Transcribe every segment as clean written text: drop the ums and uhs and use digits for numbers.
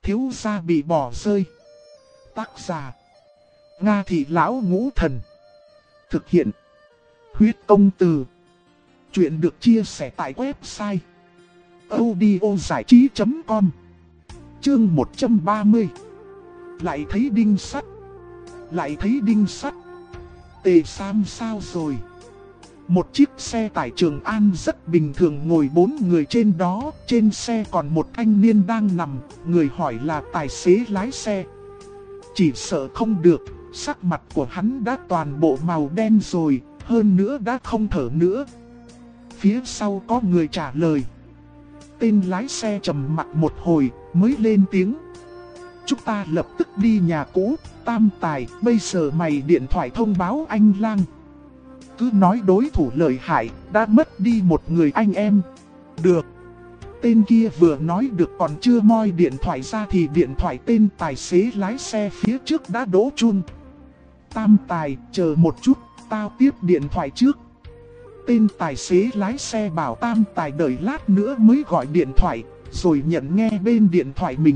thiếu gia bị bỏ rơi. Tác giả: Nga Thị Lão Ngũ Thần. Thực hiện: Huyết Công Từ. Chuyện được chia sẻ tại website audiozảichí.com. Chương 130. Lại thấy đinh sắt. Lại thấy đinh sắt. Tề Sam sao rồi? Một chiếc xe tải Trường An rất bình thường, ngồi 4 người trên đó. Trên xe còn một thanh niên đang nằm. Người hỏi là tài xế lái xe. Chỉ sợ không được, sắc mặt của hắn đã toàn bộ màu đen rồi, hơn nữa đã không thở nữa. Phía sau có người trả lời. Tên lái xe trầm mặc một hồi mới lên tiếng. Chúng ta lập tức đi nhà cũ, Tam Tài, bây giờ mày điện thoại thông báo anh Lang. Cứ nói đối thủ lợi hại, đã mất đi một người anh em. Được. Tên kia vừa nói được còn chưa moi điện thoại ra thì điện thoại tên tài xế lái xe phía trước đã đổ chuông. Tam Tài, chờ một chút, tao tiếp điện thoại trước. Tên tài xế lái xe bảo Tam Tài đợi lát nữa mới gọi điện thoại, rồi nhận nghe bên điện thoại mình.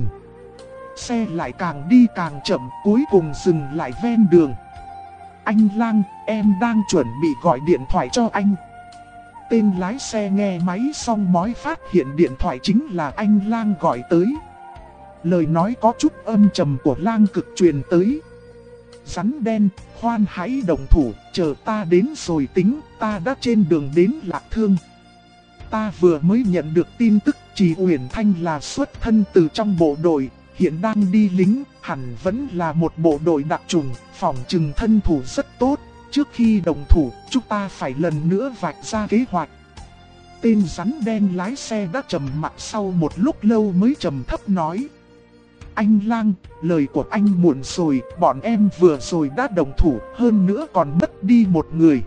Xe lại càng đi càng chậm, cuối cùng dừng lại ven đường. Anh Lang, em đang chuẩn bị gọi điện thoại cho anh. Tên lái xe nghe máy xong mới phát hiện điện thoại chính là anh Lang gọi tới. Lời nói có chút âm trầm của Lang Cực truyền tới. Rắn đen, khoan hãy động thủ, chờ ta đến rồi tính, ta đã trên đường đến Lạc Thương. Ta vừa mới nhận được tin tức Trì Uyển Thanh là xuất thân từ trong bộ đội, hiện đang đi lính, hẳn vẫn là một bộ đội đặc trùng, phỏng chừng thân thủ rất tốt. Trước khi động thủ, chúng ta phải lần nữa vạch ra kế hoạch. Tên rắn đen lái xe đã trầm mặc sau một lúc lâu mới trầm thấp nói. Anh Lang, lời của anh muộn rồi, bọn em vừa rồi đã động thủ, hơn nữa còn mất đi một người.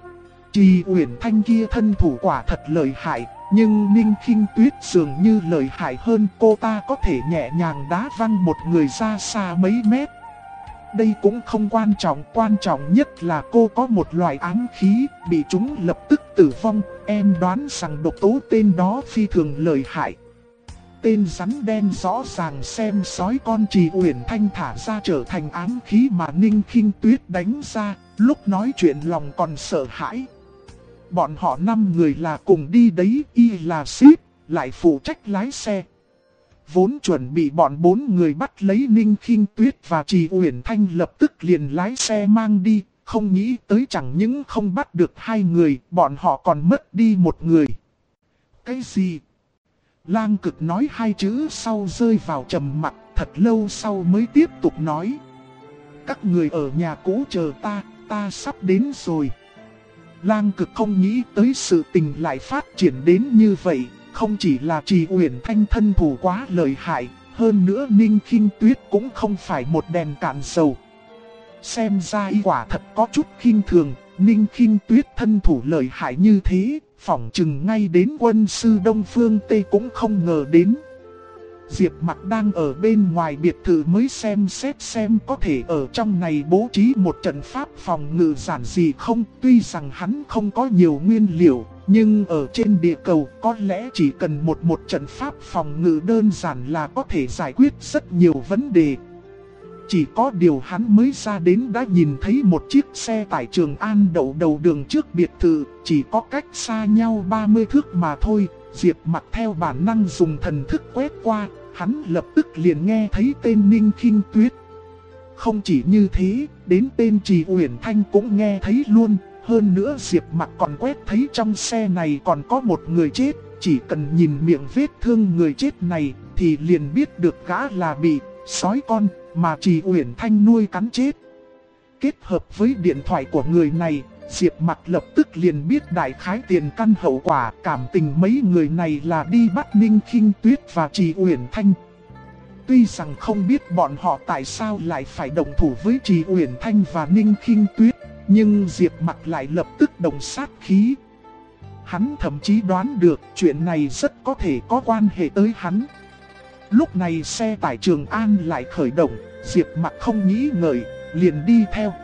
Trì Uyển Thanh kia thân thủ quả thật lợi hại, nhưng Ninh Khinh Tuyết dường như lợi hại hơn, cô ta có thể nhẹ nhàng đá văng một người ra xa mấy mét. Đây cũng không quan trọng nhất là cô có một loại ám khí, bị chúng lập tức tử vong, em đoán rằng độc tố tên đó phi thường lợi hại. Tên rắn đen rõ ràng xem sói con Trì Uyển Thanh thả ra trở thành ám khí mà Ninh Khinh Tuyết đánh ra, lúc nói chuyện lòng còn sợ hãi. Bọn họ 5 người là cùng đi đấy, y là ship, lại phụ trách lái xe. Vốn chuẩn bị bọn 4 người bắt lấy Ninh Khinh Tuyết và Trì Uyển Thanh lập tức liền lái xe mang đi, không nghĩ tới chẳng những không bắt được 2 người, bọn họ còn mất đi một người. Cái gì? Lang Cực nói 2 chữ sau rơi vào trầm mặc, thật lâu sau mới tiếp tục nói. Các người ở nhà cũ chờ ta sắp đến rồi. Lang Cực không nghĩ tới sự tình lại phát triển đến như vậy, không chỉ là Trì Uyển Thanh thân thủ quá lợi hại, hơn nữa Ninh Khinh Tuyết cũng không phải một đèn cạn dầu. Xem ra y quả thật có chút khinh thường, Ninh Khinh Tuyết thân thủ lợi hại như thế, phỏng chừng ngay đến quân sư Đông Phương Tây cũng không ngờ đến. Diệp Mặc đang ở bên ngoài biệt thự mới xem xét xem có thể ở trong này bố trí một trận pháp phòng ngự giản dị không. Tuy rằng hắn không có nhiều nguyên liệu, nhưng ở trên địa cầu có lẽ chỉ cần một trận pháp phòng ngự đơn giản là có thể giải quyết rất nhiều vấn đề. Chỉ có điều hắn mới ra đến đã nhìn thấy một chiếc xe tải Trường An đậu đầu đường trước biệt thự, chỉ có cách xa nhau 30 thước mà thôi. Diệp Mặc theo bản năng dùng thần thức quét qua, hắn lập tức liền nghe thấy tên Ninh Khinh Tuyết. Không chỉ như thế, đến tên Trì Uyển Thanh cũng nghe thấy luôn. Hơn nữa Diệp Mặc còn quét thấy trong xe này còn có một người chết. Chỉ cần nhìn miệng vết thương người chết này thì liền biết được gã là bị sói con mà Trì Uyển Thanh nuôi cắn chết. Kết hợp với điện thoại của người này, Diệp Mặc lập tức liền biết đại khái tiền căn hậu quả, cảm tình mấy người này là đi bắt Ninh Khinh Tuyết và Trì Uyển Thanh. Tuy rằng không biết bọn họ tại sao lại phải động thủ với Trì Uyển Thanh và Ninh Khinh Tuyết, nhưng Diệp Mặc lại lập tức động sát khí. Hắn thậm chí đoán được chuyện này rất có thể có quan hệ tới hắn. Lúc này xe tải Trường An lại khởi động, Diệp Mặc không nghĩ ngợi, liền đi theo.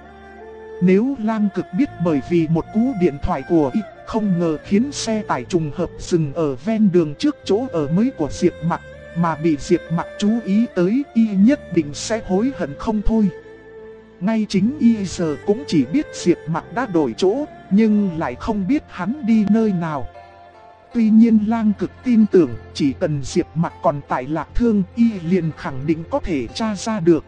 Nếu Lang Cực biết bởi vì một cú điện thoại của y, không ngờ khiến xe tải trùng hợp dừng ở ven đường trước chỗ ở mới của Diệp Mặc, mà bị Diệp Mặc chú ý tới, y nhất định sẽ hối hận không thôi. Ngay chính y giờ cũng chỉ biết Diệp Mặc đã đổi chỗ, nhưng lại không biết hắn đi nơi nào. Tuy nhiên Lang Cực tin tưởng chỉ cần Diệp Mặc còn tại Lạc Thương, y liền khẳng định có thể tra ra được.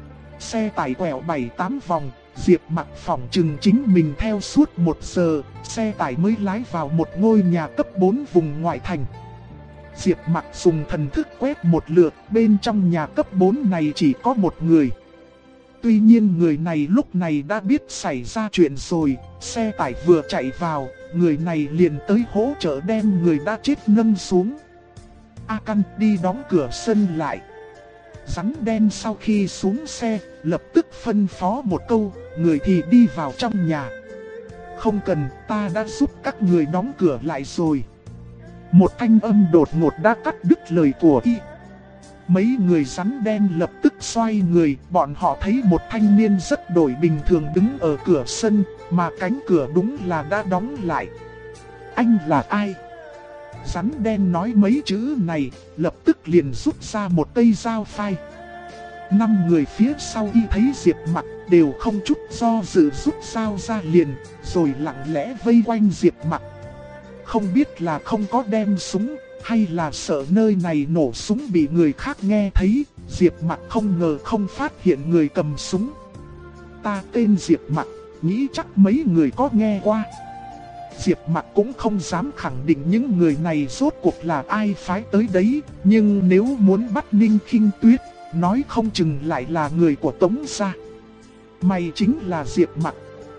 Xe tải quẹo 7-8 vòng, Diệp Mặc phỏng chừng chính mình theo suốt 1 giờ, xe tải mới lái vào một ngôi nhà cấp 4 vùng ngoại thành. Diệp Mặc dùng thần thức quét một lượt, bên trong nhà cấp 4 này chỉ có một người. Tuy nhiên người này lúc này đã biết xảy ra chuyện rồi, xe tải vừa chạy vào, người này liền tới hỗ trợ đem người đã chết nâng xuống. A Căn đi đóng cửa sân lại. Rắn đen sau khi xuống xe, lập tức phân phó một câu, người thì đi vào trong nhà. Không cần, ta đã giúp các người đóng cửa lại rồi. Một thanh âm đột ngột đã cắt đứt lời của y. Mấy người rắn đen lập tức xoay người, bọn họ thấy một thanh niên rất đổi bình thường đứng ở cửa sân, mà cánh cửa đúng là đã đóng lại. Anh là ai? Rắn đen nói mấy chữ này, lập tức liền rút ra một cây dao phai. 5 người phía sau y thấy Diệp Mặc đều không chút do dự rút dao ra liền, rồi lặng lẽ vây quanh Diệp Mặc. Không biết là không có đem súng, hay là sợ nơi này nổ súng bị người khác nghe thấy, Diệp Mặc không ngờ không phát hiện người cầm súng. Ta tên Diệp Mặc, nghĩ chắc mấy người có nghe qua. Diệp Mặc cũng không dám khẳng định những người này rốt cuộc là ai phái tới đấy, nhưng nếu muốn bắt Ninh Khinh Tuyết, nói không chừng lại là người của Tống gia. Mày chính là Diệp Mặc.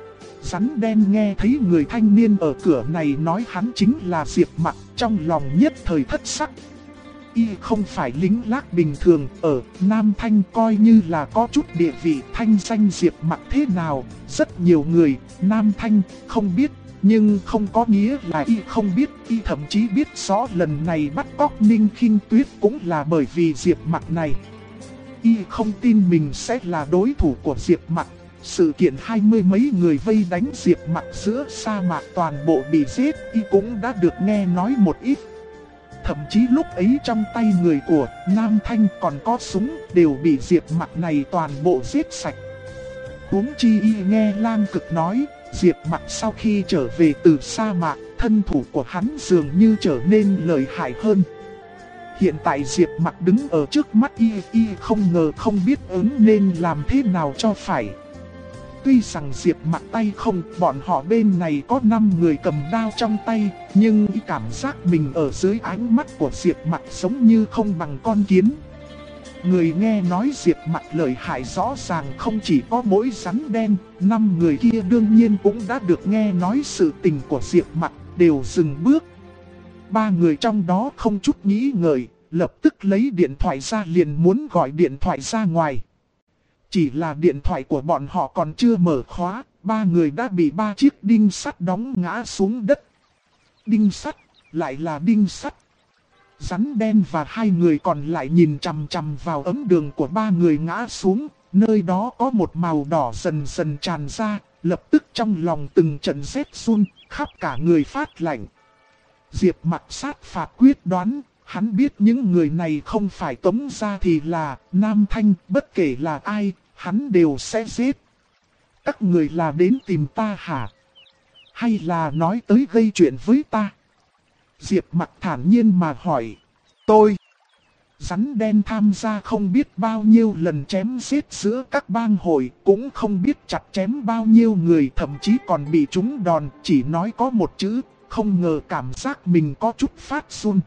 Rắn đen nghe thấy người thanh niên ở cửa này nói hắn chính là Diệp Mặc, trong lòng nhất thời thất sắc. Y không phải lính lác bình thường, ở Nam Thanh coi như là có chút địa vị, thanh danh Diệp Mặc thế nào, rất nhiều người Nam Thanh không biết, nhưng không có nghĩa là y không biết. Y thậm chí biết rõ lần này bắt cóc Ninh Khinh Tuyết cũng là bởi vì Diệp Mặc này. Y không tin mình sẽ là đối thủ của Diệp Mặc. Sự kiện 20 mấy người vây đánh Diệp Mặc giữa sa mạc toàn bộ bị giết, y cũng đã được nghe nói một ít. Thậm chí lúc ấy trong tay người của Nam Thanh còn có súng, đều bị Diệp Mặc này toàn bộ giết sạch. Huống chi y nghe Lang Cực nói, Diệp Mặc sau khi trở về từ sa mạc, thân thủ của hắn dường như trở nên lợi hại hơn. Hiện tại Diệp Mặc đứng ở trước mắt y không ngờ không biết ứng nên làm thế nào cho phải. Tuy rằng Diệp Mặc tay không, bọn họ bên này có 5 người cầm đao trong tay, nhưng y cảm giác mình ở dưới ánh mắt của Diệp Mặc giống như không bằng con kiến. Người nghe nói Diệp Mặc lợi hại rõ ràng không chỉ có mỗi rắn đen, 5 người kia đương nhiên cũng đã được nghe nói sự tình của Diệp Mặc, đều dừng bước. 3 người trong đó không chút nghĩ ngợi, lập tức lấy điện thoại ra liền muốn gọi điện thoại ra ngoài. Chỉ là điện thoại của bọn họ còn chưa mở khóa, 3 người đã bị 3 chiếc đinh sắt đóng ngã xuống đất. Đinh sắt, lại là đinh sắt. Rắn đen và 2 người còn lại nhìn chằm chằm vào ấm đường của 3 người ngã xuống, nơi đó có một màu đỏ dần dần tràn ra, lập tức trong lòng từng trận rét run, khắp cả người phát lạnh. Diệp Mặc sát phạt quyết đoán, hắn biết những người này không phải Tống gia thì là Nam Thanh, bất kể là ai, hắn đều sẽ giết. Các người là đến tìm ta hả? Hay là nói tới gây chuyện với ta? Diệp Mặc thản nhiên mà hỏi. Tôi. Rắn đen tham gia không biết bao nhiêu lần chém giết giữa các bang hội, cũng không biết chặt chém bao nhiêu người, thậm chí còn bị trúng đòn, chỉ nói có một chữ, không ngờ cảm giác mình có chút phát run.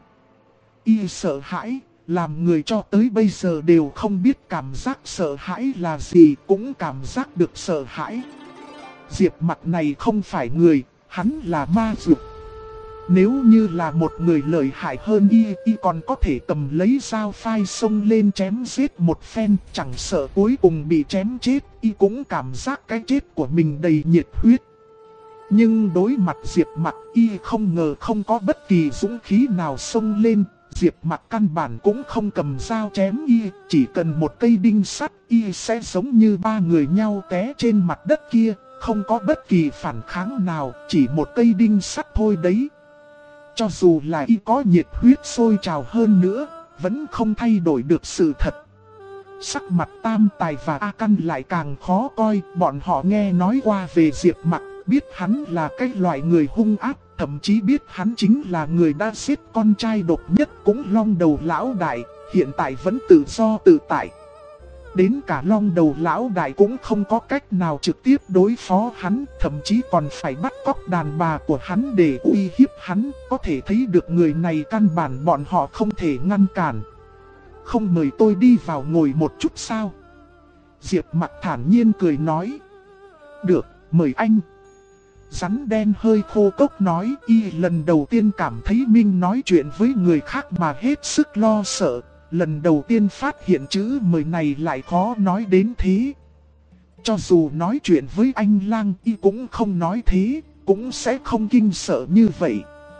Y sợ hãi, làm người cho tới bây giờ đều không biết cảm giác sợ hãi là gì, cũng cảm giác được sợ hãi. Diệp Mặc này không phải người, hắn là ma dược. Nếu như là một người lợi hại hơn y còn có thể cầm lấy dao phai xông lên chém giết một phen, chẳng sợ cuối cùng bị chém chết, y cũng cảm giác cái chết của mình đầy nhiệt huyết. Nhưng đối mặt Diệp Mặc, y không ngờ không có bất kỳ dũng khí nào xông lên. Diệp Mặc căn bản cũng không cầm dao chém y, chỉ cần một cây đinh sắt, y sẽ giống như 3 người nhau té trên mặt đất kia, không có bất kỳ phản kháng nào, chỉ một cây đinh sắt thôi đấy. Cho dù là y có nhiệt huyết sôi trào hơn nữa, vẫn không thay đổi được sự thật. Sắc mặt Tam Tài và A Căn lại càng khó coi, bọn họ nghe nói qua về Diệp Mặc, biết hắn là cái loại người hung ác, thậm chí biết hắn chính là người đã giết con trai độc nhất cũng Long Đầu Lão Đại, hiện tại vẫn tự do tự tại. Đến cả Long Đầu Lão Đại cũng không có cách nào trực tiếp đối phó hắn, thậm chí còn phải bắt cóc đàn bà của hắn để uy hiếp hắn, có thể thấy được người này căn bản bọn họ không thể ngăn cản. Không mời tôi đi vào ngồi một chút sao? Diệp Mặc thản nhiên cười nói. Được, mời anh. Rắn đen hơi khô cốc nói, y lần đầu tiên cảm thấy Minh nói chuyện với người khác mà hết sức lo sợ. Lần đầu tiên phát hiện chữ mời này lại khó nói đến thế. Cho dù nói chuyện với anh Lang y cũng không nói thế, cũng sẽ không kinh sợ như vậy.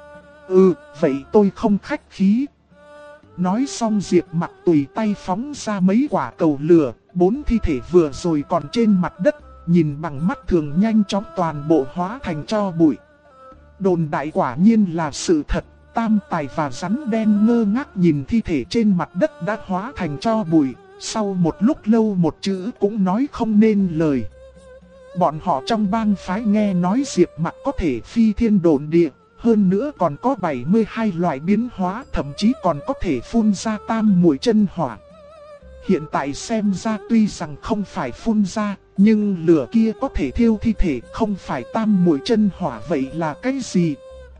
Vậy tôi không khách khí. Nói xong Diệp Mặc tùy tay phóng ra mấy quả cầu lửa, 4 thi thể vừa rồi còn trên mặt đất, nhìn bằng mắt thường nhanh chóng toàn bộ hóa thành tro bụi. Đồn đại quả nhiên là sự thật, Tam Tài và Rắn Đen ngơ ngác nhìn thi thể trên mặt đất đã hóa thành tro bụi, sau một lúc lâu một chữ cũng nói không nên lời. Bọn họ trong bang phái nghe nói Diệp Mặc có thể phi thiên độn địa. Hơn nữa còn có 72 loại biến hóa, thậm chí còn có thể phun ra tam muội chân hỏa. Hiện tại xem ra tuy rằng không phải phun ra, nhưng lửa kia có thể thiêu thi thể, không phải tam muội chân hỏa, vậy là cái gì?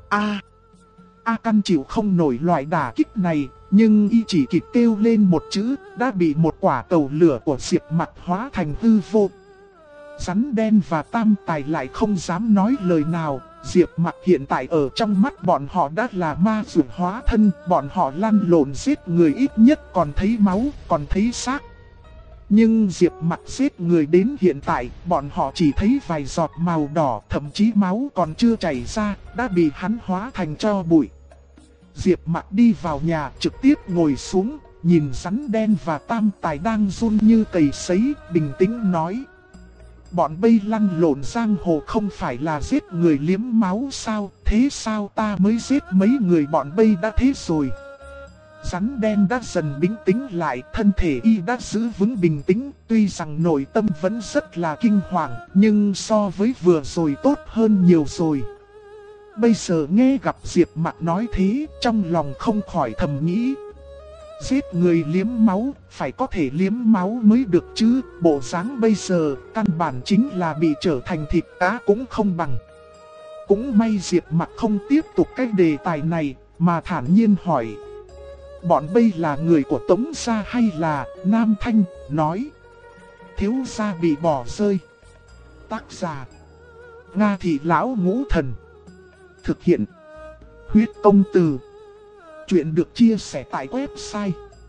A Căn chịu không nổi loại đả kích này, nhưng y chỉ kịp kêu lên một chữ, đã bị một quả cầu lửa của Diệp Mặc hóa thành hư vô. Rắn Đen và Tam Tài lại không dám nói lời nào. Diệp Mặc hiện tại ở trong mắt bọn họ đã là ma dụ hóa thân, bọn họ lăn lộn giết người ít nhất còn thấy máu, còn thấy xác. Nhưng Diệp Mặc giết người đến hiện tại, bọn họ chỉ thấy vài giọt màu đỏ, thậm chí máu còn chưa chảy ra, đã bị hắn hóa thành tro bụi. Diệp Mặc đi vào nhà trực tiếp ngồi xuống, nhìn Rắn Đen và Tam Tài đang run như cầy sấy, bình tĩnh nói. Bọn bây lăn lộn giang hồ không phải là giết người liếm máu sao, thế sao ta mới giết mấy người bọn bây đã thế rồi. Rắn Đen đã dần bình tĩnh lại, thân thể y đã giữ vững bình tĩnh, tuy rằng nội tâm vẫn rất là kinh hoàng, nhưng so với vừa rồi tốt hơn nhiều rồi. Bây giờ nghe gặp Diệp Mặc nói thế, trong lòng không khỏi thầm nghĩ. Giết người liếm máu, phải có thể liếm máu mới được chứ, bộ dáng bây giờ, căn bản chính là bị trở thành thịt cá cũng không bằng. Cũng may Diệp Mặc không tiếp tục cái đề tài này, mà thản nhiên hỏi. Bọn bây là người của Tống gia hay là Nam Thanh, nói. Thiếu gia bị bỏ rơi. Tác giả. Nga Thị Lão Ngũ Thần. Thực hiện. Huyết Công Từ. Chuyện được chia sẻ tại website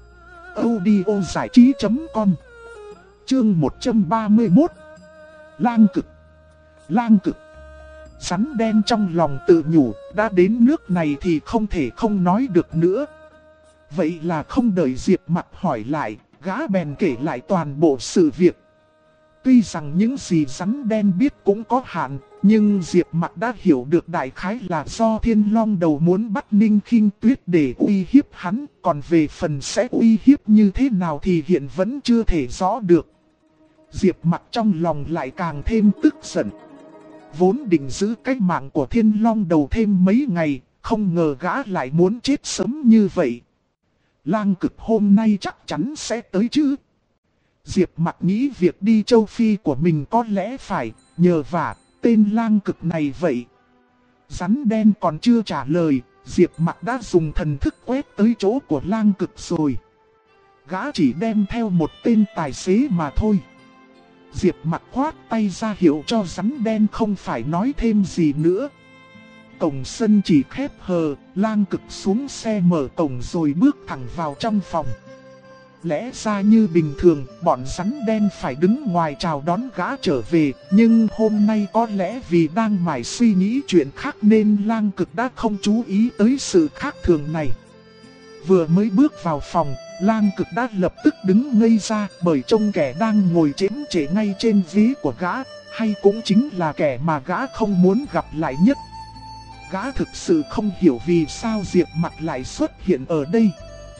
audiozảichí.com. Chương 131. Lang cực. Lang cực. Rắn Đen trong lòng tự nhủ, đã đến nước này thì không thể không nói được nữa. Vậy là không đợi Diệp Mặc hỏi lại, gã bèn kể lại toàn bộ sự việc. Tuy rằng những gì Rắn Đen biết cũng có hạn, nhưng Diệp Mặc đã hiểu được đại khái là do Thiên Long Đầu muốn bắt Ninh Khinh Tuyết để uy hiếp hắn, còn về phần sẽ uy hiếp như thế nào thì hiện vẫn chưa thể rõ được. Diệp Mặc trong lòng lại càng thêm tức giận. Vốn định giữ cái mạng của Thiên Long Đầu thêm mấy ngày, không ngờ gã lại muốn chết sớm như vậy. Lang cực hôm nay chắc chắn sẽ tới chứ. Diệp Mặc nghĩ việc đi châu Phi của mình có lẽ phải nhờ vả tên lang cực này vậy. Rắn Đen còn chưa trả lời, Diệp Mặc đã dùng thần thức quét tới chỗ của lang cực rồi. Gã chỉ đem theo một tên tài xế mà thôi. Diệp Mặc khoát tay ra hiệu cho Rắn Đen không phải nói thêm gì nữa. Cổng sân chỉ khép hờ, lang cực xuống xe mở cổng rồi bước thẳng vào trong phòng. Lẽ ra như bình thường, bọn Rắn Đen phải đứng ngoài chào đón gã trở về, nhưng hôm nay có lẽ vì đang mải suy nghĩ chuyện khác nên lang cực đã không chú ý tới sự khác thường này. Vừa mới bước vào phòng, lang cực đã lập tức đứng ngây ra bởi trông kẻ đang ngồi chễm chệ ngay trên ghế của gã, hay cũng chính là kẻ mà gã không muốn gặp lại nhất. Gã thực sự không hiểu vì sao Diệp Mặc lại xuất hiện ở đây.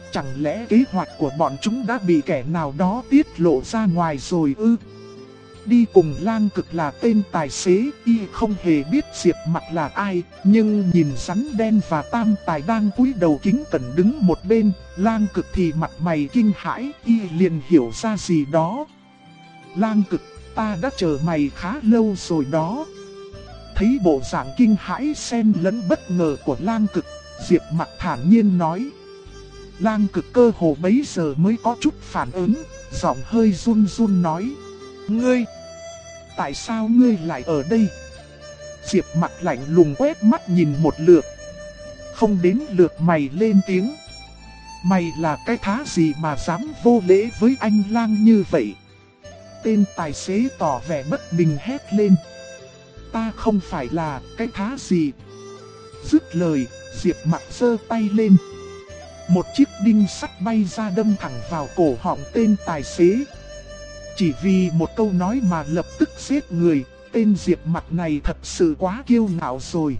Chẳng lẽ kế hoạch của bọn chúng đã bị kẻ nào đó tiết lộ ra ngoài rồi ư? Đi cùng Lang Cực là tên tài xế, y không hề biết Diệp Mặc là ai, nhưng nhìn rắn đen và Tam Tài đang cúi đầu kính cẩn đứng một bên, Lang Cực thì mặt mày kinh hãi, y liền hiểu ra gì đó. Lang Cực, ta đã chờ mày khá lâu rồi đó. Thấy bộ dạng kinh hãi xen lẫn bất ngờ của Lang Cực, Diệp Mặc thản nhiên nói. Lang Cực cơ hồ bấy giờ mới có chút phản ứng, giọng hơi run run nói. Ngươi, tại sao ngươi lại ở đây? Diệp Mặc lạnh lùng quét mắt nhìn một lượt. Không đến lượt mày lên tiếng. Mày là cái thá gì mà dám vô lễ với anh Lang như vậy? Tên tài xế tỏ vẻ bất bình hét lên. Ta không phải là cái thá gì. Dứt lời, Diệp Mặc giơ tay lên. Một chiếc đinh sắt bay ra đâm thẳng vào cổ họng tên tài xế. Chỉ vì một câu nói mà lập tức giết người, tên Diệp Mặc này thật sự quá kiêu ngạo rồi.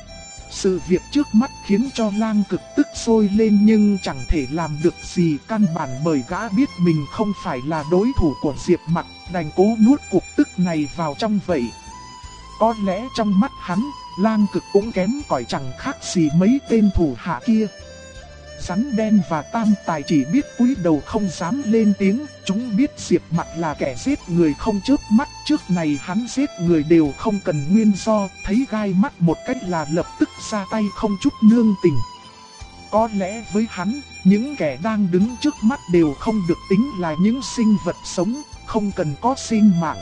Sự việc trước mắt khiến cho Lang Cực tức sôi lên nhưng chẳng thể làm được gì căn bản bởi gã biết mình không phải là đối thủ của Diệp Mặc, đành cố nuốt cục tức này vào trong vậy. Có lẽ trong mắt hắn, Lang Cực cũng kém cỏi chẳng khác gì mấy tên thủ hạ kia. Rắn đen và Tam Tài chỉ biết cúi đầu không dám lên tiếng, chúng biết Diệp Mặc là kẻ giết người không chớp mắt, trước này hắn giết người đều không cần nguyên do, thấy gai mắt một cách là lập tức ra tay không chút nương tình. Có lẽ với hắn, những kẻ đang đứng trước mắt đều không được tính là những sinh vật sống, không cần có sinh mạng.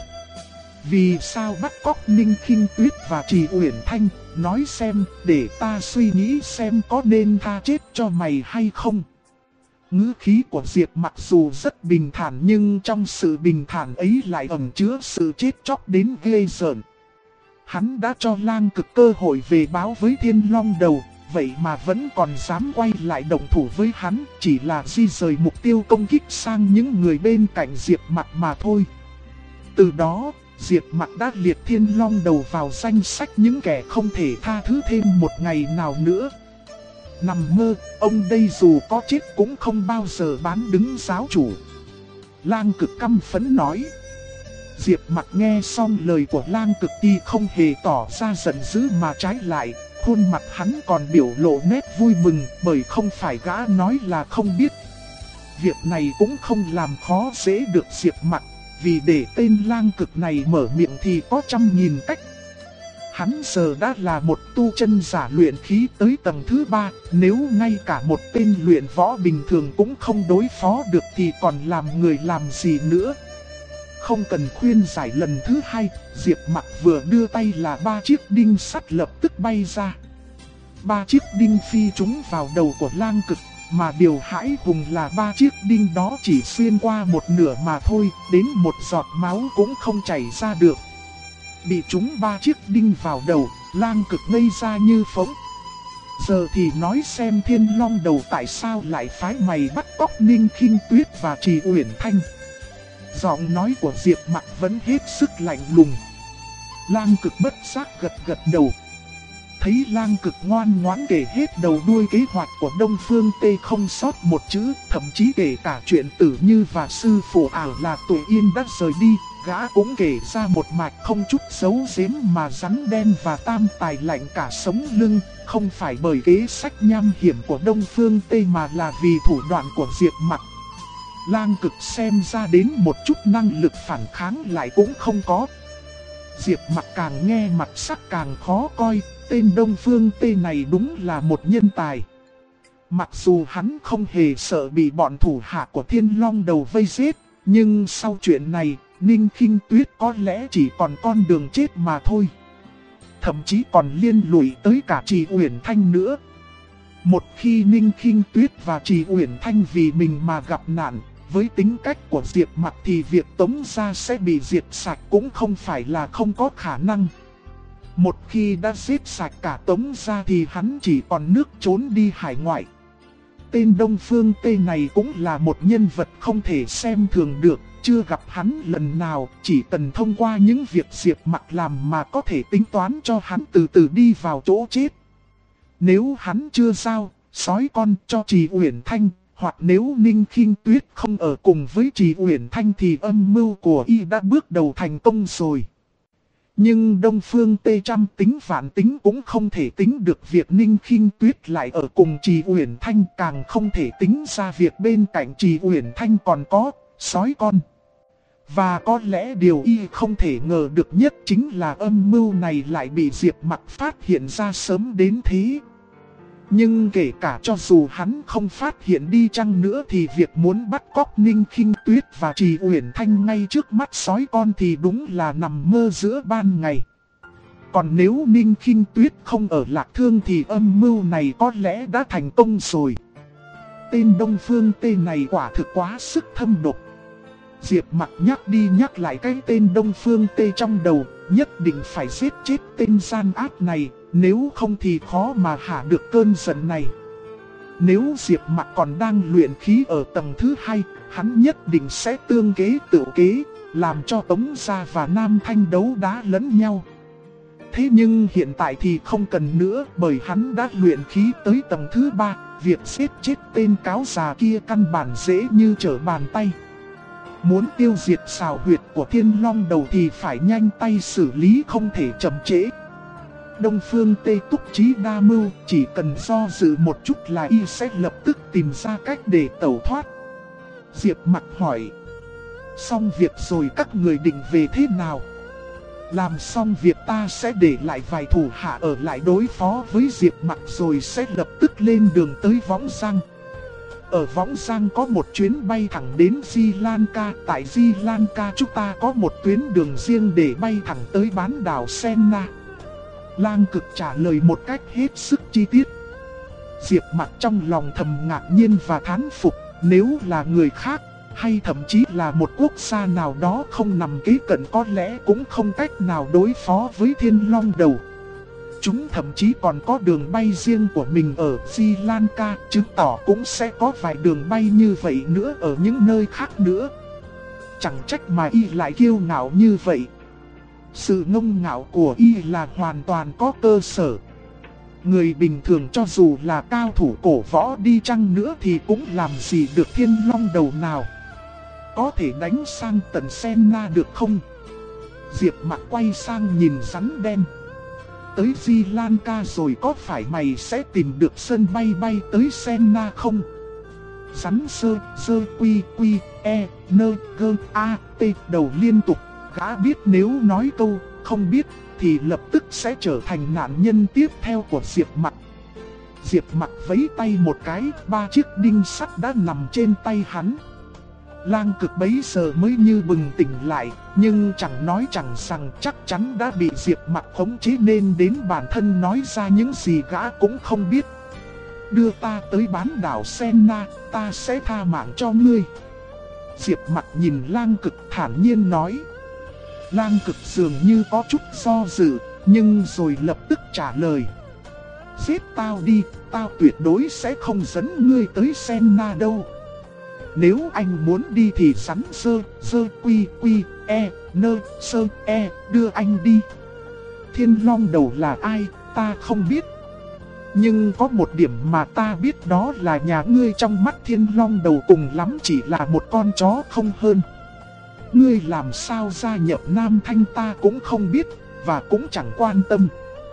Vì sao bắt cóc Ninh Khinh Tuyết và Trì Uyển Thanh, nói xem, để ta suy nghĩ xem có nên tha chết cho mày hay không. Ngữ khí của Diệp mặc dù rất bình thản nhưng trong sự bình thản ấy lại ẩn chứa sự chết chóc đến ghê rợn. Hắn đã cho Lang Cực cơ hội về báo với Thiên Long Đầu, vậy mà vẫn còn dám quay lại động thủ với hắn, chỉ là di rời mục tiêu công kích sang những người bên cạnh Diệp mặc mà thôi. Từ đó, Diệp Mặc đã liệt Thiên Long Đầu vào danh sách những kẻ không thể tha thứ thêm một ngày nào nữa. Nằm mơ, ông đây dù có chết cũng không bao giờ bán đứng giáo chủ. Lang Cực căm phẫn nói. Diệp Mặc nghe xong lời của Lang Cực thì không hề tỏ ra giận dữ mà trái lại, khuôn mặt hắn còn biểu lộ nét vui mừng bởi không phải gã nói là không biết. Việc này cũng không làm khó dễ được Diệp Mặc. Vì để tên Lang Cực này mở miệng thì có trăm nghìn cách. Hắn giờ đã là một tu chân giả luyện khí tới tầng thứ 3, nếu ngay cả một tên luyện võ bình thường cũng không đối phó được thì còn làm người làm gì nữa. Không cần khuyên giải lần thứ 2, Diệp Mặc vừa đưa tay là 3 chiếc đinh sắt lập tức bay ra. 3 chiếc đinh phi trúng vào đầu của Lang Cực. Mà điều hãi hùng là 3 chiếc đinh đó chỉ xuyên qua một nửa mà thôi, đến một giọt máu cũng không chảy ra được. Bị trúng 3 chiếc đinh vào đầu, Lang Cực ngây ra như phỗng. Giờ thì nói xem Thiên Long Đầu tại sao lại phái mày bắt cóc Ninh Khinh Tuyết và Trì Uyển Thanh. Giọng nói của Diệp Mặc vẫn hết sức lạnh lùng. Lang Cực bất giác gật gật đầu. Thấy Lang Cực ngoan ngoãn kể hết đầu đuôi kế hoạch của Đông Phương Tê không sót một chữ, thậm chí kể cả chuyện Tử Như và sư phụ ảo là Tụi Yên đã rời đi, gã cũng kể ra một mạch không chút giấu giếm mà rắn đen và Tam Tài lạnh cả sống lưng, không phải bởi kế sách nham hiểm của Đông Phương Tê mà là vì thủ đoạn của Diệp Mặc. Lang Cực xem ra đến một chút năng lực phản kháng lại cũng không có. Diệp Mặc càng nghe mặt sắc càng khó coi. Tên Đông Phương Tê này đúng là một nhân tài. Mặc dù hắn không hề sợ bị bọn thủ hạ của Thiên Long Đầu vây giết, nhưng sau chuyện này, Ninh Khinh Tuyết có lẽ chỉ còn con đường chết mà thôi. Thậm chí còn liên lụy tới cả Trì Uyển Thanh nữa. Một khi Ninh Khinh Tuyết và Trì Uyển Thanh vì mình mà gặp nạn, với tính cách của Diệp Mặc thì việc Tống gia sẽ bị diệt sạch cũng không phải là không có khả năng. Một khi đã giết sạch cả Tống gia thì hắn chỉ còn nước trốn đi hải ngoại. Tên Đông Phương Tê này cũng là một nhân vật không thể xem thường được, chưa gặp hắn lần nào, chỉ cần thông qua những việc Diệp Mặc làm mà có thể tính toán cho hắn từ từ đi vào chỗ chết. Nếu hắn chưa giao sói con cho Trì Uyển Thanh, Hoặc nếu Ninh Khinh Tuyết không ở cùng với Trì Uyển Thanh thì âm mưu của y đã bước đầu thành công rồi. Nhưng Đông Phương Tê trăm tính vạn tính cũng không thể tính được việc Ninh Khinh Tuyết lại ở cùng Trì Uyển Thanh, càng không thể tính ra việc bên cạnh Trì Uyển Thanh còn có sói con. Và có lẽ điều y không thể ngờ được nhất chính là âm mưu này lại bị Diệp Mặc phát hiện ra sớm đến thế. Nhưng kể cả cho dù hắn không phát hiện đi chăng nữa thì việc muốn bắt cóc Ninh Khinh Tuyết và Trì Uyển Thanh ngay trước mắt sói con thì đúng là nằm mơ giữa ban ngày. Còn nếu Ninh Khinh Tuyết không ở Lạc Thương thì âm mưu này có lẽ đã thành công rồi. Tên Đông Phương Tê này quả thực quá sức thâm độc. Diệp Mặc nhắc đi nhắc lại cái tên Đông Phương Tê trong đầu, nhất định phải giết chết tên gian ác này, nếu không thì khó mà hạ được cơn giận này. Nếu Diệp Mặc còn đang luyện khí ở tầng thứ 2, hắn nhất định sẽ tương kế tự kế, làm cho Tống Gia và Nam Thanh đấu đá lẫn nhau. Thế nhưng hiện tại thì không cần nữa, bởi hắn đã luyện khí tới tầng thứ 3, việc giết chết tên cáo già kia căn bản dễ như trở bàn tay. Muốn tiêu diệt xào huyệt của Thiên Long Đầu thì phải nhanh tay xử lý, không thể chậm trễ. Đông Phương Tê túc trí đa mưu, chỉ cần do dự một chút là y sẽ lập tức tìm ra cách để tẩu thoát. Diệp Mặc hỏi: xong việc rồi các người định về thế nào? Làm xong việc ta sẽ để lại vài thủ hạ ở lại đối phó với Diệp Mặc rồi sẽ lập tức lên đường tới Võng Giang. Ở Võng Giang có một chuyến bay thẳng đến Di Lan Ca. Tại Di Lan Ca chúng ta có một tuyến đường riêng để bay thẳng tới bán đảo Senna. Lang Cực trả lời một cách hết sức chi tiết. Diệp Mặc trong lòng thầm ngạc nhiên và thán phục. Nếu là người khác, hay thậm chí là một quốc gia nào đó không nằm kế cận, có lẽ cũng không cách nào đối phó với Thiên Long Đầu. Chúng thậm chí còn có đường bay riêng của mình ở Sri Lanka, chứng tỏ cũng sẽ có vài đường bay như vậy nữa ở những nơi khác nữa. Chẳng trách mà y lại kiêu ngạo như vậy. Sự ngông ngạo của y là hoàn toàn có cơ sở. Người bình thường cho dù là cao thủ cổ võ đi chăng nữa thì cũng làm gì được Thiên Long Đầu nào. Có thể đánh sang tận Senna được không? Diệp Mặc quay sang nhìn rắn đen. Tới Sri Lanka rồi có phải mày sẽ tìm được sân bay bay tới Senna không? Rắn sơ quy quy e nơ gơ a t đầu liên tục. Gã biết nếu nói câu không biết thì lập tức sẽ trở thành nạn nhân tiếp theo của Diệp Mặc. Diệp Mặc vẫy tay một cái, 3 chiếc đinh sắt đã nằm trên tay hắn. Lang Cực bấy giờ mới như bừng tỉnh lại, nhưng chẳng nói chẳng rằng chắc chắn đã bị Diệp Mặc khống chế nên đến bản thân nói ra những gì gã cũng không biết. Đưa ta tới bán đảo Senna, ta sẽ tha mạng cho ngươi. Diệp Mặc nhìn Lang Cực thản nhiên nói. Lang Cực dường như có chút do dự, nhưng rồi lập tức trả lời. Giết tao đi, tao tuyệt đối sẽ không dẫn ngươi tới Senna đâu. Nếu anh muốn đi thì rắn sơ quy quy e nơ sơ e đưa anh đi. Thiên Long Đầu là ai, ta không biết. Nhưng có một điểm mà ta biết, đó là nhà ngươi trong mắt Thiên Long Đầu cùng lắm chỉ là một con chó không hơn. Ngươi làm sao gia nhập Nam Thanh ta cũng không biết, và cũng chẳng quan tâm.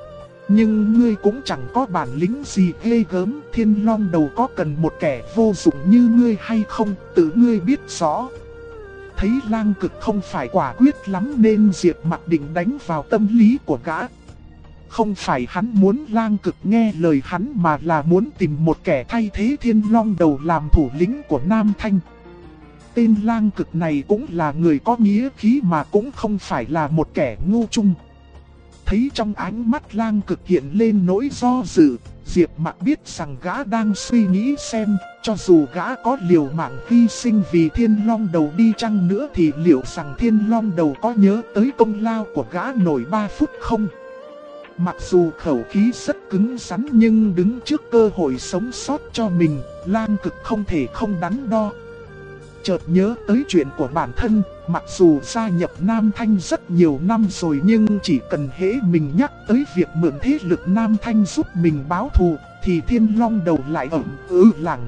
Nhưng ngươi cũng chẳng có bản lĩnh gì ghê gớm. Thiên Long Đầu có cần một kẻ vô dụng như ngươi hay không, tự ngươi biết rõ. Thấy Lang Cực không phải quả quyết lắm nên Diệp Mặc định đánh vào tâm lý của gã. Không phải hắn muốn Lang Cực nghe lời hắn, mà là muốn tìm một kẻ thay thế Thiên Long Đầu làm thủ lĩnh của Nam Thanh. Tên Lang Cực này cũng là người có nghĩa khí mà cũng không phải là một kẻ ngu chung. Thấy trong ánh mắt Lang Cực hiện lên nỗi do dự, Diệp Mặc biết rằng gã đang suy nghĩ xem, cho dù gã có liều mạng hy sinh vì Thiên Long Đầu đi chăng nữa thì liệu rằng Thiên Long Đầu có nhớ tới công lao của gã nổi 3 phút không? Mặc dù khẩu khí rất cứng rắn nhưng đứng trước cơ hội sống sót cho mình, Lang Cực không thể không đắn đo. Chợt nhớ tới chuyện của bản thân, mặc dù gia nhập Nam Thanh rất nhiều năm rồi nhưng chỉ cần hễ mình nhắc tới việc mượn thế lực Nam Thanh giúp mình báo thù thì Thiên Long Đầu lại ậm lảng đi,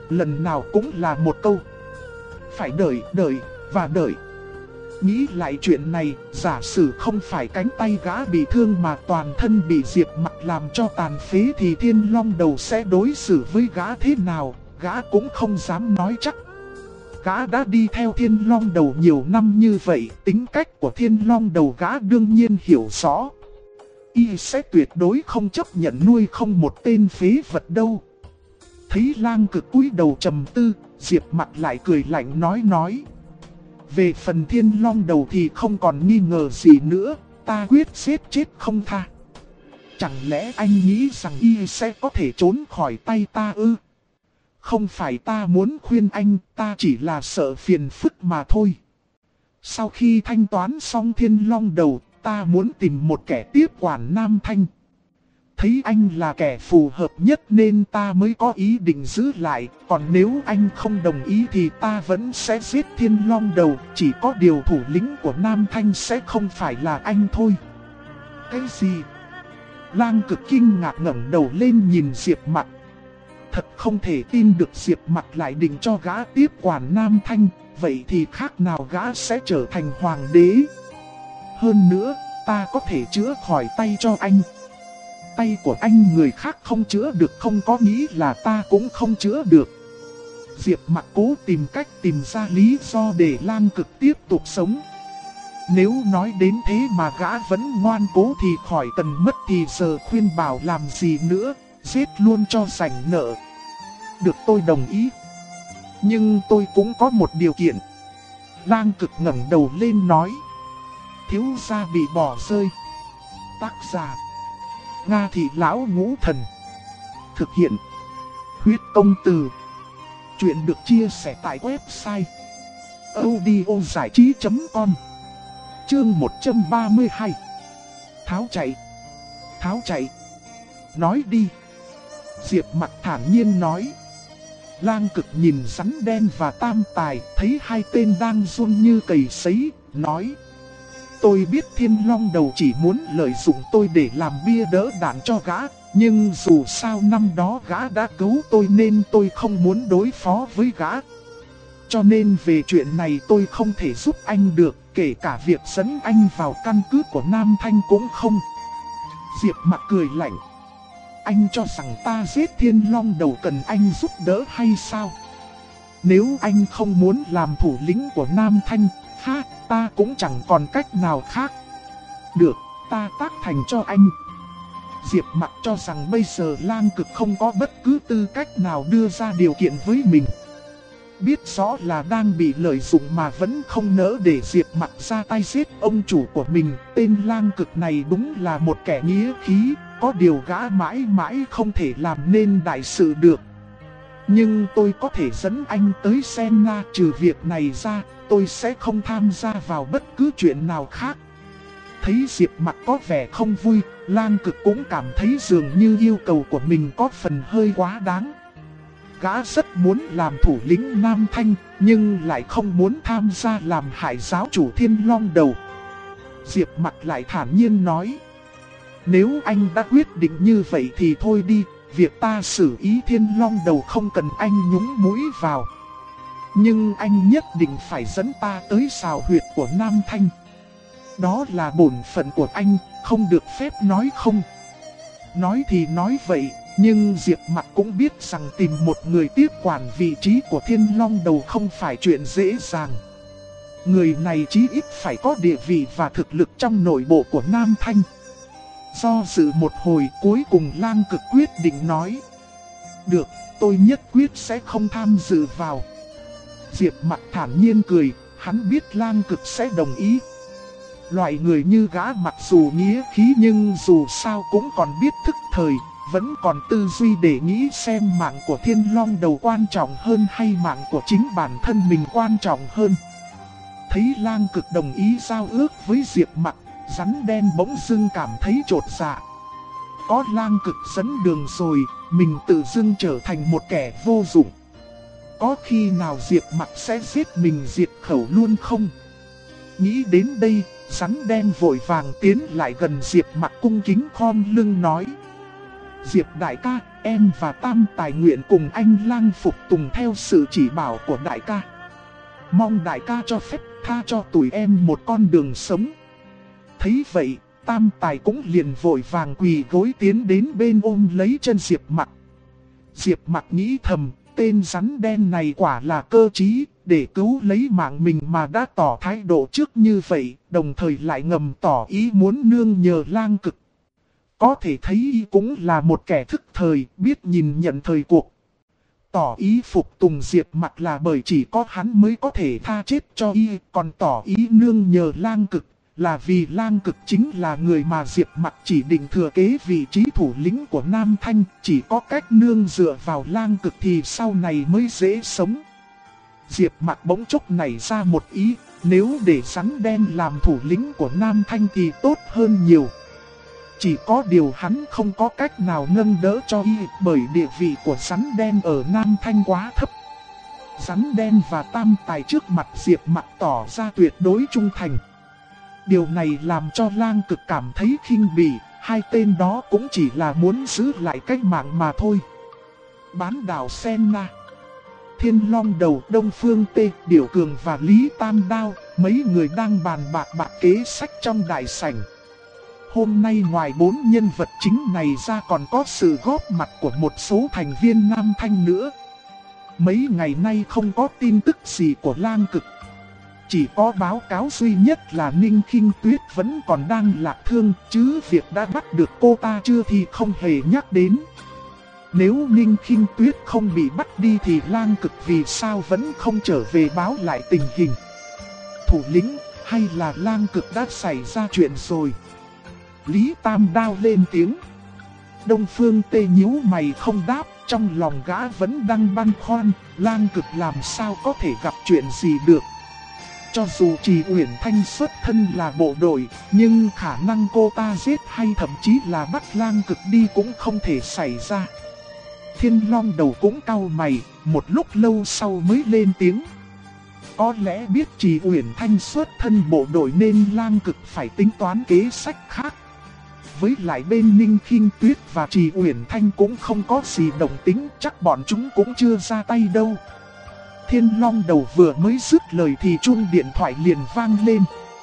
lần nào cũng là một câu. Phải đợi và đợi. Nghĩ lại chuyện này, giả sử không phải cánh tay gã bị thương mà toàn thân bị Diệp Mặc làm cho tàn phế thì Thiên Long Đầu sẽ đối xử với gã thế nào, gã cũng không dám nói chắc. Gã đã đi theo Thiên Long Đầu nhiều năm như vậy, tính cách của Thiên Long Đầu gã đương nhiên hiểu rõ. Y sẽ tuyệt đối không chấp nhận nuôi không một tên phế vật đâu. Thấy Lang Cực cúi đầu trầm tư, Diệp Mặc lại cười lạnh nói. Về phần Thiên Long Đầu thì không còn nghi ngờ gì nữa, ta quyết giết chết không tha. Chẳng lẽ anh nghĩ rằng y sẽ có thể trốn khỏi tay ta ư? Không phải ta muốn khuyên anh, ta chỉ là sợ phiền phức mà thôi. Sau khi thanh toán xong Thiên Long Đầu, ta muốn tìm một kẻ tiếp quản Nam Thanh. Thấy anh là kẻ phù hợp nhất nên ta mới có ý định giữ lại. Còn nếu anh không đồng ý thì ta vẫn sẽ giết Thiên Long Đầu. Chỉ có điều thủ lĩnh của Nam Thanh sẽ không phải là anh thôi. Cái gì? Lang Cực kinh ngạc ngẩng đầu lên nhìn Diệp Mặc. Thật không thể tin được Diệp Mặc lại định cho gã tiếp quản Nam Thanh. Vậy thì khác nào gã sẽ trở thành hoàng đế. Hơn nữa, ta có thể chữa khỏi tay cho anh. Tay của anh người khác không chữa được không có nghĩ là ta cũng không chữa được. Diệp Mặc cố tìm cách tìm ra lý do để Lang Cực tiếp tục sống. Nếu nói đến thế mà gã vẫn ngoan cố thì khỏi cần mất thì giờ khuyên bảo làm gì nữa, giết luôn cho rảnh nợ. Được, tôi đồng ý. Nhưng tôi cũng có một điều kiện. Lang Cực ngẩng đầu lên nói. Thiếu gia bị bỏ rơi. Tác giả Nga Thị Lão Ngũ Thần. Thực hiện Huyết Công Từ. Chuyện được chia sẻ tại website audiozảichí.com. Chương 132. Tháo chạy. Nói đi. Diệp Mặc thản nhiên nói. Lang Cực nhìn rắn đen và Tam Tài, thấy hai tên đang run như cầy sấy, nói. Tôi biết Thiên Long Đầu chỉ muốn lợi dụng tôi để làm bia đỡ đạn cho gã, nhưng dù sao năm đó gã đã cứu tôi nên tôi không muốn đối phó với gã. Cho nên về chuyện này tôi không thể giúp anh được, kể cả việc dẫn anh vào căn cứ của Nam Thanh cũng không. Diệp Mặc cười lạnh. Anh cho rằng ta giết Thiên Long Đầu cần anh giúp đỡ hay sao? Nếu anh không muốn làm thủ lĩnh của Nam Thanh, ta cũng chẳng còn cách nào khác. Được, ta tác thành cho anh. Diệp Mặc cho rằng bây giờ Lang Cực không có bất cứ tư cách nào đưa ra điều kiện với mình. Biết rõ là đang bị lợi dụng mà vẫn không nỡ để Diệp Mặc ra tay giết ông chủ của mình. Tên Lang Cực này đúng là một kẻ nghĩa khí, có điều gã mãi mãi không thể làm nên đại sự được. Nhưng tôi có thể dẫn anh tới Senna, trừ việc này ra, tôi sẽ không tham gia vào bất cứ chuyện nào khác. Thấy Diệp Mặc có vẻ không vui, Lang Cực cũng cảm thấy dường như yêu cầu của mình có phần hơi quá đáng. Gã rất muốn làm thủ lĩnh Nam Thanh, nhưng lại không muốn tham gia làm hại giáo chủ Thiên Long Đầu. Diệp Mặc lại thản nhiên nói. Nếu anh đã quyết định như vậy thì thôi đi, việc ta xử ý Thiên Long Đầu không cần anh nhúng mũi vào. Nhưng anh nhất định phải dẫn ta tới sào huyệt của Nam Thanh. Đó là bổn phận của anh, không được phép nói không. Nói thì nói vậy, nhưng Diệp Mặc cũng biết rằng tìm một người tiếp quản vị trí của Thiên Long Đầu không phải chuyện dễ dàng. Người này chí ít phải có địa vị và thực lực trong nội bộ của Nam Thanh. Do dự một hồi cuối cùng Lang Cực quyết định nói. Được, tôi nhất quyết sẽ không tham dự vào. Diệp Mặc thản nhiên cười, hắn biết Lang Cực sẽ đồng ý. Loại người như gã mặc dù nghĩa khí nhưng dù sao cũng còn biết thức thời, vẫn còn tư duy để nghĩ xem mạng của Thiên Long Đầu quan trọng hơn hay mạng của chính bản thân mình quan trọng hơn. Thấy Lang Cực đồng ý giao ước với Diệp Mặc, rắn đen bỗng dưng cảm thấy chột dạ. Có Lang Cực dẫn đường rồi, mình tự dưng trở thành một kẻ vô dụng. Có khi nào Diệp Mặc sẽ giết mình diệt khẩu luôn không? Nghĩ đến đây, rắn đen vội vàng tiến lại gần Diệp Mặc cung kính khom lưng nói. Diệp đại ca, em và Tam Tài nguyện cùng anh lang phục tùng theo sự chỉ bảo của đại ca. Mong đại ca cho phép tha cho tụi em một con đường sống. Thấy vậy, Tam Tài cũng liền vội vàng quỳ gối tiến đến bên ôm lấy chân Diệp Mặc. Diệp Mặc nghĩ thầm, tên rắn đen này quả là cơ trí, để cứu lấy mạng mình mà đã tỏ thái độ trước như vậy, đồng thời lại ngầm tỏ ý muốn nương nhờ lang cực. Có thể thấy y cũng là một kẻ thức thời, biết nhìn nhận thời cuộc. Tỏ ý phục tùng Diệp Mặc là bởi chỉ có hắn mới có thể tha chết cho y, còn tỏ ý nương nhờ lang cực là vì lang cực chính là người mà Diệp Mặc chỉ định thừa kế vị trí thủ lĩnh của Nam Thanh, chỉ có cách nương dựa vào lang cực thì sau này mới dễ sống. Diệp Mặc bỗng chốc nảy ra một ý, nếu để rắn đen làm thủ lĩnh của Nam Thanh thì tốt hơn nhiều. Chỉ có điều hắn không có cách nào nâng đỡ cho y, bởi địa vị của rắn đen ở Nam Thanh quá thấp. Rắn đen và Tam Tài trước mặt Diệp Mặc tỏ ra tuyệt đối trung thành. Điều này làm cho lang cực cảm thấy khinh bỉ, hai tên đó cũng chỉ là muốn giữ lại cách mạng mà thôi. Bán đảo Senna, Thiên Long Đầu, Đông Phương Tê, Điểu Cường và Lý Tam Đao, mấy người đang bàn bạc kế sách trong đại sảnh. Hôm nay ngoài 4 nhân vật chính này ra còn có sự góp mặt của một số thành viên Nam Thanh nữa. Mấy ngày nay không có tin tức gì của lang cực. Chỉ có báo cáo duy nhất là Ninh Khinh Tuyết vẫn còn đang lạc thương, chứ việc đã bắt được cô ta chưa thì không hề nhắc đến. Nếu Ninh Khinh Tuyết không bị bắt đi thì lang cực vì sao vẫn không trở về báo lại tình hình. Thủ lĩnh, hay là lang cực đã xảy ra chuyện rồi? Lý Tam Đao lên tiếng. Đông Phương Tê nhíu mày không đáp, trong lòng gã vẫn đang băn khoăn, lang cực làm sao có thể gặp chuyện gì được. Cho dù Trì Uyển Thanh xuất thân là bộ đội, nhưng khả năng cô ta giết hay thậm chí là bắt lang cực đi cũng không thể xảy ra. Thiên Long Đầu cũng cau mày, một lúc lâu sau mới lên tiếng. Có lẽ biết Trì Uyển Thanh xuất thân bộ đội nên lang cực phải tính toán kế sách khác. Với lại bên Ninh Khinh Tuyết và Trì Uyển Thanh cũng không có gì đồng tính, chắc bọn chúng cũng chưa ra tay đâu. Thiên Long Đầu vừa mới dứt lời thì chuông điện thoại liền vang lên.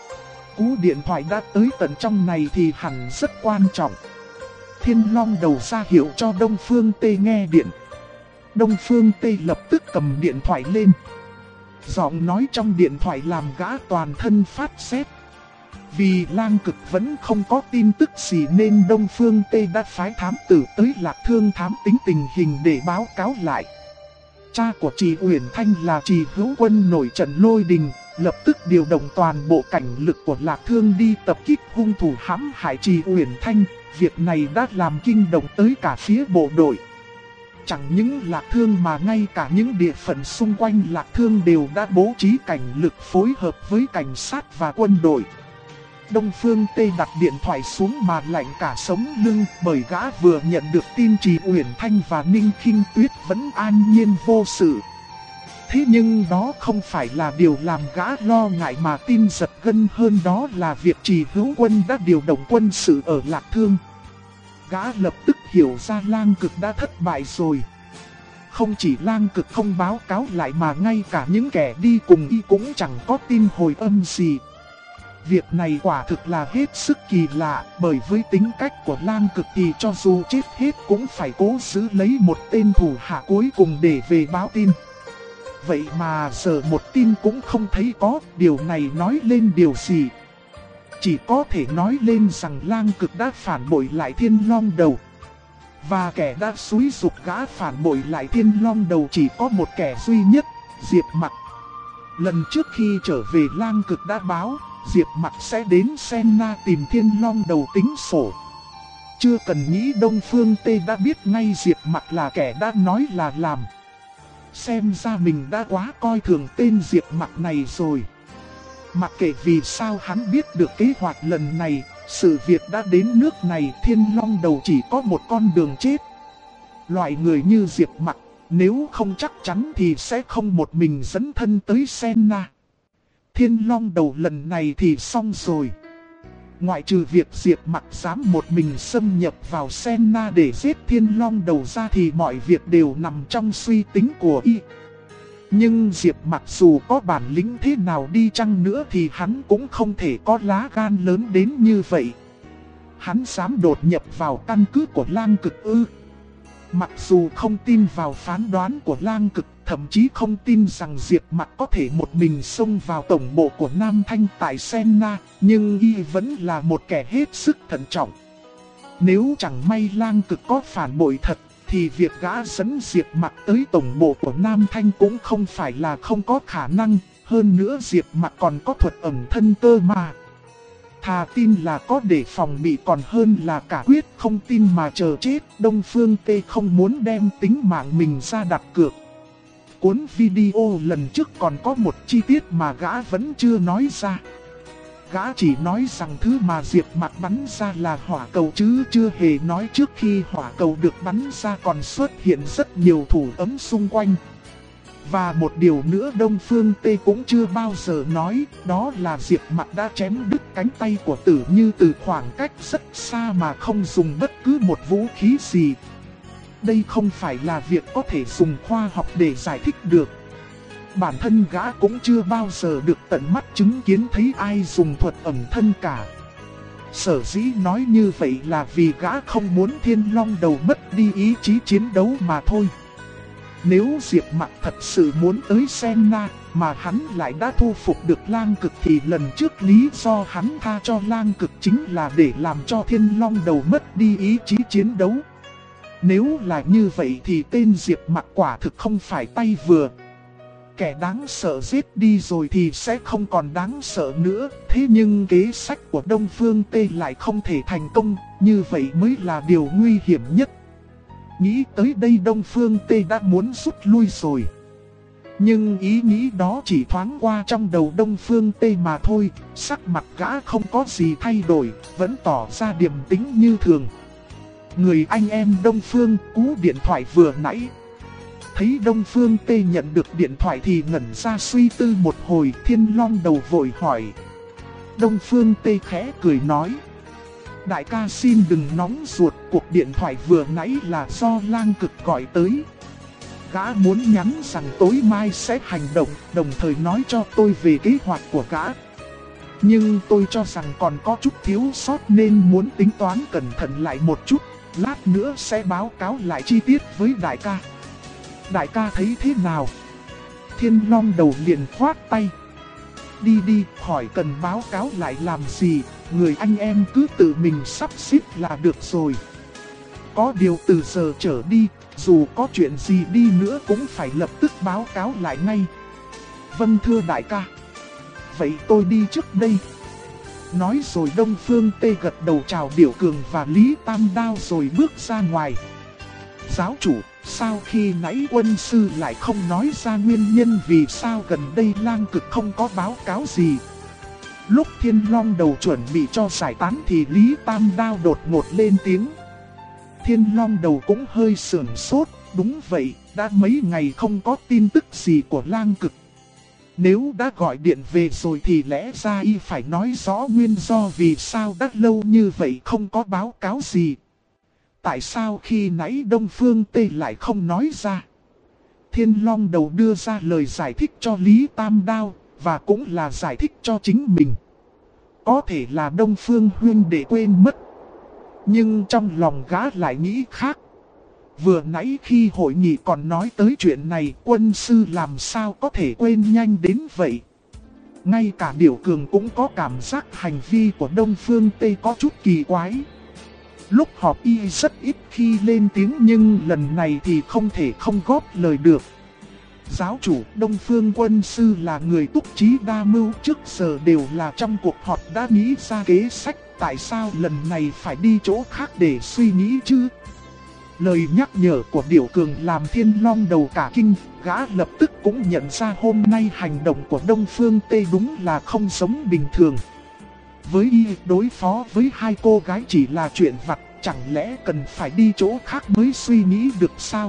Cú điện thoại đã tới tận trong này thì hẳn rất quan trọng. Thiên Long Đầu ra hiệu cho Đông Phương Tê nghe điện. Đông Phương Tê lập tức cầm điện thoại lên. Giọng nói trong điện thoại làm gã toàn thân phát rét. Vì lang cực vẫn không có tin tức gì nên Đông Phương Tê đã phái thám tử tới Lạc Thương thám tính tình hình để báo cáo lại. Cha của Trì Uyển Thanh là Trì Hữu Quân nổi trận lôi đình, lập tức điều động toàn bộ cảnh lực của Lạc Thương đi tập kích hung thủ hãm hại Trì Uyển Thanh. Việc này đã làm kinh động tới cả phía bộ đội. Chẳng những Lạc Thương mà ngay cả những địa phận xung quanh Lạc Thương đều đã bố trí cảnh lực phối hợp với cảnh sát và quân đội. Đông Phương Tê đặt điện thoại xuống mà lạnh cả sống lưng, bởi gã vừa nhận được tin Trì Uyển Thanh và Ninh Khinh Tuyết vẫn an nhiên vô sự. Thế nhưng đó không phải là điều làm gã lo ngại, mà tin giật gân hơn đó là việc Trì Hữu Quân đã điều động quân sự ở Lạc Thương. Gã lập tức hiểu ra lang cực đã thất bại rồi. Không chỉ lang cực không báo cáo lại mà ngay cả những kẻ đi cùng y cũng chẳng có tin hồi âm gì. Việc này quả thực là hết sức kỳ lạ, bởi với tính cách của lang cực thì cho dù chết hết cũng phải cố giữ lấy một tên thủ hạ cuối cùng để về báo tin. Vậy mà giờ một tin cũng không thấy có, điều này nói lên điều gì? Chỉ có thể nói lên rằng lang cực đã phản bội lại Thiên Long Đầu. Và kẻ đã xúi giục gã phản bội lại Thiên Long Đầu chỉ có một kẻ duy nhất, Diệp Mặc. Lần trước khi trở về lang cực đã báo, Diệp Mặc sẽ đến Senna tìm Thiên Long Đầu tính sổ. Chưa cần nghĩ Đông Phương Tê đã biết ngay Diệp Mặc là kẻ đã nói là làm. Xem ra mình đã quá coi thường tên Diệp Mặc này rồi. Mặc kệ vì sao hắn biết được kế hoạch lần này, sự việc đã đến nước này, Thiên Long Đầu chỉ có một con đường chết. Loại người như Diệp Mặc, nếu không chắc chắn thì sẽ không một mình dẫn thân tới Senna. Thiên Long Đầu lần này thì xong rồi. Ngoại trừ việc Diệp Mặc dám một mình xâm nhập vào Senna để giết Thiên Long Đầu ra thì mọi việc đều nằm trong suy tính của y. Nhưng Diệp Mặc dù có bản lĩnh thế nào đi chăng nữa thì hắn cũng không thể có lá gan lớn đến như vậy. Hắn dám đột nhập vào căn cứ của Lang Cực ư? Mặc dù không tin vào phán đoán của Lang Cực, thậm chí không tin rằng Diệp Mặc có thể một mình xông vào tổng bộ của Nam Thanh tại Senna, nhưng y vẫn là một kẻ hết sức thận trọng. Nếu chẳng may Lang Cực có phản bội thật, thì việc gã dẫn Diệp Mặc tới tổng bộ của Nam Thanh cũng không phải là không có khả năng, hơn nữa Diệp Mặc còn có thuật ẩn thân cơ mà. Thà tin là có để phòng bị còn hơn là cả quyết không tin mà chờ chết. Đông Phương Tê không muốn đem tính mạng mình ra đặt cược. Cuốn video lần trước còn có một chi tiết mà gã vẫn chưa nói ra. Gã chỉ nói rằng thứ mà Diệp Mặc bắn ra là hỏa cầu chứ chưa hề nói trước khi hỏa cầu được bắn ra còn xuất hiện rất nhiều thủ ấm xung quanh. Và một điều nữa Đông Phương Tê cũng chưa bao giờ nói, đó là Diệp Mặc đã chém đứt cánh tay của Tử Như từ khoảng cách rất xa mà không dùng bất cứ một vũ khí gì. Đây không phải là việc có thể dùng khoa học để giải thích được. Bản thân gã cũng chưa bao giờ được tận mắt chứng kiến thấy ai dùng thuật ẩn thân cả. Sở dĩ nói như vậy là vì gã không muốn Thiên Long Đầu mất đi ý chí chiến đấu mà thôi. Nếu Diệp Mặc thật sự muốn tới Senna mà hắn lại đã thu phục được Lang Cực thì lần trước lý do hắn tha cho Lang Cực chính là để làm cho Thiên Long Đầu mất đi ý chí chiến đấu. Nếu là như vậy thì tên Diệp Mặc quả thực không phải tay vừa. Kẻ đáng sợ giết đi rồi thì sẽ không còn đáng sợ nữa. Thế nhưng kế sách của Đông Phương Tê lại không thể thành công, như vậy mới là điều nguy hiểm nhất. Nghĩ tới đây Đông Phương Tê đã muốn rút lui rồi. Nhưng ý nghĩ đó chỉ thoáng qua trong đầu Đông Phương Tê mà thôi. Sắc mặt gã không có gì thay đổi, vẫn tỏ ra điềm tĩnh như thường. Người anh em Đông Phương, cú điện thoại vừa nãy. Thấy Đông Phương Tê nhận được điện thoại thì ngẩn ra suy tư một hồi. Thiên Long Đầu vội hỏi. Đông Phương Tê khẽ cười nói. Đại ca xin đừng nóng ruột, cuộc điện thoại vừa nãy là do Lang Cực gọi tới. Gã muốn nhắn rằng tối mai sẽ hành động, đồng thời nói cho tôi về kế hoạch của gã. Nhưng tôi cho rằng còn có chút thiếu sót nên muốn tính toán cẩn thận lại một chút. Lát nữa sẽ báo cáo lại chi tiết với đại ca. Đại ca thấy thế nào? Thiên Long Đầu liền khoát tay. Đi đi, khỏi cần báo cáo lại làm gì, người anh em cứ tự mình sắp xếp là được rồi. Có điều từ giờ trở đi, dù có chuyện gì đi nữa cũng phải lập tức báo cáo lại ngay. Vâng thưa đại ca. Vậy tôi đi trước đây. Nói rồi Đông Phương Tê gật đầu chào Điểu Cường và Lý Tam Đao rồi bước ra ngoài. Giáo chủ, sao khi nãy quân sư lại không nói ra nguyên nhân vì sao gần đây Lang Cực không có báo cáo gì? Lúc Thiên Long Đầu chuẩn bị cho giải tán thì Lý Tam Đao đột ngột lên tiếng. Thiên Long Đầu cũng hơi sửng sốt, đúng vậy, đã mấy ngày không có tin tức gì của Lang Cực. Nếu đã gọi điện về rồi thì lẽ ra y phải nói rõ nguyên do vì sao đã lâu như vậy không có báo cáo gì. Tại sao khi nãy Đông Phương Tê lại không nói ra? Thiên Long Đầu đưa ra lời giải thích cho Lý Tam Đao, và cũng là giải thích cho chính mình. Có thể là Đông Phương huynh đệ quên mất. Nhưng trong lòng gã lại nghĩ khác. Vừa nãy khi hội nghị còn nói tới chuyện này, quân sư làm sao có thể quên nhanh đến vậy? Ngay cả Điểu Cường cũng có cảm giác hành vi của Đông Phương Tê có chút kỳ quái. Lúc họp y rất ít khi lên tiếng nhưng lần này thì không thể không góp lời được. Giáo chủ Đông Phương quân sư là người túc trí đa mưu, trước giờ đều là trong cuộc họp đã nghĩ ra kế sách. Tại sao lần này phải đi chỗ khác để suy nghĩ chứ? Lời nhắc nhở của Điểu Cường làm Thiên Long Đầu cả kinh, gã lập tức cũng nhận ra hôm nay hành động của Đông Phương Tê đúng là không giống bình thường. Với y đối phó với hai cô gái chỉ là chuyện vặt, chẳng lẽ cần phải đi chỗ khác mới suy nghĩ được sao?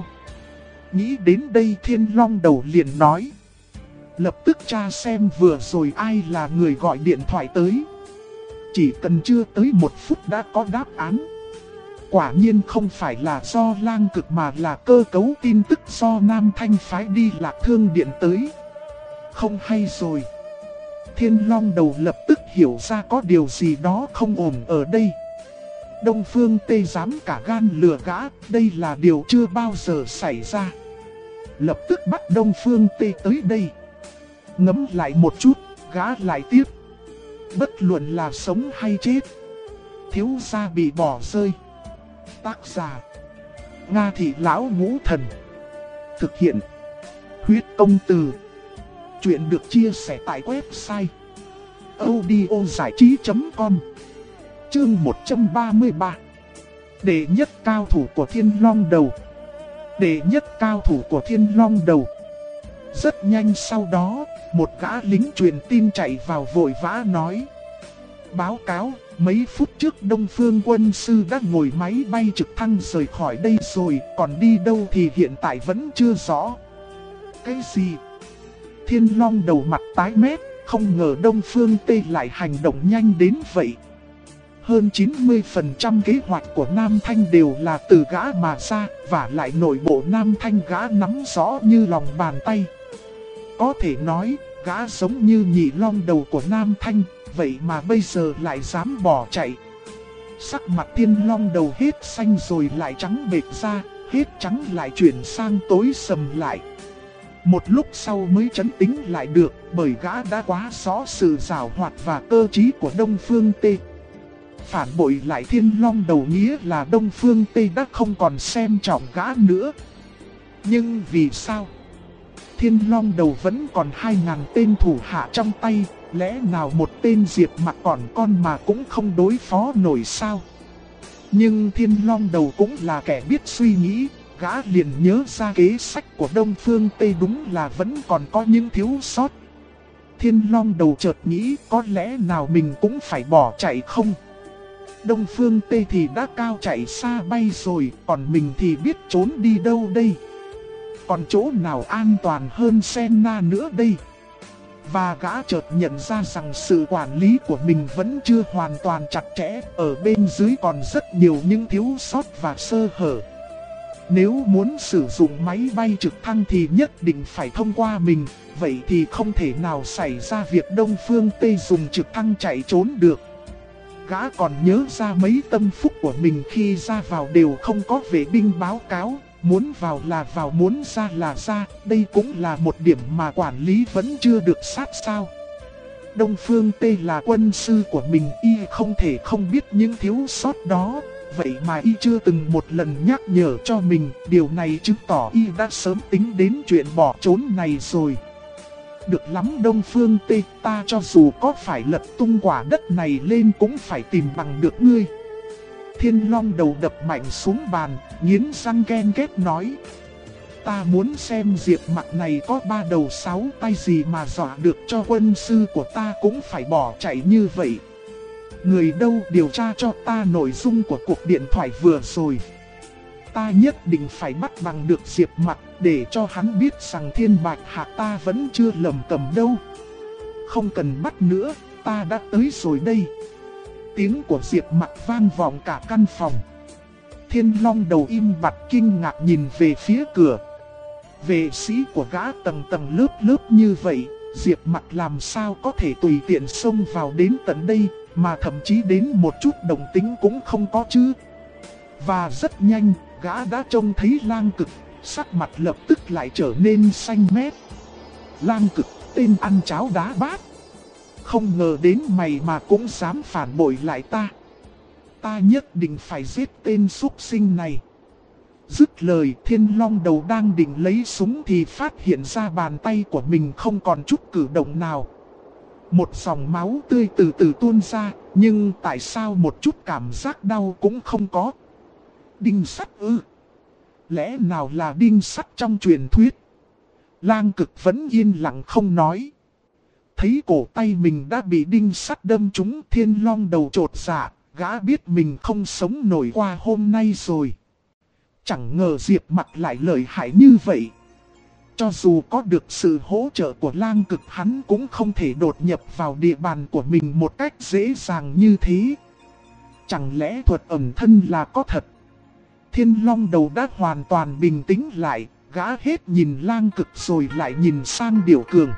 Nghĩ đến đây Thiên Long Đầu liền nói. Lập tức tra xem vừa rồi ai là người gọi điện thoại tới. Chỉ cần chưa tới 1 phút đã có đáp án. Quả nhiên không phải là do Lang Cực mà là cơ cấu tin tức do Nam Thanh phái đi Lạc Thương Điện tới. Không hay rồi. Thiên Long Đầu lập tức hiểu ra có điều gì đó không ổn ở đây. Đông Phương Tê dám cả gan lừa gã, đây là điều chưa bao giờ xảy ra. Lập tức bắt Đông Phương Tê tới đây. Ngẫm lại một chút, gã lại tiếp. Bất luận là sống hay chết, thiếu gia bị bỏ rơi. Tác giả: Nga Thị Lão Ngũ Thần. Thực hiện: Huyết Công Từ. Chuyện được chia sẻ tại website audiozảichí.com. Chương 133. Đệ nhất cao thủ của Thiên Long Đầu. Đệ nhất cao thủ của Thiên Long Đầu. Rất nhanh sau đó, một gã lính truyền tin chạy vào vội vã nói: báo cáo, mấy phút trước Đông Phương quân sư đã ngồi máy bay trực thăng rời khỏi đây rồi, còn đi đâu thì hiện tại vẫn chưa rõ. Cái gì? Thiên Long Đầu mặt tái mét, không ngờ Đông Phương Tê lại hành động nhanh đến vậy. Hơn 90% kế hoạch của Nam Thanh đều là từ gã mà ra, và lại nội bộ Nam Thanh gã nắm rõ như lòng bàn tay. Có thể nói, gã giống như nhị long đầu của Nam Thanh, vậy mà bây giờ lại dám bỏ chạy. Sắc mặt Thiên Long Đầu hết xanh rồi lại trắng bệch ra, hết trắng lại chuyển sang tối sầm lại. Một lúc sau mới trấn tĩnh lại được, bởi gã đã quá rõ sự giảo hoạt và cơ trí của Đông Phương Tê. Phản bội lại Thiên Long Đầu nghĩa là Đông Phương Tê đã không còn xem trọng gã nữa. Nhưng vì sao? Thiên Long Đầu vẫn còn 2.000 tên thủ hạ trong tay, lẽ nào một tên Diệp Mặc còn con mà cũng không đối phó nổi sao? Nhưng Thiên Long Đầu cũng là kẻ biết suy nghĩ, gã liền nhớ ra kế sách của Đông Phương Tê đúng là vẫn còn có những thiếu sót. Thiên Long Đầu chợt nghĩ có lẽ nào mình cũng phải bỏ chạy không? Đông Phương Tê thì đã cao chạy xa bay rồi, còn mình thì biết trốn đi đâu đây? Còn chỗ nào an toàn hơn Senna nữa đây? Và gã chợt nhận ra rằng sự quản lý của mình vẫn chưa hoàn toàn chặt chẽ, ở bên dưới còn rất nhiều những thiếu sót và sơ hở. Nếu muốn sử dụng máy bay trực thăng thì nhất định phải thông qua mình, vậy thì không thể nào xảy ra việc Đông Phương Tê dùng trực thăng chạy trốn được. Gã còn nhớ ra mấy tâm phúc của mình khi ra vào đều không có vệ binh báo cáo, muốn vào là vào, muốn ra là ra, đây cũng là một điểm mà quản lý vẫn chưa được sát sao. Đông Phương Tê là quân sư của mình, y không thể không biết những thiếu sót đó, vậy mà y chưa từng một lần nhắc nhở cho mình, điều này chứng tỏ y đã sớm tính đến chuyện bỏ trốn này rồi. Được lắm Đông Phương Tê, ta cho dù có phải lật tung quả đất này lên cũng phải tìm bằng được ngươi. Thiên Long Đầu đập mạnh xuống bàn, nghiến răng ken két nói: ta muốn xem Diệp Mặc này có 3 đầu 6 tay gì mà dọa được cho quân sư của ta cũng phải bỏ chạy như vậy. Người đâu điều tra cho ta nội dung của cuộc điện thoại vừa rồi. Ta nhất định phải bắt bằng được Diệp Mặc để cho hắn biết rằng Thiên Bạch Hạc ta vẫn chưa lầm cầm đâu. Không cần bắt nữa, ta đã tới rồi đây. Tiếng của Diệp Mặc vang vọng cả căn phòng. Thiên Long Đầu im bặt kinh ngạc nhìn về phía cửa. Vệ sĩ của gã tầng tầng lớp lớp như vậy, Diệp Mặc làm sao có thể tùy tiện xông vào đến tận đây, mà thậm chí đến một chút đồng tính cũng không có chứ. Và rất nhanh, gã đã trông thấy Lang Cực, sắc mặt lập tức lại trở nên xanh mét. Lang Cực, tên ăn cháo đá bát. Không ngờ đến mày mà cũng dám phản bội lại ta. Ta nhất định phải giết tên súc sinh này. Dứt lời, Thiên Long Đầu đang định lấy súng thì phát hiện ra bàn tay của mình không còn chút cử động nào. Một dòng máu tươi từ từ tuôn ra, nhưng tại sao một chút cảm giác đau cũng không có? Đinh sắt ư? Lẽ nào là đinh sắt trong truyền thuyết? Lang Cực vẫn yên lặng không nói. Thấy cổ tay mình đã bị đinh sắt đâm trúng, Thiên Long Đầu chột dạ, gã biết mình không sống nổi qua hôm nay rồi. Chẳng ngờ Diệp Mặc lại lợi hại như vậy. Cho dù có được sự hỗ trợ của Lang Cực, hắn cũng không thể đột nhập vào địa bàn của mình một cách dễ dàng như thế. Chẳng lẽ thuật ẩn thân là có thật? Thiên Long Đầu đã hoàn toàn bình tĩnh lại, gã hết nhìn Lang Cực rồi lại nhìn sang Điểu Cường.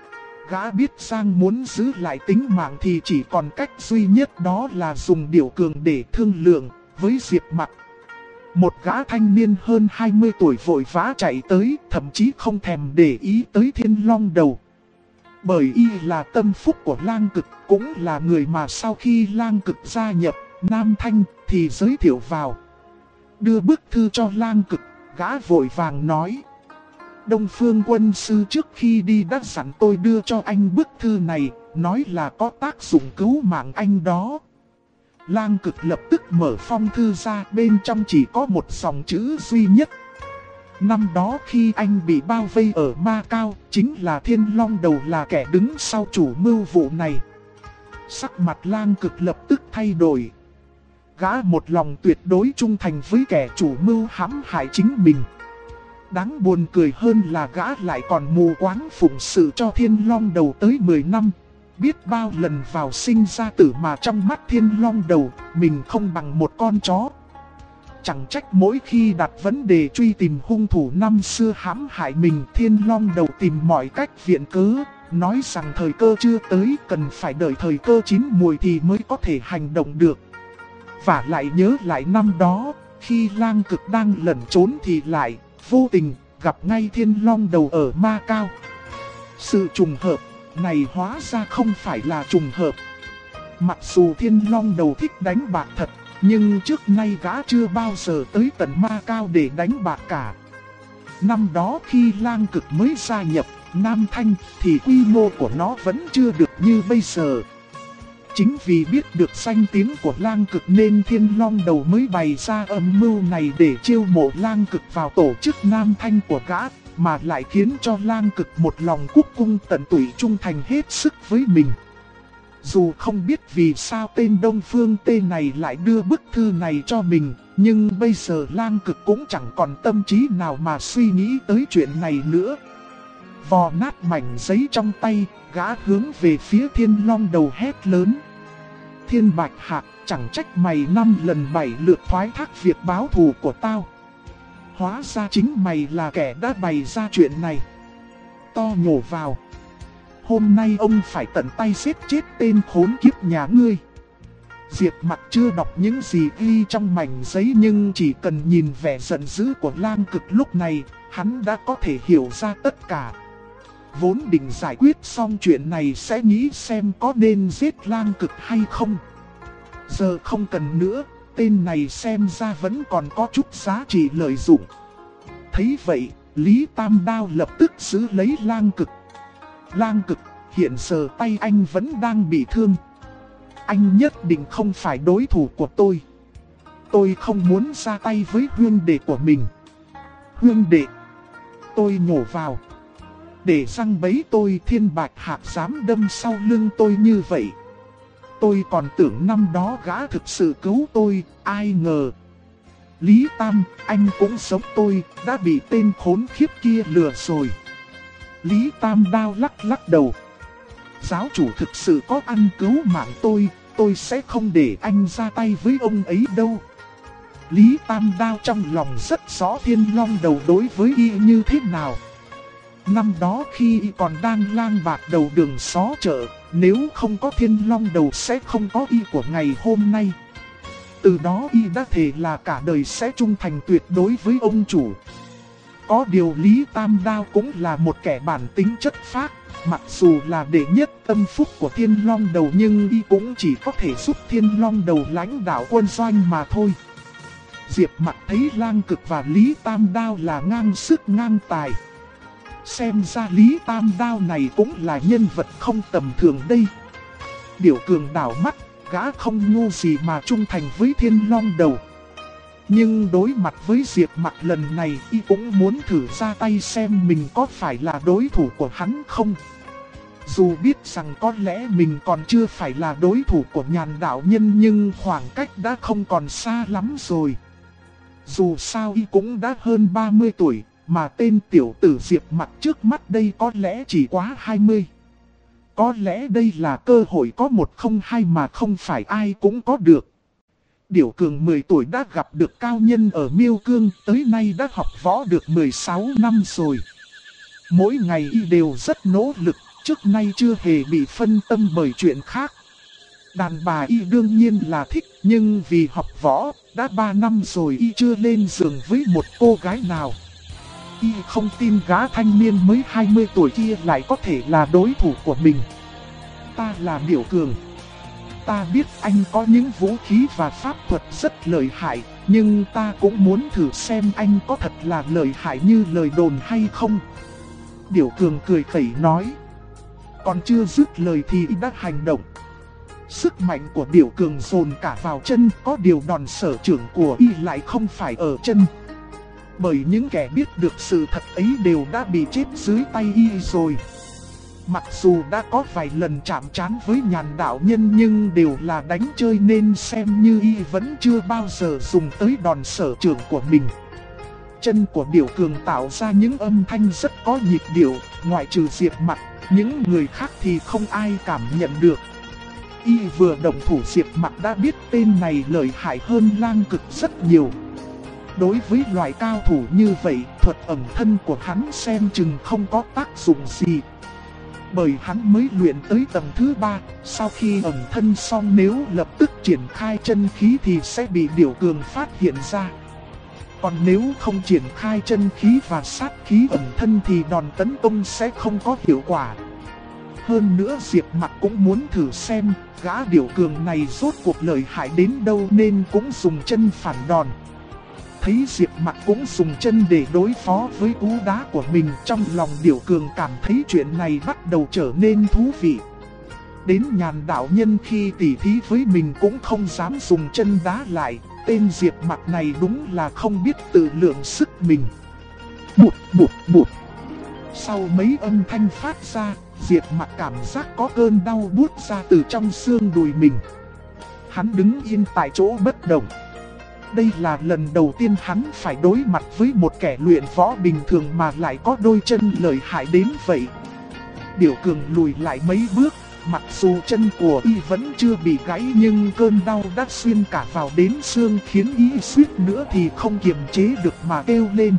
Gã biết Giang muốn giữ lại tính mạng thì chỉ còn cách duy nhất đó là dùng Điểu Cường để thương lượng với Diệp Mặc. Một gã thanh niên hơn 20 tuổi vội vã chạy tới, thậm chí không thèm để ý tới Thiên Long Đầu. Bởi y là tâm phúc của Lang Cực, cũng là người mà sau khi Lang Cực gia nhập Nam Thanh thì giới thiệu vào. Đưa bức thư cho Lang Cực, gã vội vàng nói: Đông Phương quân sư trước khi đi đã dặn tôi đưa cho anh bức thư này, nói là có tác dụng cứu mạng anh đó. Lang Cực lập tức mở phong thư ra, bên trong chỉ có một dòng chữ duy nhất. Năm đó khi anh bị bao vây ở Ma Cao, chính là Thiên Long Đầu là kẻ đứng sau chủ mưu vụ này. Sắc mặt Lang Cực lập tức thay đổi. Gã một lòng tuyệt đối trung thành với kẻ chủ mưu hãm hại chính mình. Đáng buồn cười hơn là gã lại còn mù quáng phụng sự cho Thiên Long Đầu tới 10 năm. Biết bao lần vào sinh ra tử mà trong mắt Thiên Long Đầu, mình không bằng một con chó. Chẳng trách mỗi khi đặt vấn đề truy tìm hung thủ năm xưa hãm hại mình, Thiên Long Đầu tìm mọi cách viện cớ, nói rằng thời cơ chưa tới, cần phải đợi thời cơ chín mùi thì mới có thể hành động được. Và lại nhớ lại năm đó, khi Lang Cực đang lẩn trốn thì lại vô tình gặp ngay Thiên Long Đầu ở Ma Cao. Sự trùng hợp này hóa ra không phải là trùng hợp. Mặc dù Thiên Long Đầu thích đánh bạc thật, nhưng trước nay gã chưa bao giờ tới tận Ma Cao để đánh bạc cả. Năm đó khi Lang Cực mới gia nhập Nam Thanh thì quy mô của nó vẫn chưa được như bây giờ. Chính vì biết được danh tiếng của Lang Cực nên Thiên Long Đầu mới bày ra âm mưu này để chiêu mộ Lang Cực vào tổ chức Nam Thanh của gã, mà lại khiến cho Lang Cực một lòng cúc cung tận tụy trung thành hết sức với mình. Dù không biết vì sao tên Đông Phương Tê này lại đưa bức thư này cho mình, nhưng bây giờ Lang Cực cũng chẳng còn tâm trí nào mà suy nghĩ tới chuyện này nữa. Vò nát mảnh giấy trong tay, gã hướng về phía Thiên Long Đầu hét lớn: Thiên Bạch Hạc, chẳng trách mày 5 lần 7 lượt thoái thác việc báo thù của tao. Hóa ra chính mày là kẻ đã bày ra chuyện này. To nhổ vào. Hôm nay ông phải tận tay giết chết tên khốn kiếp nhà ngươi. Diệp Mặc chưa đọc những gì ghi trong mảnh giấy, nhưng chỉ cần nhìn vẻ giận dữ của Lang Cực lúc này, hắn đã có thể hiểu ra tất cả. Vốn định giải quyết xong chuyện này sẽ nghĩ xem có nên giết Lang Cực hay không. Giờ không cần nữa, tên này xem ra vẫn còn có chút giá trị lợi dụng. Thấy vậy, Lý Tam Đao lập tức giữ lấy Lang Cực. Lang Cực, hiện giờ tay anh vẫn đang bị thương. Anh nhất định không phải đối thủ của tôi. Tôi không muốn ra tay với huynh đệ của mình. Huynh đệ, tôi nhổ vào. Để răng bấy tôi Thiên Bạch Hạc dám đâm sau lưng tôi như vậy. Tôi còn tưởng năm đó gã thực sự cứu tôi, ai ngờ. Lý Tam, anh cũng giống tôi, đã bị tên khốn khiếp kia lừa rồi. Lý Tam Đao lắc lắc đầu. Giáo chủ thực sự có ăn cứu mạng tôi sẽ không để anh ra tay với ông ấy đâu. Lý Tam Đao trong lòng rất rõ Thiên Long Đầu đối với y như thế nào. Năm đó khi y còn đang lang bạc đầu đường xó chợ, nếu không có Thiên Long Đầu sẽ không có y của ngày hôm nay. Từ đó y đã thề là cả đời sẽ trung thành tuyệt đối với ông chủ. Có điều Lý Tam Đao cũng là một kẻ bản tính chất phác, mặc dù là đệ nhất tâm phúc của Thiên Long Đầu nhưng y cũng chỉ có thể giúp Thiên Long Đầu lãnh đạo quân doanh mà thôi. Diệp Mặc thấy Lang Cực và Lý Tam Đao là ngang sức ngang tài. Xem ra Lý Tam Đao này cũng là nhân vật không tầm thường đây. Điểu Cường đảo mắt, gã không ngu gì mà trung thành với Thiên Long Đầu. Nhưng đối mặt với Diệp Mặc lần này, y cũng muốn thử ra tay xem mình có phải là đối thủ của hắn không. Dù biết rằng có lẽ mình còn chưa phải là đối thủ của Nhàn đạo nhân, nhưng khoảng cách đã không còn xa lắm rồi. Dù sao y cũng đã hơn 30 tuổi, mà tên tiểu tử Diệp Mặc trước mắt đây có lẽ chỉ quá 20. Có lẽ đây là cơ hội có một không hai mà không phải ai cũng có được. Điểu Cường 10 tuổi đã gặp được cao nhân ở Miêu Cương, tới nay đã học võ được 16 năm rồi. Mỗi ngày y đều rất nỗ lực, trước nay chưa hề bị phân tâm bởi chuyện khác. Đàn bà y đương nhiên là thích, nhưng vì học võ, đã 3 năm rồi y chưa lên giường với một cô gái nào. Y không tin gã thanh niên mới 20 tuổi kia lại có thể là đối thủ của mình. Ta là Điểu Cường. Ta biết anh có những vũ khí và pháp thuật rất lợi hại, nhưng ta cũng muốn thử xem anh có thật là lợi hại như lời đồn hay không. Điểu Cường cười khẩy nói. Còn chưa dứt lời thì y đã hành động. Sức mạnh của Điểu Cường dồn cả vào chân, có điều đòn sở trưởng của y lại không phải ở chân. Bởi những kẻ biết được sự thật ấy đều đã bị chết dưới tay y rồi. Mặc dù đã có vài lần chạm trán với Nhàn đạo nhân nhưng đều là đánh chơi nên xem như y vẫn chưa bao giờ dùng tới đòn sở trưởng của mình. Chân của Điểu Cường tạo ra những âm thanh rất có nhịp điệu, ngoại trừ Diệp Mặc, những người khác thì không ai cảm nhận được. Y vừa động thủ Diệp Mặc đã biết tên này lợi hại hơn Lang Cực rất nhiều. Đối với loại cao thủ như vậy, thuật ẩn thân của hắn xem chừng không có tác dụng gì. Bởi hắn mới luyện tới tầng thứ 3, sau khi ẩn thân xong nếu lập tức triển khai chân khí thì sẽ bị Điểu Cường phát hiện ra. Còn nếu không triển khai chân khí và sát khí ẩn thân thì đòn tấn công sẽ không có hiệu quả. Hơn nữa Diệp Mặc cũng muốn thử xem gã Điểu Cường này rốt cuộc lợi hại đến đâu nên cũng dùng chân phản đòn. Thấy Diệp Mặc cũng dùng chân để đối phó với cú đá của mình, trong lòng Điểu Cường cảm thấy chuyện này bắt đầu trở nên thú vị. Đến Nhàn đạo nhân khi tỉ thí với mình cũng không dám dùng chân đá lại, tên Diệp Mặc này đúng là không biết tự lượng sức mình. Bụt bụt bụt. Sau mấy âm thanh phát ra, Diệp Mặc cảm giác có cơn đau buốt ra từ trong xương đùi mình. Hắn đứng yên tại chỗ bất động. Đây là lần đầu tiên hắn phải đối mặt với một kẻ luyện võ bình thường mà lại có đôi chân lợi hại đến vậy. Điểu Cường lùi lại mấy bước, mặc dù chân của y vẫn chưa bị gãy nhưng cơn đau đã xuyên cả vào đến xương khiến y suýt nữa thì không kiềm chế được mà kêu lên.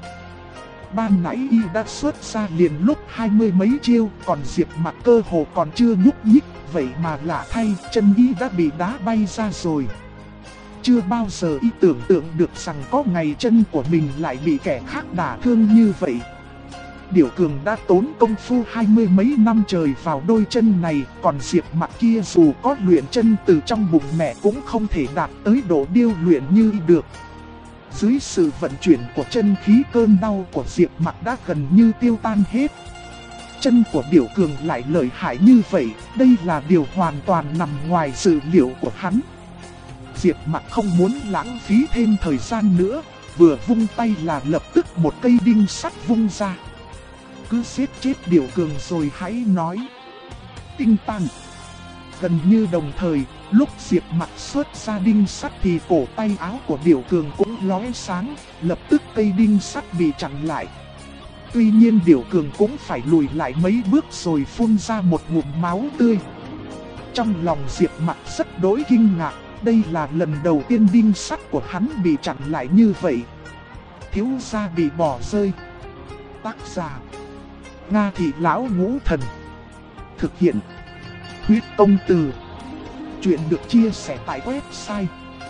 Ban nãy y đã xuất ra liền lúc 20 mấy chiêu, còn Diệp Mặc cơ hồ còn chưa nhúc nhích, vậy mà lạ thay chân y đã bị đá bay ra rồi. Chưa bao giờ y tưởng tượng được rằng có ngày chân của mình lại bị kẻ khác đả thương như vậy. Điểu Cường đã tốn công phu 20 mấy năm trời vào đôi chân này, còn Diệp Mặc kia dù có luyện chân từ trong bụng mẹ cũng không thể đạt tới độ điêu luyện như y được. Dưới sự vận chuyển của chân khí, cơn đau của Diệp Mặc đã gần như tiêu tan hết. Chân của Điểu Cường lại lợi hại như vậy, đây là điều hoàn toàn nằm ngoài dự liệu của hắn. Diệp Mặc không muốn lãng phí thêm thời gian nữa, vừa vung tay là lập tức một cây đinh sắt vung ra. Cứ giết chết Điểu Cường rồi hãy nói. Tinh tang. Gần như đồng thời, lúc Diệp Mặc xuất ra đinh sắt thì cổ tay áo của Điểu Cường cũng lóe sáng, lập tức cây đinh sắt bị chặn lại. Tuy nhiên Điểu Cường cũng phải lùi lại mấy bước rồi phun ra một ngụm máu tươi. Trong lòng Diệp Mặc rất đỗi kinh ngạc, đây là lần đầu tiên đinh sắt của hắn bị chặn lại như vậy. Thiếu gia bị bỏ rơi. Tác giả: Nga Thị Lão Ngũ Thần. Thực hiện: Huyết Công Từ. Chuyện được chia sẻ tại website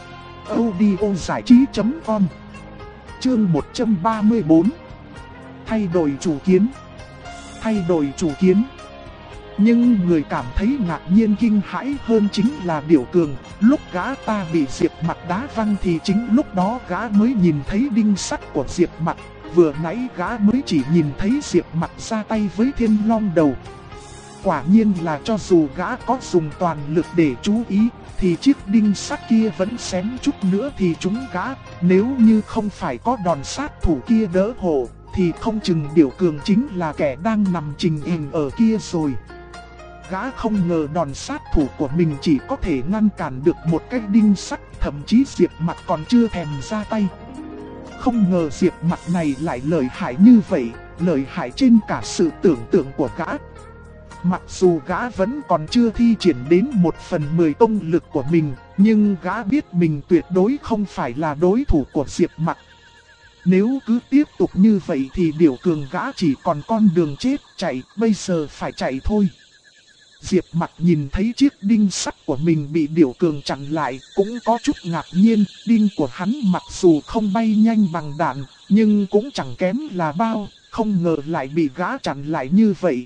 audiozảichí.com. Chương 134. Thay đổi chủ kiến. Thay đổi chủ kiến. Nhưng người cảm thấy ngạc nhiên kinh hãi hơn chính là Điểu Cường. Lúc gã ta bị Diệp Mặc đá văng thì chính lúc đó gã mới nhìn thấy đinh sắt của Diệp Mặc. Vừa nãy gã mới chỉ nhìn thấy Diệp Mặc ra tay với Thiên Long Đầu. Quả nhiên là cho dù gã có dùng toàn lực để chú ý, thì chiếc đinh sắt kia vẫn xém chút nữa thì trúng gã. Nếu như không phải có đòn sát thủ kia đỡ hộ, thì không chừng Điểu Cường chính là kẻ đang nằm trình hình ở kia rồi. Gã không ngờ đòn sát thủ của mình chỉ có thể ngăn cản được một cái đinh sắt, thậm chí Diệp Mặc còn chưa thèm ra tay. Không ngờ Diệp Mặc này lại lợi hại như vậy, lợi hại trên cả sự tưởng tượng của gã. Mặc dù gã vẫn còn chưa thi triển đến 1/10 công lực của mình, nhưng gã biết mình tuyệt đối không phải là đối thủ của Diệp Mặc. Nếu cứ tiếp tục như vậy thì Điểu Cường gã chỉ còn con đường chết chạy, bây giờ phải chạy thôi. Diệp Mặc nhìn thấy chiếc đinh sắt của mình bị Điểu Cường chặn lại, cũng có chút ngạc nhiên. Đinh của hắn mặc dù không bay nhanh bằng đạn, nhưng cũng chẳng kém là bao, không ngờ lại bị gã chặn lại như vậy.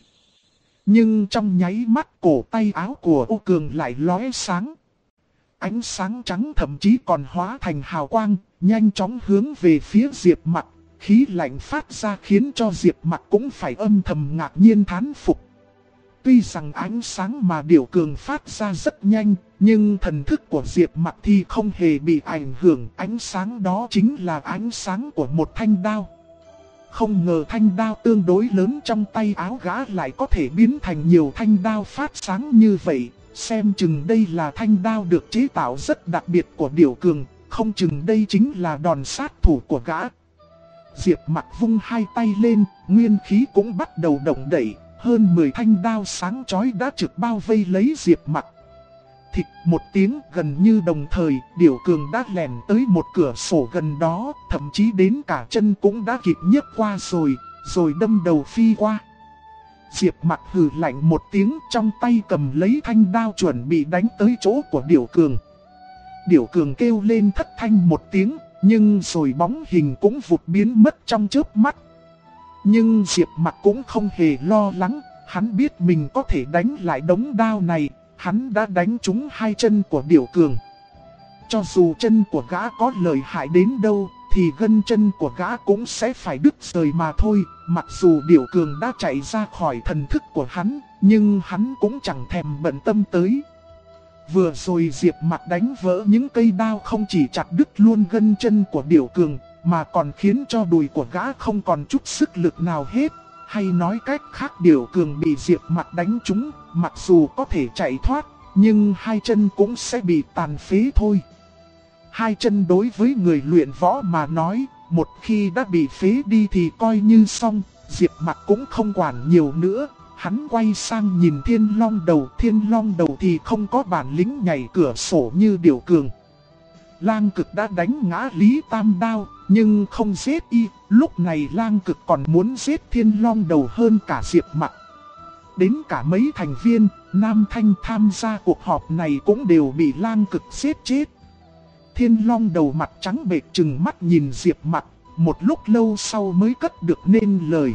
Nhưng trong nháy mắt cổ tay áo của Ô Cường lại lóe sáng. Ánh sáng trắng thậm chí còn hóa thành hào quang, nhanh chóng hướng về phía Diệp Mặc. Khí lạnh phát ra khiến cho Diệp Mặc cũng phải âm thầm ngạc nhiên thán phục. Tuy rằng ánh sáng mà Điểu Cường phát ra rất nhanh, nhưng thần thức của Diệp Mặc thì không hề bị ảnh hưởng. Ánh sáng đó chính là ánh sáng của một thanh đao. Không ngờ thanh đao tương đối lớn trong tay áo gã lại có thể biến thành nhiều thanh đao phát sáng như vậy. Xem chừng đây là thanh đao được chế tạo rất đặc biệt của Điểu Cường, không chừng đây chính là đòn sát thủ của gã. Diệp Mặc vung hai tay lên, nguyên khí cũng bắt đầu động đẩy, hơn 10 thanh đao sáng chói đã trực bao vây lấy Diệp Mặc. Thịch một tiếng, gần như đồng thời, Điểu Cường đã lèn tới một cửa sổ gần đó, thậm chí đến cả chân cũng đã kịp nhấc qua rồi đâm đầu phi qua. Diệp Mặc hừ lạnh một tiếng, trong tay cầm lấy thanh đao chuẩn bị đánh tới chỗ của Điểu Cường. Điểu Cường kêu lên thất thanh một tiếng, nhưng rồi bóng hình cũng vụt biến mất trong chớp mắt. Nhưng Diệp Mặc cũng không hề lo lắng, hắn biết mình có thể đánh lại đống đao này, hắn đã đánh trúng hai chân của Điểu Cường. Cho dù chân của gã có lợi hại đến đâu, thì gân chân của gã cũng sẽ phải đứt rời mà thôi. Mặc dù Điểu Cường đã chạy ra khỏi thần thức của hắn, nhưng hắn cũng chẳng thèm bận tâm tới. Vừa rồi Diệp Mặc đánh vỡ những cây đao không chỉ chặt đứt luôn gân chân của Điểu Cường, mà còn khiến cho đùi của gã không còn chút sức lực nào hết. Hay nói cách khác, Điểu Cường bị Diệp Mặc đánh trúng, mặc dù có thể chạy thoát, nhưng hai chân cũng sẽ bị tàn phế thôi. Hai chân đối với người luyện võ mà nói, một khi đã bị phế đi thì coi như xong. Diệp Mặc cũng không quản nhiều nữa, hắn quay sang nhìn Thiên Long Đầu thì không có bản lĩnh nhảy cửa sổ như Điểu Cường. Lang Cực đã đánh ngã Lý Tam Đao, nhưng không giết y. Lúc này Lang Cực còn muốn giết Thiên Long Đầu hơn cả Diệp Mặc. Đến cả mấy thành viên Nam Thanh tham gia cuộc họp này cũng đều bị Lang Cực giết chết. Thiên Long Đầu mặt trắng bệch trừng mắt nhìn Diệp Mặc, một lúc lâu sau mới cất được nên lời.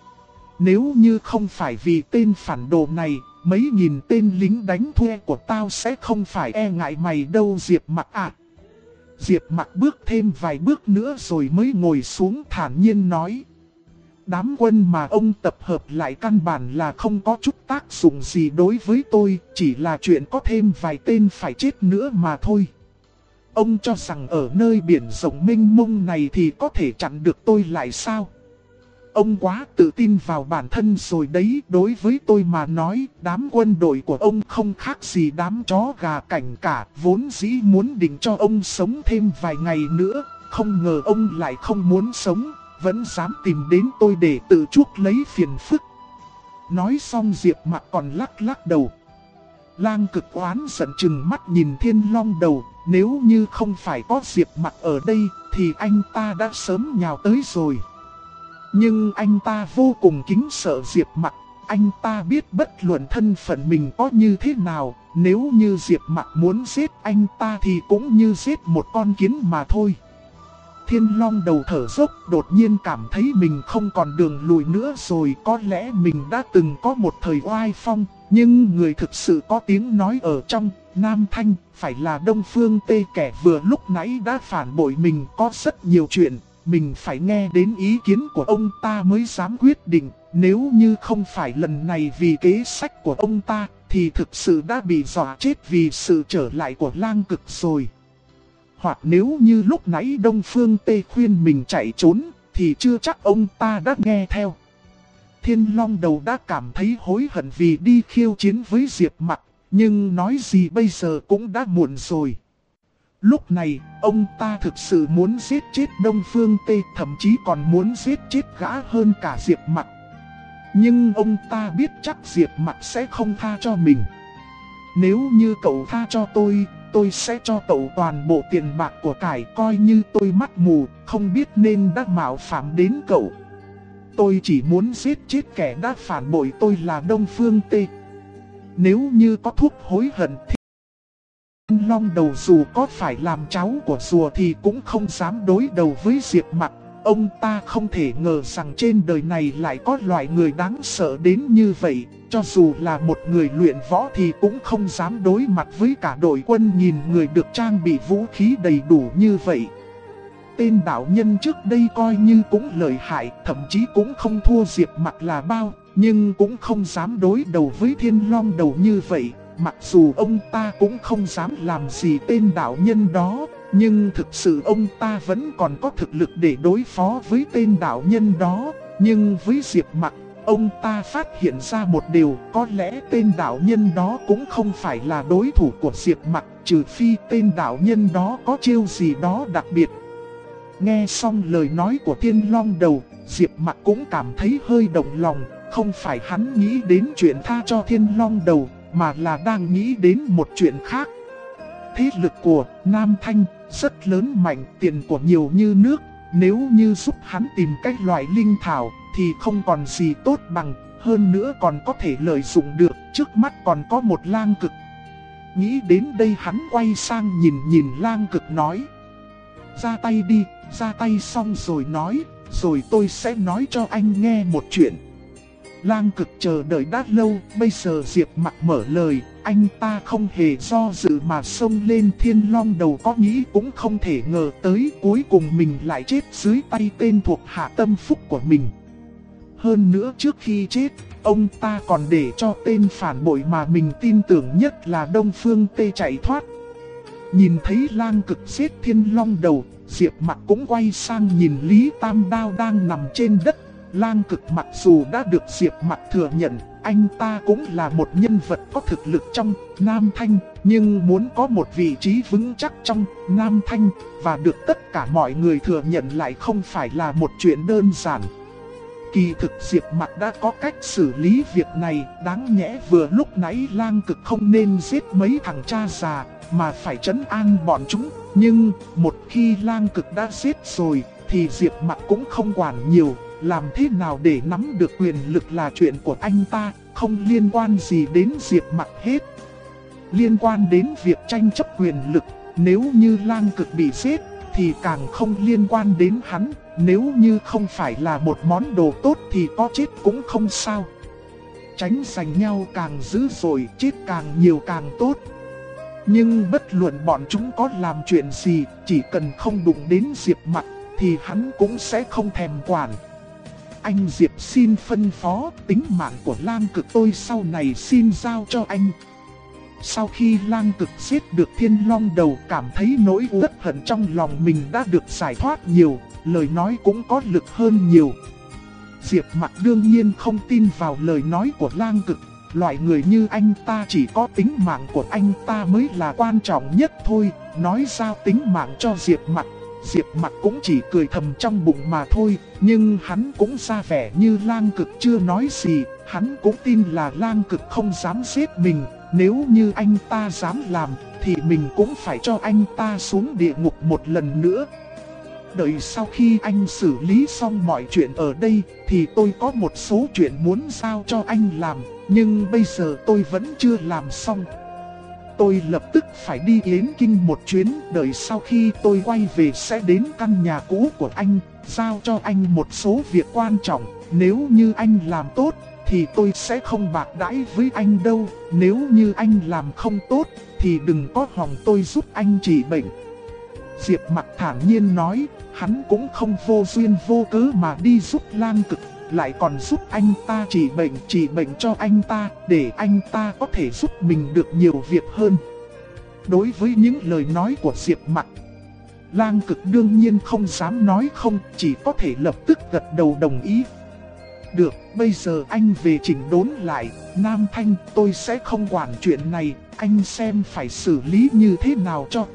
Nếu như không phải vì tên phản đồ này, mấy nghìn tên lính đánh thuê của tao sẽ không phải e ngại mày đâu Diệp Mặc à. Diệp Mặc bước thêm vài bước nữa rồi mới ngồi xuống thản nhiên nói. Đám quân mà ông tập hợp lại căn bản là không có chút tác dụng gì đối với tôi, chỉ là chuyện có thêm vài tên phải chết nữa mà thôi. Ông cho rằng ở nơi biển rộng mênh mông này thì có thể chặn được tôi lại sao? Ông quá tự tin vào bản thân rồi đấy. Đối với tôi mà nói, đám quân đội của ông không khác gì đám chó gà cảnh cả. Vốn dĩ muốn định cho ông sống thêm vài ngày nữa, không ngờ ông lại không muốn sống, vẫn dám tìm đến tôi để tự chuốc lấy phiền phức. Nói xong Diệp Mặc còn lắc đầu. Lang Cực oán giận chừng mắt nhìn Thiên Long Đầu. Nếu như không phải có Diệp Mặc ở đây thì anh ta đã sớm nhào tới rồi. Nhưng anh ta vô cùng kính sợ Diệp Mặc. Anh ta biết bất luận thân phận mình có như thế nào, nếu như Diệp Mặc muốn giết anh ta thì cũng như giết một con kiến mà thôi. Thiên Long Đầu thở dốc, đột nhiên cảm thấy mình không còn đường lùi nữa rồi. Có lẽ mình đã từng có một thời oai phong, nhưng người thực sự có tiếng nói ở trong Nam Thanh phải là Đông Phương Tê, kẻ vừa lúc nãy đã phản bội mình. Có rất nhiều chuyện mình phải nghe đến ý kiến của ông ta mới dám quyết định. Nếu như không phải lần này vì kế sách của ông ta thì thực sự đã bị dọa chết vì sự trở lại của Lang Cực rồi. Hoặc nếu như lúc nãy Đông Phương Tê khuyên mình chạy trốn thì chưa chắc ông ta đã nghe theo. Thiên Long Đầu đã cảm thấy hối hận vì đi khiêu chiến với Diệp Mặc, nhưng nói gì bây giờ cũng đã muộn rồi. Lúc này, ông ta thực sự muốn giết chết Đông Phương Tê, thậm chí còn muốn giết chết gã hơn cả Diệp Mặc. Nhưng ông ta biết chắc Diệp Mặc sẽ không tha cho mình. Nếu như cậu tha cho tôi sẽ cho cậu toàn bộ tiền bạc của cải, coi như tôi mắt mù, không biết nên đã mạo phạm đến cậu. Tôi chỉ muốn giết chết kẻ đã phản bội tôi là Đông Phương Tê. Nếu như có thuốc hối hận thì Thiên Long Đầu dù có phải làm cháu của rùa thì cũng không dám đối đầu với Diệp Mặc. Ông ta không thể ngờ rằng trên đời này lại có loại người đáng sợ đến như vậy. Cho dù là một người luyện võ thì cũng không dám đối mặt với cả đội quân nghìn người được trang bị vũ khí đầy đủ như vậy. Tên đạo nhân trước đây coi như cũng lợi hại, thậm chí cũng không thua Diệp Mặc là bao, nhưng cũng không dám đối đầu với Thiên Long Đầu như vậy. Mặc dù ông ta cũng không dám làm gì tên đạo nhân đó, nhưng thực sự ông ta vẫn còn có thực lực để đối phó với tên đạo nhân đó. Nhưng với Diệp Mặc, ông ta phát hiện ra một điều, có lẽ tên đạo nhân đó cũng không phải là đối thủ của Diệp Mặc, trừ phi tên đạo nhân đó có chiêu gì đó đặc biệt. Nghe xong lời nói của Thiên Long Đầu, Diệp Mặc cũng cảm thấy hơi động lòng. Không phải hắn nghĩ đến chuyện tha cho Thiên Long Đầu, mà là đang nghĩ đến một chuyện khác. Thế lực của Nam Thanh rất lớn mạnh, tiền của nhiều như nước. Nếu như giúp hắn tìm cách loại linh thảo thì không còn gì tốt bằng. Hơn nữa còn có thể lợi dụng được, trước mắt còn có một Lang Cực. Nghĩ đến đây hắn quay sang nhìn Lang Cực nói: ra tay đi, ra tay xong rồi nói, rồi tôi sẽ nói cho anh nghe một chuyện. Lang Cực chờ đợi đã lâu, bây giờ Diệp Mặc mở lời, anh ta không hề do dự mà xông lên. Thiên Long Đầu có nghĩ cũng không thể ngờ tới cuối cùng mình lại chết dưới tay tên thuộc hạ tâm phúc của mình. Hơn nữa trước khi chết, ông ta còn để cho tên phản bội mà mình tin tưởng nhất là Đông Phương Tê chạy thoát. Nhìn thấy Lang Cực giết Thiên Long Đầu, Diệp Mặc cũng quay sang nhìn Lý Tam Đao đang nằm trên đất. Lang Cực mặc dù đã được Diệp Mặc thừa nhận, anh ta cũng là một nhân vật có thực lực trong Nam Thanh, nhưng muốn có một vị trí vững chắc trong Nam Thanh và được tất cả mọi người thừa nhận lại không phải là một chuyện đơn giản. Kỳ thực Diệp Mặc đã có cách xử lý việc này, đáng nhẽ vừa lúc nãy Lang Cực không nên giết mấy thằng cha già, mà phải trấn an bọn chúng. Nhưng một khi Lang Cực đã giết rồi, thì Diệp Mặc cũng không quản nhiều. Làm thế nào để nắm được quyền lực là chuyện của anh ta, không liên quan gì đến Diệp Mặc hết. Liên quan đến việc tranh chấp quyền lực, nếu như Lang Cực bị giết, thì càng không liên quan đến hắn. Nếu như không phải là một món đồ tốt thì có chết cũng không sao. Tránh giành nhau càng dữ dội, chết càng nhiều càng tốt. Nhưng bất luận bọn chúng có làm chuyện gì, chỉ cần không đụng đến Diệp Mặc, thì hắn cũng sẽ không thèm quản. Anh Diệp xin phân phó, tính mạng của Lang Cực tôi sau này xin giao cho anh. Sau khi Lang Cực giết được Thiên Long Đầu, cảm thấy nỗi uất hận trong lòng mình đã được giải thoát nhiều, lời nói cũng có lực hơn nhiều. Diệp Mặc đương nhiên không tin vào lời nói của Lang Cực. Loại người như anh ta chỉ có tính mạng của anh ta mới là quan trọng nhất thôi. Nói giao tính mạng cho Diệp Mặc, Diệp Mặc cũng chỉ cười thầm trong bụng mà thôi. Nhưng hắn cũng ra vẻ như Lang Cực chưa nói gì. Hắn cũng tin là Lang Cực không dám giết mình. Nếu như anh ta dám làm thì mình cũng phải cho anh ta xuống địa ngục một lần nữa. Đợi sau khi anh xử lý xong mọi chuyện ở đây thì tôi có một số chuyện muốn giao cho anh làm. Nhưng bây giờ tôi vẫn chưa làm xong. Tôi lập tức phải đi Yến Kinh một chuyến. Đợi sau khi tôi quay về sẽ đến căn nhà cũ của anh, giao cho anh một số việc quan trọng. Nếu như anh làm tốt thì tôi sẽ không bạc đãi với anh đâu. Nếu như anh làm không tốt thì đừng có hòng tôi giúp anh trị bệnh. Diệp Mặc thản nhiên nói, hắn cũng không vô duyên vô cớ mà đi giúp Lang Cực, lại còn giúp anh ta trị bệnh cho anh ta, để anh ta có thể giúp mình được nhiều việc hơn. Đối với những lời nói của Diệp Mặc, Lang Cực đương nhiên không dám nói không, chỉ có thể lập tức gật đầu đồng ý. Được, bây giờ anh về chỉnh đốn lại, Nam Thanh tôi sẽ không quản chuyện này, anh xem phải xử lý như thế nào cho tốt.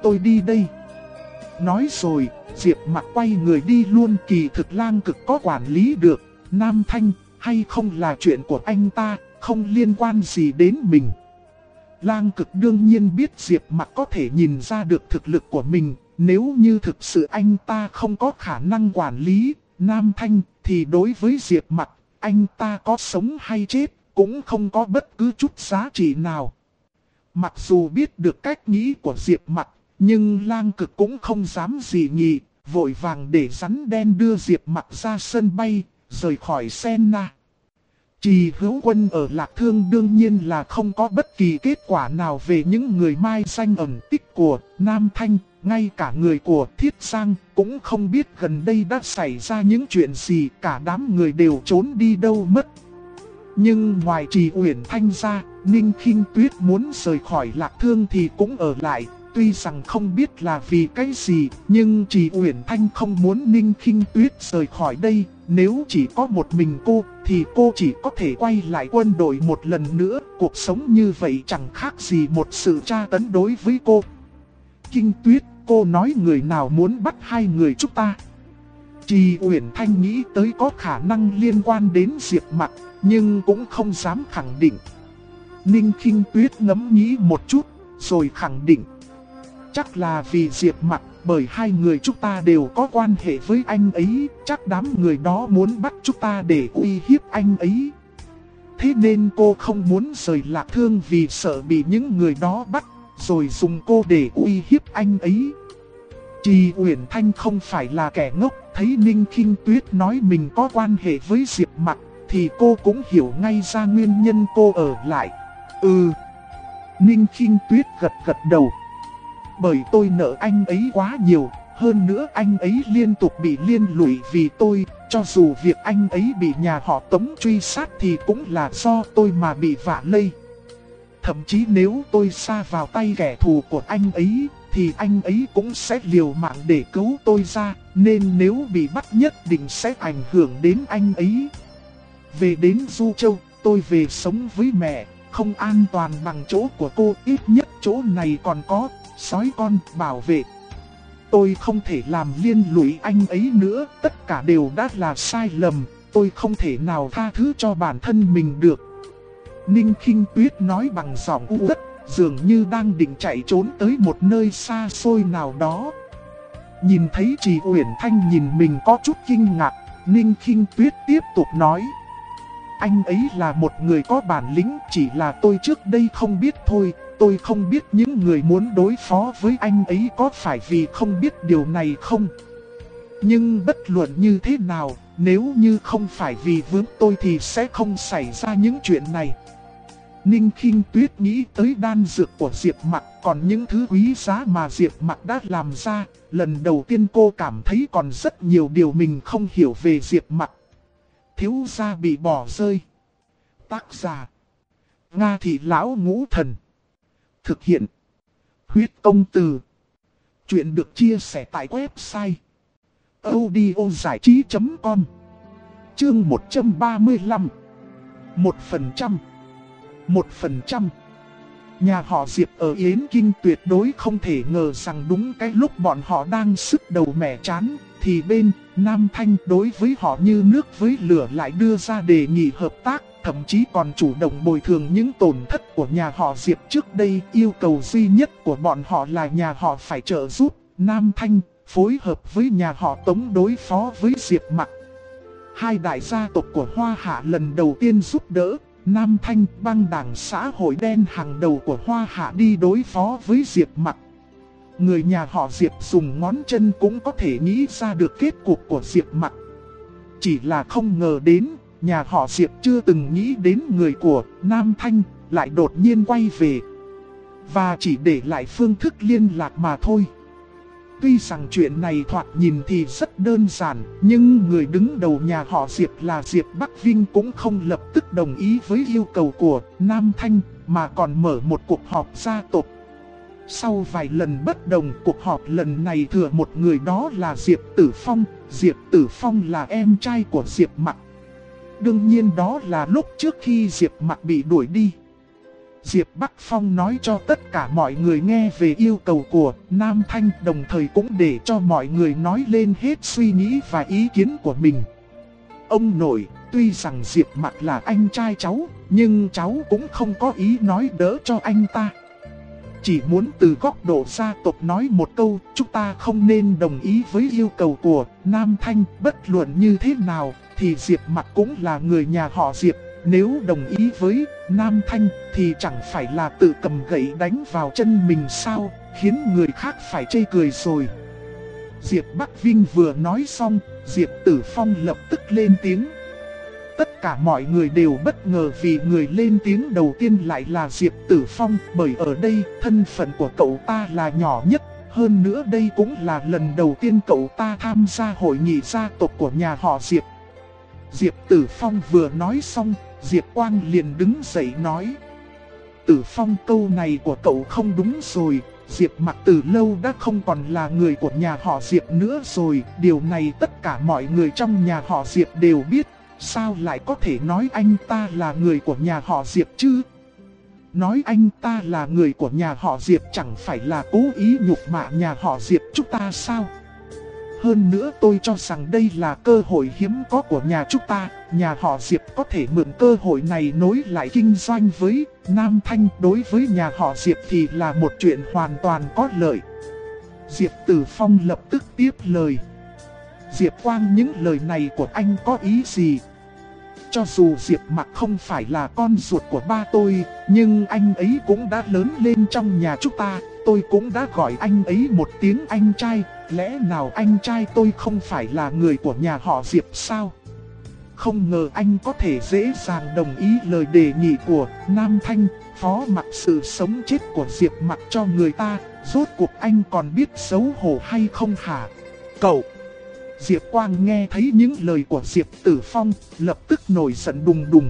tôi đi đây. Nói rồi, Diệp Mặc quay người đi luôn. Kỳ thực Lang Cực có quản lý được Nam Thanh hay không là chuyện của anh ta, không liên quan gì đến mình. Lang Cực đương nhiên biết Diệp Mặc có thể nhìn ra được thực lực của mình. Nếu như thực sự anh ta không có khả năng quản lý Nam Thanh thì đối với Diệp Mặc, anh ta có sống hay chết cũng không có bất cứ chút giá trị nào. Mặc dù biết được cách nghĩ của Diệp Mặc, nhưng Lang Cực cũng không dám gì nghị, vội vàng để rắn đen đưa Diệp Mặc ra sân bay, rời khỏi Senna. Trì Hữu Quân ở Lạc Thương đương nhiên là không có bất kỳ kết quả nào về những người mai danh ẩn tích của Nam Thanh, ngay cả người của Thiết Giang cũng không biết gần đây đã xảy ra những chuyện gì, cả đám người đều trốn đi đâu mất. Nhưng ngoài Trì Uyển Thanh ra, Ninh Khinh Tuyết muốn rời khỏi Lạc Thương thì cũng ở lại. Tuy rằng không biết là vì cái gì, nhưng Trì Uyển Thanh không muốn Ninh Khinh Tuyết rời khỏi đây. Nếu chỉ có một mình cô, thì cô chỉ có thể quay lại quân đội một lần nữa. Cuộc sống như vậy chẳng khác gì một sự tra tấn đối với cô. Kinh Tuyết, cô nói người nào muốn bắt hai người chúng ta? Trì Uyển Thanh nghĩ tới có khả năng liên quan đến Diệp Mặc, nhưng cũng không dám khẳng định. Ninh Khinh Tuyết ngẫm nghĩ một chút, rồi khẳng định. Chắc là vì Diệp Mặc, bởi hai người chúng ta đều có quan hệ với anh ấy, chắc đám người đó muốn bắt chúng ta để uy hiếp anh ấy. Thế nên cô không muốn rời Lạc Thương vì sợ bị những người đó bắt, rồi dùng cô để uy hiếp anh ấy. Trì Uyển Thanh không phải là kẻ ngốc, thấy Ninh Khinh Tuyết nói mình có quan hệ với Diệp Mặc, thì cô cũng hiểu ngay ra nguyên nhân cô ở lại. Ninh Khinh Tuyết gật gật đầu. Bởi tôi nợ anh ấy quá nhiều, hơn nữa anh ấy liên tục bị liên lụy vì tôi, cho dù việc anh ấy bị nhà họ Tống truy sát thì cũng là do tôi mà bị vạ lây. Thậm chí nếu tôi sa vào tay kẻ thù của anh ấy, thì anh ấy cũng sẽ liều mạng để cứu tôi ra, nên nếu bị bắt nhất định sẽ ảnh hưởng đến anh ấy. Về đến Du Châu, tôi về sống với mẹ, không an toàn bằng chỗ của cô, ít nhất chỗ này còn có sói con bảo vệ. Tôi không thể làm liên lụy anh ấy nữa, tất cả đều đã là sai lầm, tôi không thể nào tha thứ cho bản thân mình được. Ninh Khinh Tuyết nói bằng giọng u uất, dường như đang định chạy trốn tới một nơi xa xôi nào đó. Nhìn thấy Trì Uyển Thanh nhìn mình có chút kinh ngạc, Ninh Khinh Tuyết tiếp tục nói. Anh ấy là một người có bản lĩnh, chỉ là tôi trước đây không biết thôi. Tôi không biết những người muốn đối phó với anh ấy có phải vì không biết điều này không. Nhưng bất luận như thế nào, nếu như không phải vì vướng tôi thì sẽ không xảy ra những chuyện này. Ninh Khinh Tuyết nghĩ tới đan dược của Diệp Mặc, còn những thứ quý giá mà Diệp Mặc đã làm ra. Lần đầu tiên cô cảm thấy còn rất nhiều điều mình không hiểu về Diệp Mặc. Thiếu gia bị bỏ rơi. Tác giả Nga Thị Lão Ngũ Thần. Thực hiện Huyết Công Từ. Chuyện được chia sẻ tại website audiozảichí.com. Chương 135. 1%. 1%. Nhà họ Diệp ở Yến Kinh tuyệt đối không thể ngờ rằng đúng cái lúc bọn họ đang sức đầu mẻ chán, thì bên Nam Thanh đối với họ như nước với lửa lại đưa ra đề nghị hợp tác, thậm chí còn chủ động bồi thường những tổn thất của nhà họ Diệp trước đây. Yêu cầu duy nhất của bọn họ là nhà họ phải trợ giúp Nam Thanh phối hợp với nhà họ Tống đối phó với Diệp Mặc. Hai đại gia tộc của Hoa Hạ lần đầu tiên giúp đỡ Nam Thanh, băng đảng xã hội đen hàng đầu của Hoa Hạ đi đối phó với Diệp Mặc. Người nhà họ Diệp dùng ngón chân cũng có thể nghĩ ra được kết cục của Diệp Mặc. Chỉ là không ngờ đến, nhà họ Diệp chưa từng nghĩ đến người của Nam Thanh lại đột nhiên quay về. Và chỉ để lại phương thức liên lạc mà thôi. Tuy rằng chuyện này thoạt nhìn thì rất đơn giản, nhưng người đứng đầu nhà họ Diệp là Diệp Bắc Vinh cũng không lập tức đồng ý với yêu cầu của Nam Thanh, mà còn mở một cuộc họp gia tộc. Sau vài lần bất đồng, cuộc họp lần này thừa một người, đó là Diệp Tử Phong. Diệp Tử Phong là em trai của Diệp Mặc. Đương nhiên đó là lúc trước khi Diệp Mặc bị đuổi đi. Diệp Bắc Phong nói cho tất cả mọi người nghe về yêu cầu của Nam Thanh, đồng thời cũng để cho mọi người nói lên hết suy nghĩ và ý kiến của mình. Ông nội, tuy rằng Diệp Mặc là anh trai cháu, nhưng cháu cũng không có ý nói đỡ cho anh ta. Chỉ muốn từ góc độ gia tộc nói một câu, chúng ta không nên đồng ý với yêu cầu của Nam Thanh. Bất luận như thế nào, thì Diệp Mặc cũng là người nhà họ Diệp. Nếu đồng ý với Nam Thanh, thì chẳng phải là tự cầm gậy đánh vào chân mình sao, khiến người khác phải chê cười rồi. Diệp Bắc Vinh vừa nói xong, Diệp Tử Phong lập tức lên tiếng. Tất cả mọi người đều bất ngờ vì người lên tiếng đầu tiên lại là Diệp Tử Phong, bởi ở đây thân phận của cậu ta là nhỏ nhất. Hơn nữa đây cũng là lần đầu tiên cậu ta tham gia hội nghị gia tộc của nhà họ Diệp. Diệp Tử Phong vừa nói xong, Diệp Quang liền đứng dậy nói. Tử Phong, câu này của cậu không đúng rồi. Diệp Mặc từ lâu đã không còn là người của nhà họ Diệp nữa rồi. Điều này tất cả mọi người trong nhà họ Diệp đều biết. Sao lại có thể nói anh ta là người của nhà họ Diệp chứ? Nói anh ta là người của nhà họ Diệp chẳng phải là cố ý nhục mạ nhà họ Diệp chúng ta sao? Hơn nữa tôi cho rằng đây là cơ hội hiếm có của nhà chúng ta. Nhà họ Diệp có thể mượn cơ hội này nối lại kinh doanh với Nam Thanh. Đối với nhà họ Diệp thì là một chuyện hoàn toàn có lợi. Diệp Tử Phong lập tức tiếp lời. Diệp Quang, những lời này của anh có ý gì? Cho dù Diệp Mặc không phải là con ruột của ba tôi, nhưng anh ấy cũng đã lớn lên trong nhà chúng ta. Tôi cũng đã gọi anh ấy một tiếng anh trai. Lẽ nào anh trai tôi không phải là người của nhà họ Diệp sao? Không ngờ anh có thể dễ dàng đồng ý lời đề nghị của Nam Thanh, phó mặc sự sống chết của Diệp Mặc cho người ta. Rốt cuộc anh còn biết xấu hổ hay không hả? Cậu! Diệp Quang nghe thấy những lời của Diệp Tử Phong, lập tức nổi giận đùng đùng.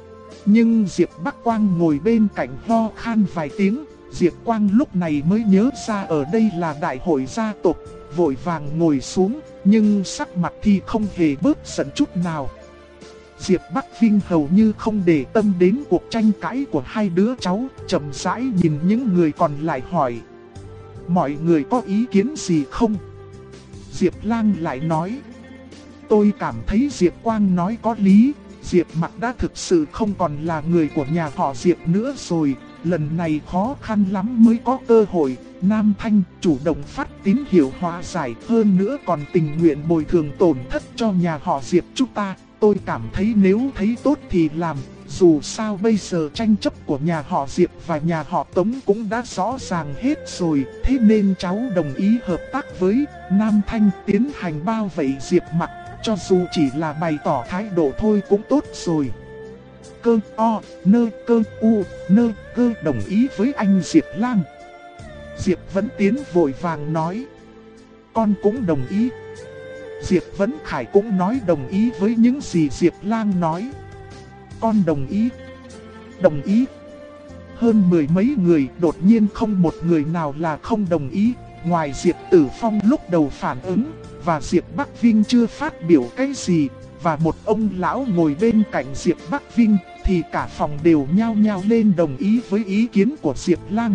Nhưng Diệp Bắc Quang ngồi bên cạnh ho khan vài tiếng. Diệp Quang lúc này mới nhớ ra ở đây là đại hội gia tộc, vội vàng ngồi xuống, nhưng sắc mặt thì không hề bớt giận chút nào. Diệp Bắc Vinh hầu như không để tâm đến cuộc tranh cãi của hai đứa cháu, chậm rãi nhìn những người còn lại hỏi. Mọi người có ý kiến gì không? Diệp Lang lại nói. Tôi cảm thấy Diệp Quang nói có lý. Diệp Mặc đã thực sự không còn là người của nhà họ Diệp nữa rồi. Lần này khó khăn lắm mới có cơ hội. Nam Thanh chủ động phát tín hiệu hóa giải, hơn nữa còn tình nguyện bồi thường tổn thất cho nhà họ Diệp chúng ta. Tôi cảm thấy nếu thấy tốt thì làm. Dù sao bây giờ tranh chấp của nhà họ Diệp và nhà họ Tống cũng đã rõ ràng hết rồi. Thế nên cháu đồng ý hợp tác với Nam Thanh tiến hành bao vây Diệp Mặc. Cho dù chỉ là bày tỏ thái độ thôi cũng tốt rồi. Cơ o, nơ cơ u, nơ cơ đồng ý với anh Diệp Lang. Diệp Vấn Tiến vội vàng nói. Con cũng đồng ý. Diệp Vấn Khải cũng nói đồng ý với những gì Diệp Lang nói. Con đồng ý. Đồng ý. Hơn mười mấy người, đột nhiên không một người nào là không đồng ý. Ngoài Diệp Tử Phong lúc đầu phản ứng, và Diệp Bắc Vinh chưa phát biểu cái gì, và một ông lão ngồi bên cạnh Diệp Bắc Vinh, thì cả phòng đều nhao nhao lên đồng ý với ý kiến của Diệp Lang.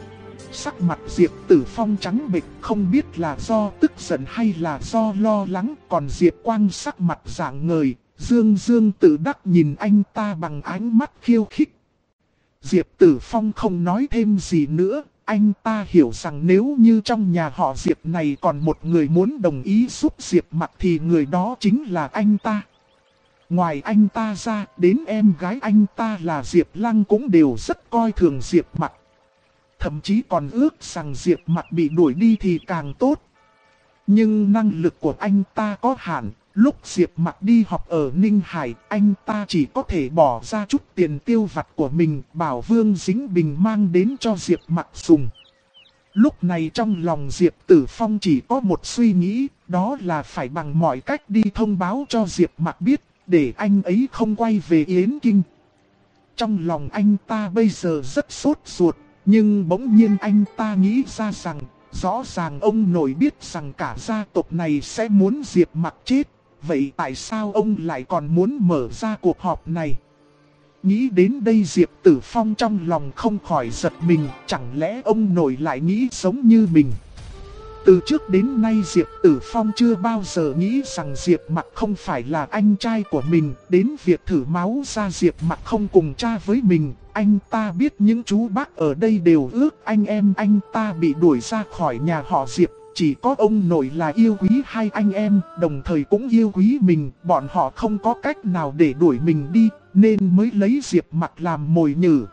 Sắc mặt Diệp Tử Phong trắng bệch, không biết là do tức giận hay là do lo lắng. Còn Diệp Quang sắc mặt rạng ngời, dương dương tự đắc nhìn anh ta bằng ánh mắt khiêu khích. Diệp Tử Phong không nói thêm gì nữa. Anh ta hiểu rằng nếu như trong nhà họ Diệp này còn một người muốn đồng ý giúp Diệp Mặc thì người đó chính là anh ta. Ngoài anh ta ra, đến em gái anh ta là Diệp Lăng cũng đều rất coi thường Diệp Mặc. Thậm chí còn ước rằng Diệp Mặc bị đuổi đi thì càng tốt. Nhưng năng lực của anh ta có hạn. Lúc Diệp Mặc đi học ở Ninh Hải, anh ta chỉ có thể bỏ ra chút tiền tiêu vặt của mình, bảo Vương Dính Bình mang đến cho Diệp Mặc dùng. Lúc này trong lòng Diệp Tử Phong chỉ có một suy nghĩ, đó là phải bằng mọi cách đi thông báo cho Diệp Mặc biết, để anh ấy không quay về Yến Kinh. Trong lòng anh ta bây giờ rất sốt ruột, nhưng bỗng nhiên anh ta nghĩ ra rằng, rõ ràng ông nội biết rằng cả gia tộc này sẽ muốn Diệp Mặc chết. Vậy tại sao ông lại còn muốn mở ra cuộc họp này? Nghĩ đến đây Diệp Tử Phong trong lòng không khỏi giật mình, chẳng lẽ ông nội lại nghĩ giống như mình. Từ trước đến nay Diệp Tử Phong chưa bao giờ nghĩ rằng Diệp Mặc không phải là anh trai của mình. Đến việc thử máu ra Diệp Mặc không cùng cha với mình. Anh ta biết những chú bác ở đây đều ước anh em anh ta bị đuổi ra khỏi nhà họ Diệp. Chỉ có ông nội là yêu quý hai anh em, đồng thời cũng yêu quý mình. Bọn họ không có cách nào để đuổi mình đi, nên mới lấy Diệp Mặc làm mồi nhử.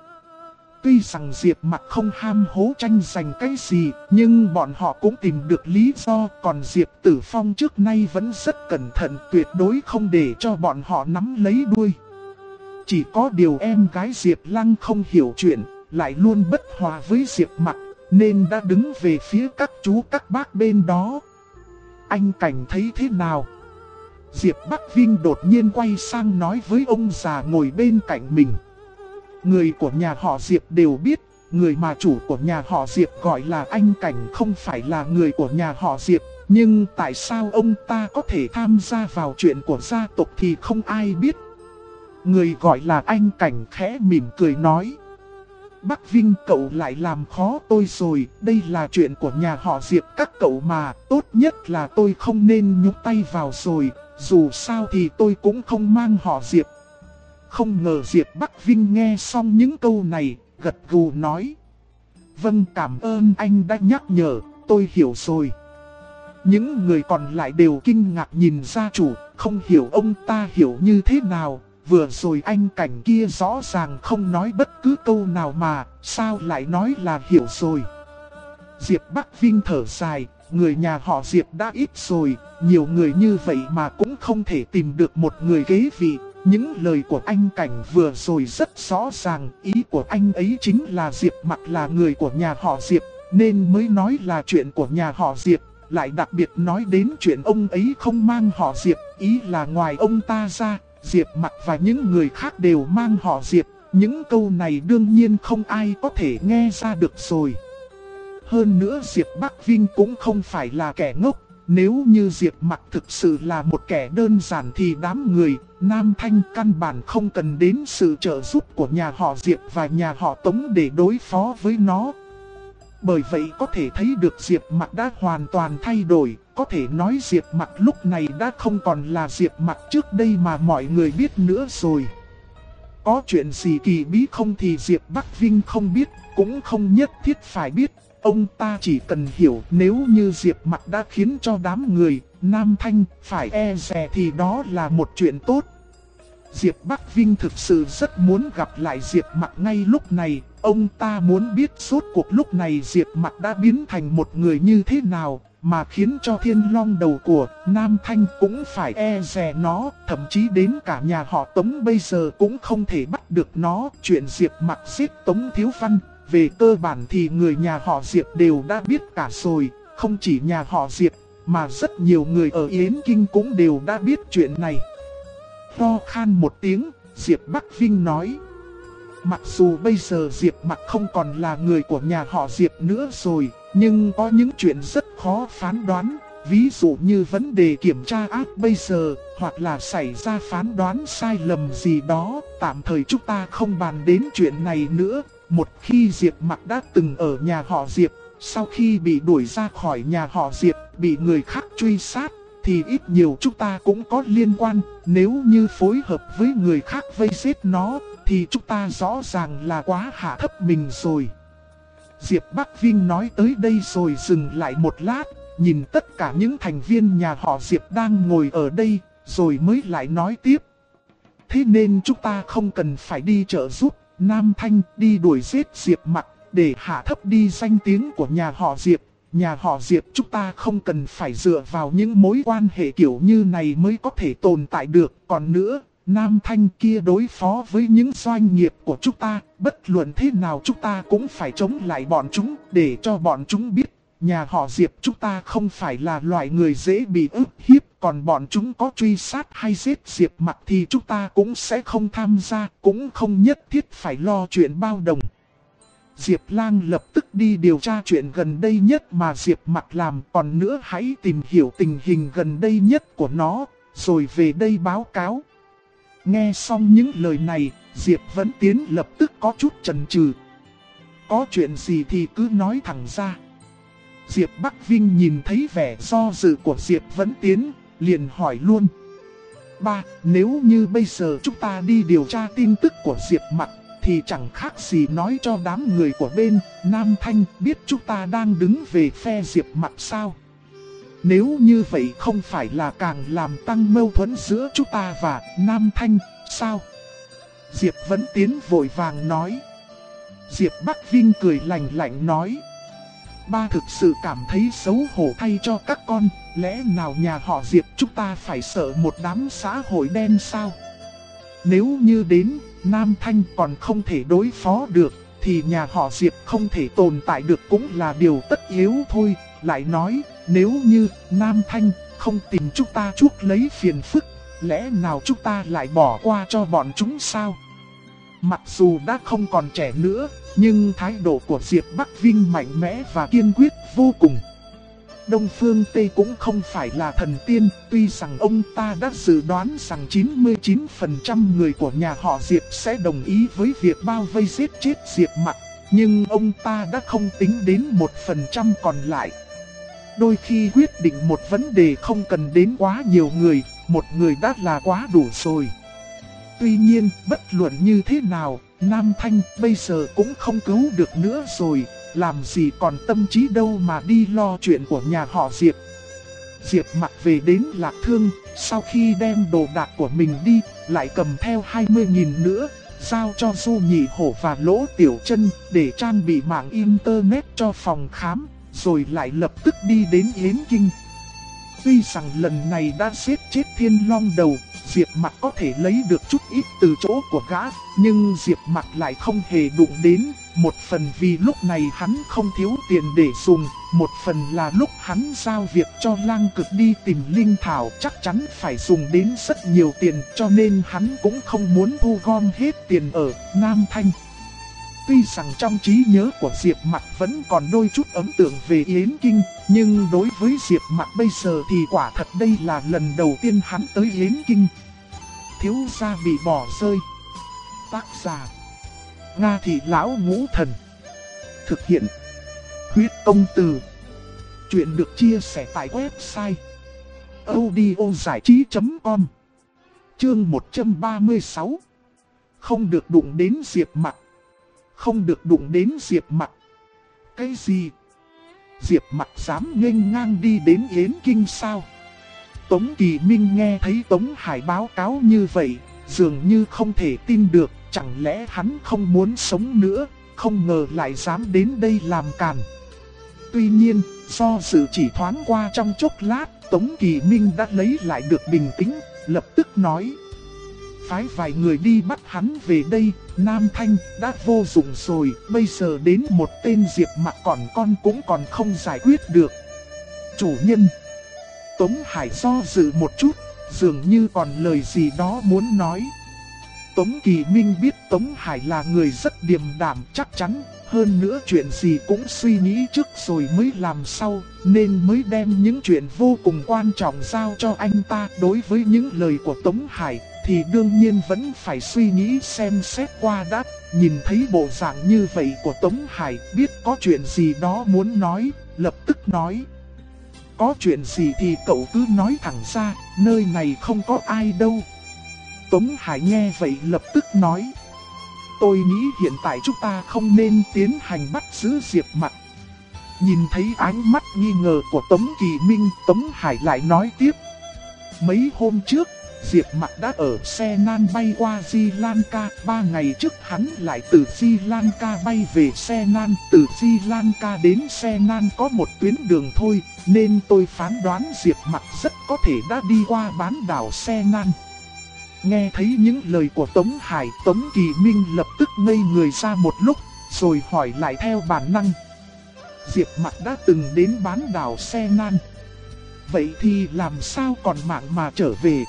Tuy rằng Diệp Mặc không ham hố tranh giành cái gì, nhưng bọn họ cũng tìm được lý do. Còn Diệp Tử Phong trước nay vẫn rất cẩn thận, tuyệt đối không để cho bọn họ nắm lấy đuôi. Chỉ có điều em gái Diệp Lăng không hiểu chuyện, lại luôn bất hòa với Diệp Mặc, nên đã đứng về phía các chú các bác bên đó. Anh Cảnh thấy thế nào? Diệp Bắc Vinh đột nhiên quay sang nói với ông già ngồi bên cạnh mình. Người của nhà họ Diệp đều biết, người mà chủ của nhà họ Diệp gọi là anh Cảnh không phải là người của nhà họ Diệp. Nhưng tại sao ông ta có thể tham gia vào chuyện của gia tộc thì không ai biết. Người gọi là anh Cảnh khẽ mỉm cười nói. Bắc Vinh, cậu lại làm khó tôi rồi, đây là chuyện của nhà họ Diệp các cậu mà, tốt nhất là tôi không nên nhúc tay vào rồi, dù sao thì tôi cũng không mang họ Diệp. Không ngờ Diệp Bắc Vinh nghe xong những câu này, gật gù nói. Vâng, cảm ơn anh đã nhắc nhở, tôi hiểu rồi. Những người còn lại đều kinh ngạc nhìn gia chủ, không hiểu ông ta hiểu như thế nào. Vừa rồi anh Cảnh kia rõ ràng không nói bất cứ câu nào mà, sao lại nói là hiểu rồi. Diệp Bắc Vinh thở dài, người nhà họ Diệp đã ít rồi, nhiều người như vậy mà cũng không thể tìm được một người kế vị. Những lời của anh Cảnh vừa rồi rất rõ ràng, ý của anh ấy chính là Diệp Mặc là người của nhà họ Diệp, nên mới nói là chuyện của nhà họ Diệp. Lại đặc biệt nói đến chuyện ông ấy không mang họ Diệp, ý là ngoài ông ta ra, Diệp Mặc và những người khác đều mang họ Diệp. Những câu này đương nhiên không ai có thể nghe ra được rồi. Hơn nữa Diệp Bắc Vinh cũng không phải là kẻ ngốc. Nếu như Diệp Mặc thực sự là một kẻ đơn giản thì đám người Nam Thanh căn bản không cần đến sự trợ giúp của nhà họ Diệp và nhà họ Tống để đối phó với nó. Bởi vậy có thể thấy được Diệp Mặc đã hoàn toàn thay đổi. Có thể nói Diệp Mặc lúc này đã không còn là Diệp Mặc trước đây mà mọi người biết nữa rồi. Có chuyện gì kỳ bí không thì Diệp Bắc Vinh không biết, cũng không nhất thiết phải biết. Ông ta chỉ cần hiểu nếu như Diệp Mặc đã khiến cho đám người Nam Thanh phải e dè thì đó là một chuyện tốt. Diệp Bắc Vinh thực sự rất muốn gặp lại Diệp Mặc ngay lúc này. Ông ta muốn biết suốt cuộc lúc này Diệp Mặc đã biến thành một người như thế nào, mà khiến cho Thiên Long đầu của Nam Thanh cũng phải e dè nó. Thậm chí đến cả nhà họ Tống bây giờ cũng không thể bắt được nó. Chuyện Diệp Mặc giết Tống Thiếu Văn, về cơ bản thì người nhà họ Diệp đều đã biết cả rồi. Không chỉ nhà họ Diệp, mà rất nhiều người ở Yến Kinh cũng đều đã biết chuyện này. Ho khan một tiếng, Diệp Bắc Vinh nói. Mặc dù bây giờ Diệp Mặc không còn là người của nhà họ Diệp nữa rồi, nhưng có những chuyện rất khó phán đoán. Ví dụ như vấn đề kiểm tra ác bây giờ, hoặc là xảy ra phán đoán sai lầm gì đó. Tạm thời chúng ta không bàn đến chuyện này nữa. Một khi Diệp Mặc đã từng ở nhà họ Diệp, sau khi bị đuổi ra khỏi nhà họ Diệp, bị người khác truy sát, thì ít nhiều chúng ta cũng có liên quan. Nếu như phối hợp với người khác vây giết nó, thì chúng ta rõ ràng là quá hạ thấp mình rồi. Diệp Bắc Vinh nói tới đây rồi dừng lại một lát, nhìn tất cả những thành viên nhà họ Diệp đang ngồi ở đây, rồi mới lại nói tiếp. Thế nên chúng ta không cần phải đi trợ giúp Nam Thanh đi đuổi giết Diệp Mặc để hạ thấp đi danh tiếng của nhà họ Diệp. Nhà họ Diệp chúng ta không cần phải dựa vào những mối quan hệ kiểu như này mới có thể tồn tại được. Còn nữa, Nam Thanh kia đối phó với những doanh nghiệp của chúng ta, bất luận thế nào chúng ta cũng phải chống lại bọn chúng để cho bọn chúng biết. Nhà họ Diệp chúng ta không phải là loại người dễ bị ức hiếp, còn bọn chúng có truy sát hay giết Diệp Mặc thì chúng ta cũng sẽ không tham gia, cũng không nhất thiết phải lo chuyện bao đồng. Diệp Lang lập tức đi điều tra chuyện gần đây nhất mà Diệp Mặc làm, còn nữa hãy tìm hiểu tình hình gần đây nhất của nó, rồi về đây báo cáo. Nghe xong những lời này, Diệp Vẫn Tiến lập tức có chút chần chừ. Có chuyện gì thì cứ nói thẳng ra. Diệp Bắc Vinh nhìn thấy vẻ do dự của Diệp Vẫn Tiến, liền hỏi luôn. Ba, nếu như bây giờ chúng ta đi điều tra tin tức của Diệp Mặc, thì chẳng khác gì nói cho đám người của bên Nam Thanh biết chúng ta đang đứng về phe Diệp Mặc sao? Nếu như vậy không phải là càng làm tăng mâu thuẫn giữa chúng ta và Nam Thanh sao? Diệp Vẫn Tiến vội vàng nói. Diệp Bắc Vinh cười lạnh lạnh nói. Ba thực sự cảm thấy xấu hổ thay cho các con, lẽ nào nhà họ Diệp chúng ta phải sợ một đám xã hội đen sao? Nếu như đến Nam Thanh còn không thể đối phó được, thì nhà họ Diệp không thể tồn tại được cũng là điều tất yếu thôi. Lại nói, nếu như Nam Thanh không tìm chúng ta chuốc lấy phiền phức, lẽ nào chúng ta lại bỏ qua cho bọn chúng sao? Mặc dù đã không còn trẻ nữa, nhưng thái độ của Diệp Bắc Vinh mạnh mẽ và kiên quyết vô cùng. Đông Phương Tê cũng không phải là thần tiên, tuy rằng ông ta đã dự đoán rằng 99% người của nhà họ Diệp sẽ đồng ý với việc bao vây giết chết Diệp Mặc, nhưng ông ta đã không tính đến 1% còn lại. Đôi khi quyết định một vấn đề không cần đến quá nhiều người, một người đã là quá đủ rồi. Tuy nhiên, bất luận như thế nào, Nam Thanh bây giờ cũng không cứu được nữa rồi, làm gì còn tâm trí đâu mà đi lo chuyện của nhà họ Diệp. Diệp Mặc về đến Lạc Thương, sau khi đem đồ đạc của mình đi, lại cầm theo 20.000 nữa, giao cho Du Nhị Hổ và Lỗ Tiểu Chân để trang bị mạng internet cho phòng khám, rồi lại lập tức đi đến Yến Kinh. Tuy rằng lần này đã giết chết Thiên Long Đầu, Diệp Mặc có thể lấy được chút ít từ chỗ của gã, nhưng Diệp Mặc lại không hề đụng đến. Một phần vì lúc này hắn không thiếu tiền để dùng, một phần là lúc hắn giao việc cho Lang Cực đi tìm linh thảo chắc chắn phải dùng đến rất nhiều tiền, cho nên hắn cũng không muốn thu gom hết tiền ở Nam Thanh. Tuy rằng trong trí nhớ của Diệp Mặc vẫn còn đôi chút ấn tượng về Yến Kinh, nhưng đối với Diệp Mặc bây giờ thì quả thật đây là lần đầu tiên hắn tới Yến Kinh. Thiếu gia bị bỏ rơi. Tác giả Nga Thị Lão Ngũ Thần. Thực hiện Huyết Công Từ. Chuyện được chia sẻ tại website audiozảichí.com. Chương 136. Không được đụng đến Diệp Mặc. Không được đụng đến Diệp Mặc. Cái gì? Diệp Mặc dám nghênh ngang đi đến Yến Kinh sao? Tống Kỳ Minh nghe thấy Tống Hải báo cáo như vậy, dường như không thể tin được, chẳng lẽ hắn không muốn sống nữa, không ngờ lại dám đến đây làm càn. Tuy nhiên, do sự chỉ thoáng qua trong chốc lát, Tống Kỳ Minh đã lấy lại được bình tĩnh, lập tức nói. Phái vài người đi bắt hắn về đây, Nam Thanh đã vô dụng rồi, bây giờ đến một tên Diệp Mặc còn con cũng còn không giải quyết được. Chủ nhân. Tống Hải do dự một chút, dường như còn lời gì đó muốn nói. Tống Kỳ Minh biết Tống Hải là người rất điềm đạm chắc chắn, hơn nữa chuyện gì cũng suy nghĩ trước rồi mới làm sau, nên mới đem những chuyện vô cùng quan trọng giao cho anh ta. Đối với những lời của Tống Hải thì đương nhiên vẫn phải suy nghĩ xem xét qua đã. Nhìn thấy bộ dạng như vậy của Tống Hải, biết có chuyện gì đó muốn nói, lập tức nói. Có chuyện gì thì cậu cứ nói thẳng ra, nơi này không có ai đâu. Tống Hải nghe vậy lập tức nói. Tôi nghĩ hiện tại chúng ta không nên tiến hành bắt giữ Diệp Mặc. Nhìn thấy ánh mắt nghi ngờ của Tống Kỳ Minh, Tống Hải lại nói tiếp. Mấy hôm trước, Diệp Mặc đã ở xe nan bay qua Sri Lanka. 3 ngày trước hắn lại từ Sri Lanka bay về xe nan. Từ Sri Lanka đến xe nan có một tuyến đường thôi, nên tôi phán đoán Diệp Mặc rất có thể đã đi qua bán đảo xe nan. Nghe thấy những lời của Tống Hải, Tống Kỳ Minh lập tức ngây người ra một lúc, rồi hỏi lại theo bản năng. Diệp Mặc đã từng đến bán đảo xe nan. Vậy thì làm sao còn mạng mà trở về?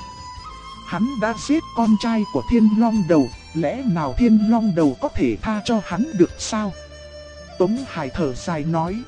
Hắn đã giết con trai của Thiên Long Đầu, lẽ nào Thiên Long Đầu có thể tha cho hắn được sao? Tống Hải thở dài nói.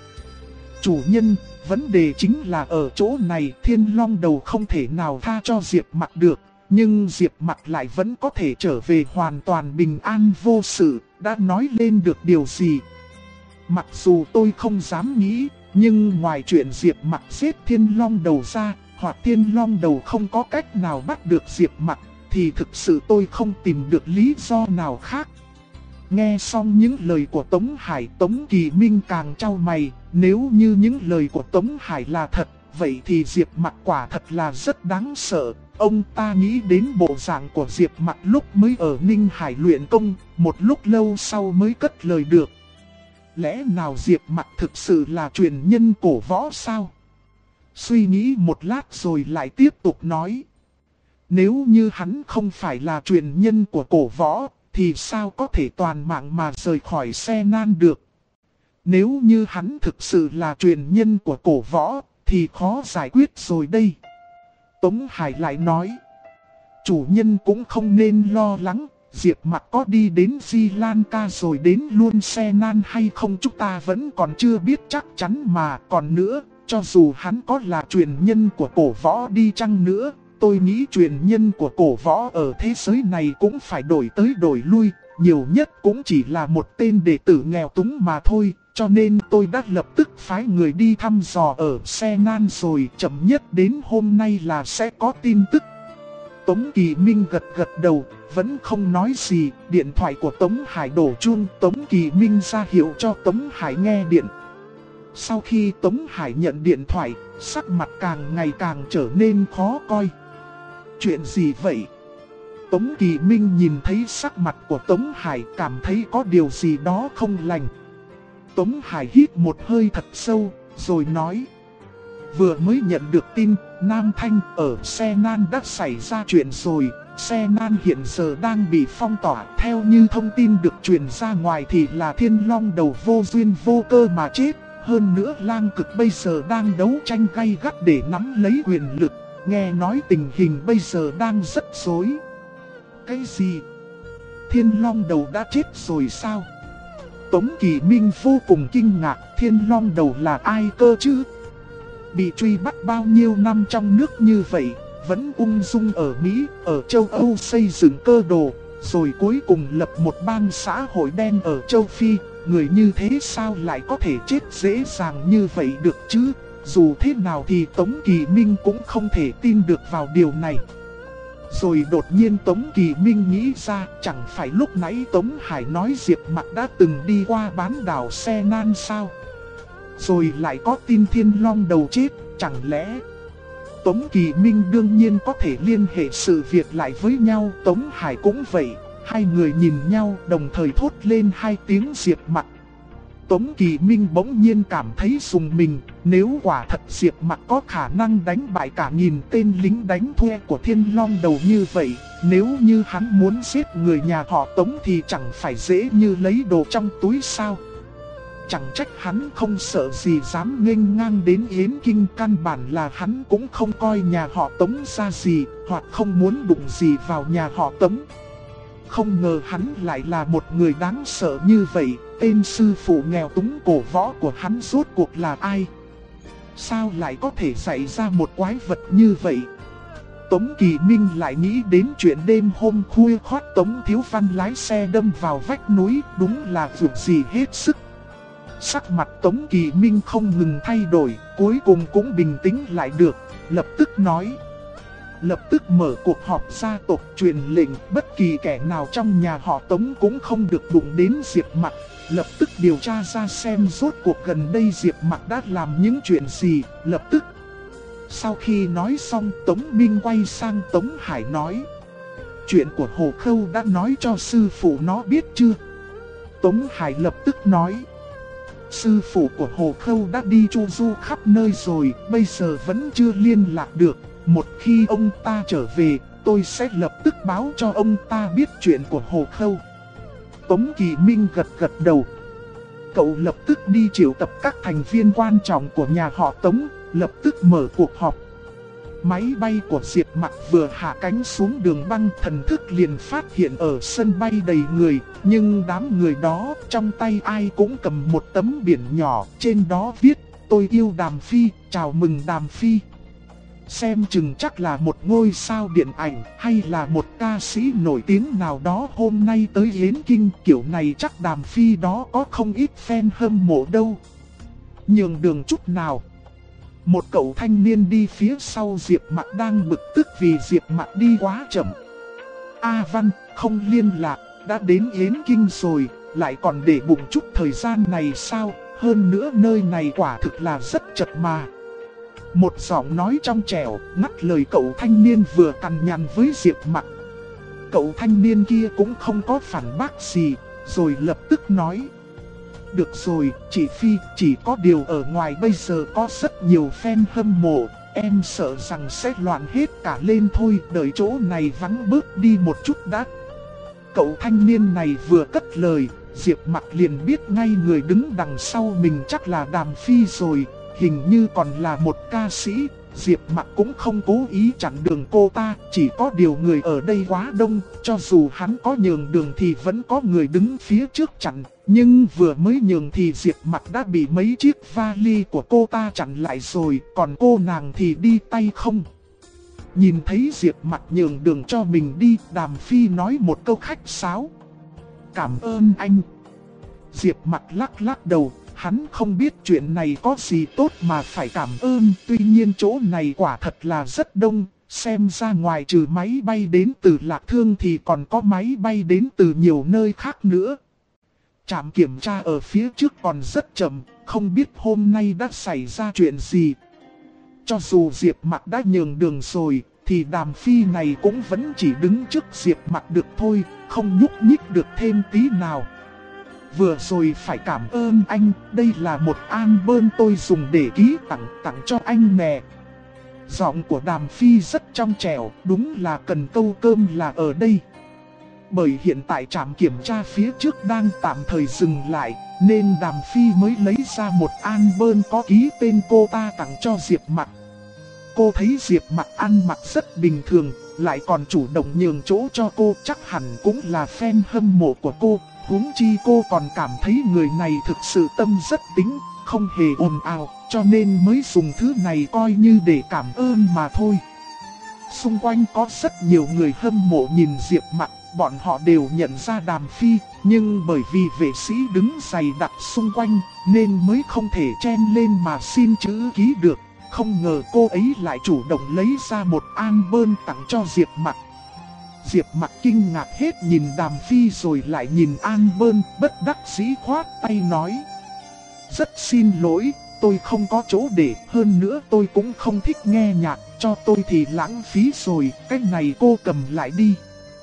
Chủ nhân, vấn đề chính là ở chỗ này, Thiên Long Đầu không thể nào tha cho Diệp Mặc được. Nhưng Diệp Mặc lại vẫn có thể trở về hoàn toàn bình an vô sự, đã nói lên được điều gì. Mặc dù tôi không dám nghĩ, nhưng ngoài chuyện Diệp Mặc giết Thiên Long Đầu ra, hoặc Thiên Long Đầu không có cách nào bắt được Diệp Mặc, thì thực sự tôi không tìm được lý do nào khác. Nghe xong những lời của Tống Hải, Tống Kỳ Minh càng chau mày, nếu như những lời của Tống Hải là thật, vậy thì Diệp Mặc quả thật là rất đáng sợ. Ông ta nghĩ đến bộ dạng của Diệp Mặc lúc mới ở Ninh Hải luyện công, một lúc lâu sau mới cất lời được. Lẽ nào Diệp Mặc thực sự là truyền nhân cổ võ sao? Suy nghĩ một lát rồi lại tiếp tục nói. Nếu như hắn không phải là truyền nhân của cổ võ, thì sao có thể toàn mạng mà rời khỏi xe nan được? Nếu như hắn thực sự là truyền nhân của cổ võ, thì khó giải quyết rồi đây. Tống Hải lại nói. Chủ nhân cũng không nên lo lắng, Diệp Mặc có đi đến Di Lan Ca rồi đến luôn xe nan hay không chúng ta vẫn còn chưa biết chắc chắn mà. Còn nữa, cho dù hắn có là truyền nhân của cổ võ đi chăng nữa, tôi nghĩ truyền nhân của cổ võ ở thế giới này cũng phải đổi tới đổi lui, nhiều nhất cũng chỉ là một tên đệ tử nghèo túng mà thôi. Cho nên tôi đã lập tức phái người đi thăm dò ở xe nan rồi, chậm nhất đến hôm nay là sẽ có tin tức. Tống Kỳ Minh gật gật đầu, vẫn không nói gì. Điện thoại của Tống Hải đổ chuông, Tống Kỳ Minh ra hiệu cho Tống Hải nghe điện. Sau khi Tống Hải nhận điện thoại, sắc mặt càng ngày càng trở nên khó coi. Chuyện gì vậy? Tống Kỳ Minh nhìn thấy sắc mặt của Tống Hải, cảm thấy có điều gì đó không lành. Tống Hải hít một hơi thật sâu, rồi nói. Vừa mới nhận được tin, Nam Thanh ở xe nan đã xảy ra chuyện rồi. Xe nan hiện giờ đang bị phong tỏa. Theo như thông tin được truyền ra ngoài thì là Thiên Long Đầu vô duyên vô cơ mà chết. Hơn nữa Lang Cực bây giờ đang đấu tranh gay gắt để nắm lấy quyền lực. Nghe nói tình hình bây giờ đang rất rối. Cái gì? Thiên Long Đầu đã chết rồi sao? Tống Kỳ Minh vô cùng kinh ngạc. Thiên Long Đầu là ai cơ chứ? Bị truy bắt bao nhiêu năm trong nước như vậy, vẫn ung dung ở Mỹ, ở châu Âu xây dựng cơ đồ, rồi cuối cùng lập một bang xã hội đen ở châu Phi. Người như thế sao lại có thể chết dễ dàng như vậy được chứ? Dù thế nào thì Tống Kỳ Minh cũng không thể tin được vào điều này. Rồi đột nhiên Tống Kỳ Minh nghĩ ra, chẳng phải lúc nãy Tống Hải nói Diệp Mặc đã từng đi qua bán đảo xe nan sao? Rồi lại có tin Thiên Long Đầu chết, chẳng lẽ... Tống Kỳ Minh đương nhiên có thể liên hệ sự việc lại với nhau, Tống Hải cũng vậy. Hai người nhìn nhau đồng thời thốt lên hai tiếng Diệp Mặc. Tống Kỳ Minh bỗng nhiên cảm thấy rùng mình, nếu quả thật Diệp Mặc có khả năng đánh bại cả nghìn tên lính đánh thuê của Thiên Long Đầu như vậy, nếu như hắn muốn giết người nhà họ Tống thì chẳng phải dễ như lấy đồ trong túi sao? Chẳng trách hắn không sợ gì dám nghênh ngang đến Yến Kinh, căn bản là hắn cũng không coi nhà họ Tống ra gì, hoặc không muốn đụng gì vào nhà họ Tống. Không ngờ hắn lại là một người đáng sợ như vậy, tên sư phụ nghèo túng cổ võ của hắn rốt cuộc là ai? Sao lại có thể xảy ra một quái vật như vậy? Tống Kỳ Minh lại nghĩ đến chuyện đêm hôm khuya khoắt Tống Thiếu Văn lái xe đâm vào vách núi, đúng là việc gì hết sức. Sắc mặt Tống Kỳ Minh không ngừng thay đổi, cuối cùng cũng bình tĩnh lại được, lập tức nói. Lập tức mở cuộc họp gia tộc truyền lệnh, bất kỳ kẻ nào trong nhà họ Tống cũng không được đụng đến Diệp Mặc. Lập tức điều tra ra xem rốt cuộc gần đây Diệp Mặc đã làm những chuyện gì, lập tức. Sau khi nói xong, Tống Minh quay sang Tống Hải nói. Chuyện của Hồ Khâu đã nói cho sư phụ nó biết chưa? Tống Hải lập tức nói. Sư phụ của Hồ Khâu đã đi chu du khắp nơi rồi, bây giờ vẫn chưa liên lạc được. Một khi ông ta trở về, tôi sẽ lập tức báo cho ông ta biết chuyện của Hồ Khâu. Tống Kỳ Minh gật gật đầu. Cậu lập tức đi triệu tập các thành viên quan trọng của nhà họ Tống, lập tức mở cuộc họp. Máy bay của Diệp Mặc vừa hạ cánh xuống đường băng, thần thức liền phát hiện ở sân bay đầy người. Nhưng đám người đó trong tay ai cũng cầm một tấm biển nhỏ, trên đó viết tôi yêu Đàm Phi, chào mừng Đàm Phi. xem chừng chắc là một ngôi sao điện ảnh hay là một ca sĩ nổi tiếng nào đó hôm nay tới Yến Kinh. Kiểu này chắc Đàm Phi đó có không ít fan hâm mộ đâu. Nhường đường chút nào. Một cậu thanh niên đi phía sau Diệp Mặc đang bực tức vì Diệp Mặc đi quá chậm. A Văn, không liên lạc, đã đến Yến Kinh rồi, lại còn để bụng chút thời gian này sao? Hơn nữa nơi này quả thực là rất chật mà. Một giọng nói trong trẻo ngắt lời cậu thanh niên vừa cằn nhằn với Diệp Mặc. Cậu thanh niên kia cũng không có phản bác gì, rồi lập tức nói: được rồi, chị Phi, chỉ có điều ở ngoài bây giờ có rất nhiều fan hâm mộ, em sợ rằng sẽ loạn hết cả lên thôi, đợi chỗ này vắng bớt đi một chút đã. Cậu thanh niên này vừa cất lời, Diệp Mặc liền biết ngay người đứng đằng sau mình chắc là Đàm Phi rồi, hình như còn là một ca sĩ. Diệp Mặc cũng không cố ý chặn đường cô ta, chỉ có điều người ở đây quá đông, cho dù hắn có nhường đường thì vẫn có người đứng phía trước chặn. Nhưng vừa mới nhường thì Diệp Mặc đã bị mấy chiếc vali của cô ta chặn lại rồi, còn cô nàng thì đi tay không. Nhìn thấy Diệp Mặc nhường đường cho mình đi, Đàm Phi nói một câu khách sáo: cảm ơn anh. Diệp Mặc lắc lắc đầu. Hắn không biết chuyện này có gì tốt mà phải cảm ơn, tuy nhiên chỗ này quả thật là rất đông, xem ra ngoài trừ máy bay đến từ Lạc Thương thì còn có máy bay đến từ nhiều nơi khác nữa. Trạm kiểm tra ở phía trước còn rất chậm, không biết hôm nay đã xảy ra chuyện gì. Cho dù Diệp Mặc đã nhường đường rồi, thì Đàm Phi này cũng vẫn chỉ đứng trước Diệp Mặc được thôi, không nhúc nhích được thêm tí nào. Vừa rồi phải cảm ơn anh, đây là một album tôi dùng để ký tặng cho anh nè. Giọng của Đàm Phi rất trong trẻo, đúng là cần câu cơm là ở đây. Bởi hiện tại trạm kiểm tra phía trước đang tạm thời dừng lại, nên Đàm Phi mới lấy ra một album có ký tên cô ta tặng cho Diệp Mặc. Cô thấy Diệp Mặc ăn mặc rất bình thường, lại còn chủ động nhường chỗ cho cô, chắc hẳn cũng là fan hâm mộ của cô. Huống chi cô còn cảm thấy người này thực sự tâm rất tính, không hề ồn ào, cho nên mới dùng thứ này coi như để cảm ơn mà thôi. Xung quanh có rất nhiều người hâm mộ nhìn Diệp Mặc, bọn họ đều nhận ra Đàm Phi, nhưng bởi vì vệ sĩ đứng dày đặc xung quanh, nên mới không thể chen lên mà xin chữ ký được. Không ngờ cô ấy lại chủ động lấy ra một album tặng cho Diệp Mặc. Diệp Mặc kinh ngạc hết nhìn Đàm Phi rồi lại nhìn album, bất đắc dĩ khoát tay nói: rất xin lỗi, tôi không có chỗ để, hơn nữa tôi cũng không thích nghe nhạc, cho tôi thì lãng phí rồi, cái này cô cầm lại đi.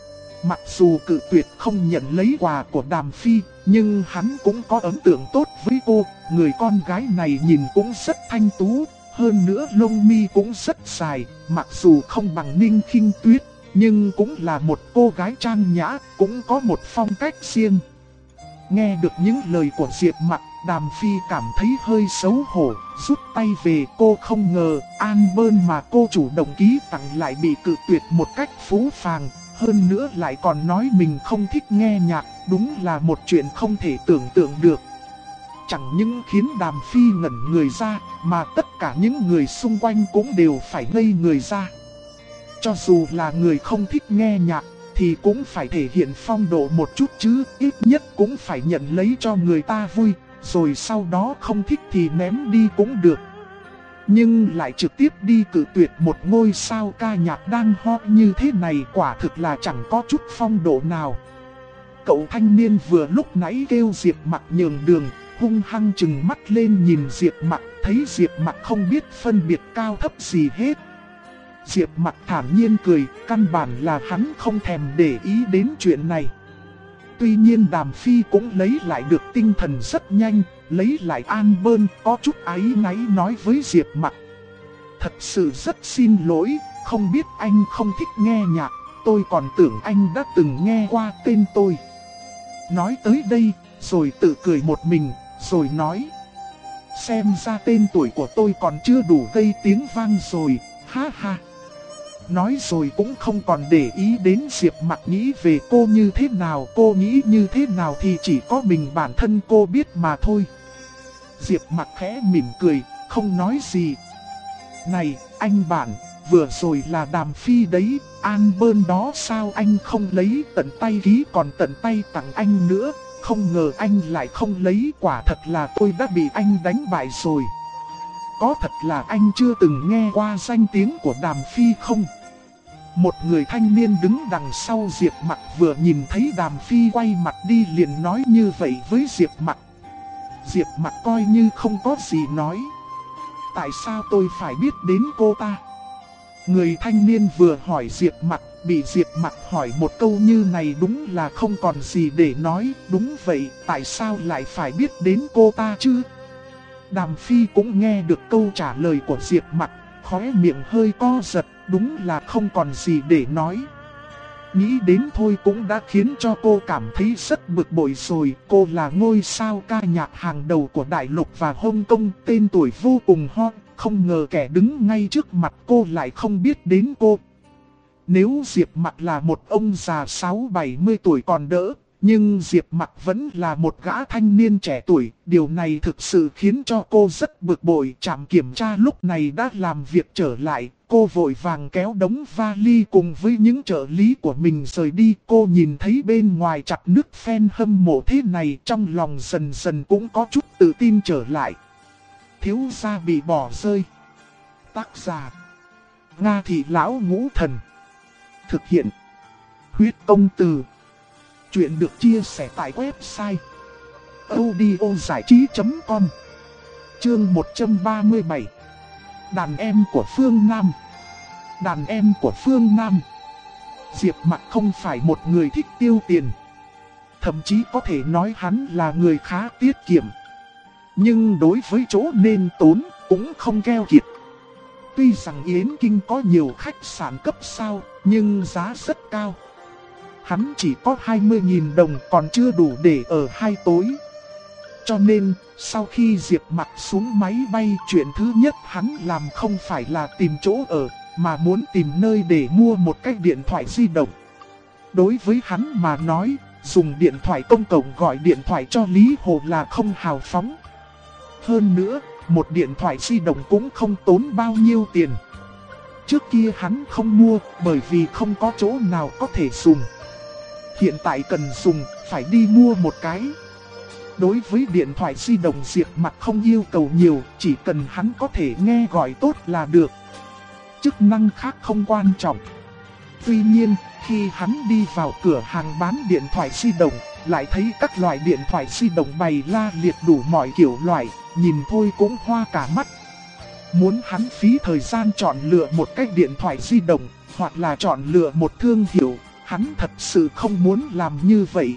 Mặc dù cự tuyệt không nhận lấy quà của Đàm Phi, nhưng hắn cũng có ấn tượng tốt với cô, người con gái này nhìn cũng rất thanh tú, hơn nữa lông mi cũng rất dài, mặc dù không bằng Ninh Khinh Tuyết, nhưng cũng là một cô gái trang nhã, cũng có một phong cách riêng. Nghe được những lời của Diệp Mặc, Đàm Phi cảm thấy hơi xấu hổ, rút tay về. Cô không ngờ album mà cô chủ động ký tặng lại bị cự tuyệt một cách phũ phàng, hơn nữa lại còn nói mình không thích nghe nhạc, đúng là một chuyện không thể tưởng tượng được. Chẳng những khiến Đàm Phi ngẩn người ra, mà tất cả những người xung quanh cũng đều phải ngây người ra. Cho dù là người không thích nghe nhạc, thì cũng phải thể hiện phong độ một chút chứ, ít nhất cũng phải nhận lấy cho người ta vui, rồi sau đó không thích thì ném đi cũng được. Nhưng lại trực tiếp đi cự tuyệt một ngôi sao ca nhạc đang hot như thế này, quả thực là chẳng có chút phong độ nào. Cậu thanh niên vừa lúc nãy kêu Diệp Mặc nhường đường, hung hăng chừng mắt lên nhìn Diệp Mặc, thấy Diệp Mặc không biết phân biệt cao thấp gì hết. Diệp Mặc thản nhiên cười, căn bản là hắn không thèm để ý đến chuyện này. Tuy nhiên Đàm Phi cũng lấy lại được tinh thần rất nhanh, lấy lại album, có chút áy náy nói với Diệp Mặc: thật sự rất xin lỗi, không biết anh không thích nghe nhạc, tôi còn tưởng anh đã từng nghe qua tên tôi. Nói tới đây, rồi tự cười một mình, rồi nói: xem ra tên tuổi của tôi còn chưa đủ gây tiếng vang rồi, ha ha. Nói rồi cũng không còn để ý đến Diệp Mặc nghĩ về cô như thế nào, cô nghĩ như thế nào thì chỉ có mình bản thân cô biết mà thôi. Diệp Mặc khẽ mỉm cười, không nói gì. Này, anh bạn, vừa rồi là Đàm Phi đấy, album đó sao anh không lấy, tận tay ký còn tận tay tặng anh nữa, không ngờ anh lại không lấy, quả thật là tôi đã bị anh đánh bại rồi. Có thật là anh chưa từng nghe qua danh tiếng của Đàm Phi không? Một người thanh niên đứng đằng sau Diệp Mặc vừa nhìn thấy Đàm Phi quay mặt đi liền nói như vậy với Diệp Mặc. Diệp Mặc coi như không có gì nói. Tại sao tôi phải biết đến cô ta? Người thanh niên vừa hỏi Diệp Mặc, bị Diệp Mặc hỏi một câu như này đúng là không còn gì để nói. Đúng vậy, tại sao lại phải biết đến cô ta chứ? Đàm Phi cũng nghe được câu trả lời của Diệp Mặc, khóe miệng hơi co giật, đúng là không còn gì để nói. Nghĩ đến thôi cũng đã khiến cho cô cảm thấy rất bực bội rồi. Cô là ngôi sao ca nhạc hàng đầu của Đại Lục và Hong Kong, tên tuổi vô cùng hot. Không ngờ kẻ đứng ngay trước mặt cô lại không biết đến cô. Nếu Diệp Mặc là một ông già 60-70 tuổi còn đỡ, nhưng Diệp Mặc vẫn là một gã thanh niên trẻ tuổi. Điều này thực sự khiến cho cô rất bực bội. Trạm kiểm tra lúc này đã làm việc trở lại. Cô vội vàng kéo đống vali cùng với những trợ lý của mình rời đi. Cô nhìn thấy bên ngoài chặt nước fan hâm mộ thế này, trong lòng dần dần cũng có chút tự tin trở lại. Thiếu gia bị bỏ rơi. Tác giả: Nga Thị Lão Ngũ Thần. Thực hiện: Huyết Công Từ. Chuyện được chia sẻ tại website audiozảichí.com. Chương 137. Đàn em của phương Nam. Đàn em của phương Nam. Diệp Mặc không phải một người thích tiêu tiền. Thậm chí có thể nói hắn là người khá tiết kiệm. Nhưng đối với chỗ nên tốn cũng không keo kiệt. Tuy rằng Yến Kinh có nhiều khách sạn cấp sao, nhưng giá rất cao. Hắn chỉ có 20.000 đồng còn chưa đủ để ở 2 tối. Cho nên, sau khi Diệp Mặc xuống máy bay, chuyện thứ nhất hắn làm không phải là tìm chỗ ở, mà muốn tìm nơi để mua một cái điện thoại di động. Đối với hắn mà nói, dùng điện thoại công cộng gọi điện thoại cho Lý Hồ là không hào phóng. Hơn nữa, một điện thoại di động cũng không tốn bao nhiêu tiền. Trước kia hắn không mua bởi vì không có chỗ nào có thể dùng. Hiện tại cần dùng, phải đi mua một cái. Đối với điện thoại di động Diệp Mặc không yêu cầu nhiều, chỉ cần hắn có thể nghe gọi tốt là được. Chức năng khác không quan trọng. Tuy nhiên, khi hắn đi vào cửa hàng bán điện thoại di động, lại thấy các loại điện thoại di động bày la liệt đủ mọi kiểu loại, nhìn thôi cũng hoa cả mắt. Muốn hắn phí thời gian chọn lựa một cái điện thoại di động, hoặc là chọn lựa một thương hiệu, hắn thật sự không muốn làm như vậy.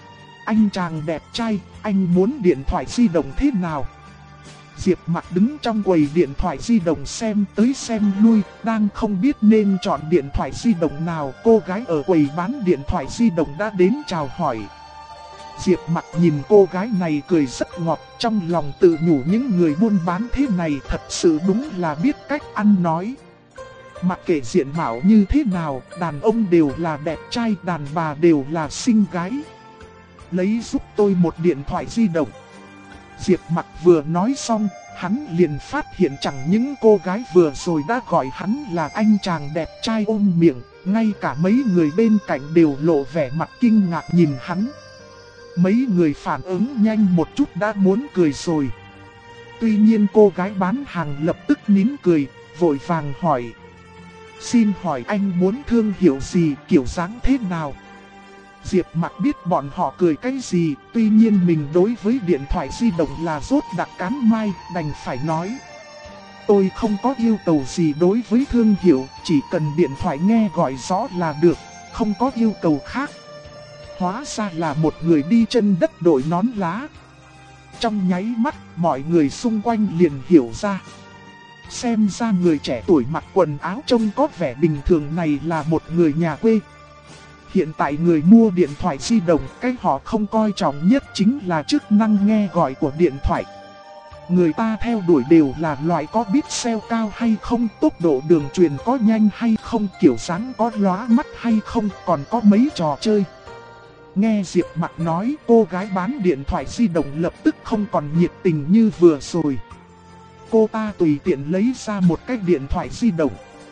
Anh chàng đẹp trai, anh muốn điện thoại di động thế nào? Diệp Mặc đứng trong quầy điện thoại di động xem tới xem lui, đang không biết nên chọn điện thoại di động nào. Cô gái ở quầy bán điện thoại di động đã đến chào hỏi. Diệp Mặc nhìn cô gái này cười rất ngọt, trong lòng tự nhủ những người buôn bán thế này thật sự đúng là biết cách ăn nói. Mặc kệ diện mạo như thế nào, đàn ông đều là đẹp trai, đàn bà đều là xinh gái. Lấy giúp tôi một điện thoại di động. Diệp Mặc vừa nói xong, hắn liền phát hiện chẳng những cô gái vừa rồi đã gọi hắn là anh chàng đẹp trai ôm miệng, ngay cả mấy người bên cạnh đều lộ vẻ mặt kinh ngạc nhìn hắn. Mấy người phản ứng nhanh một chút đã muốn cười rồi. Tuy nhiên cô gái bán hàng lập tức nín cười, vội vàng hỏi: Xin hỏi anh muốn thương hiệu gì, kiểu dáng thế nào? Diệp Mặc biết bọn họ cười cái gì, tuy nhiên mình đối với điện thoại di động là rốt đặc cán mai, đành phải nói: Tôi không có yêu cầu gì đối với thương hiệu, chỉ cần điện thoại nghe gọi rõ là được, không có yêu cầu khác. Hóa ra là một người đi chân đất đội nón lá. Trong nháy mắt, mọi người xung quanh liền hiểu ra. Xem ra người trẻ tuổi mặc quần áo trông có vẻ bình thường này là một người nhà quê. Hiện tại người mua điện thoại di động, cái họ không coi trọng nhất chính là chức năng nghe gọi của điện thoại. Người ta theo đuổi đều là loại có pixel cao hay không, tốc độ đường truyền có nhanh hay không, kiểu dáng có lóa mắt hay không, còn có mấy trò chơi. Nghe Diệp Mặc nói, cô gái bán điện thoại di động lập tức không còn nhiệt tình như vừa rồi. Cô ta tùy tiện lấy ra một cái điện thoại di động.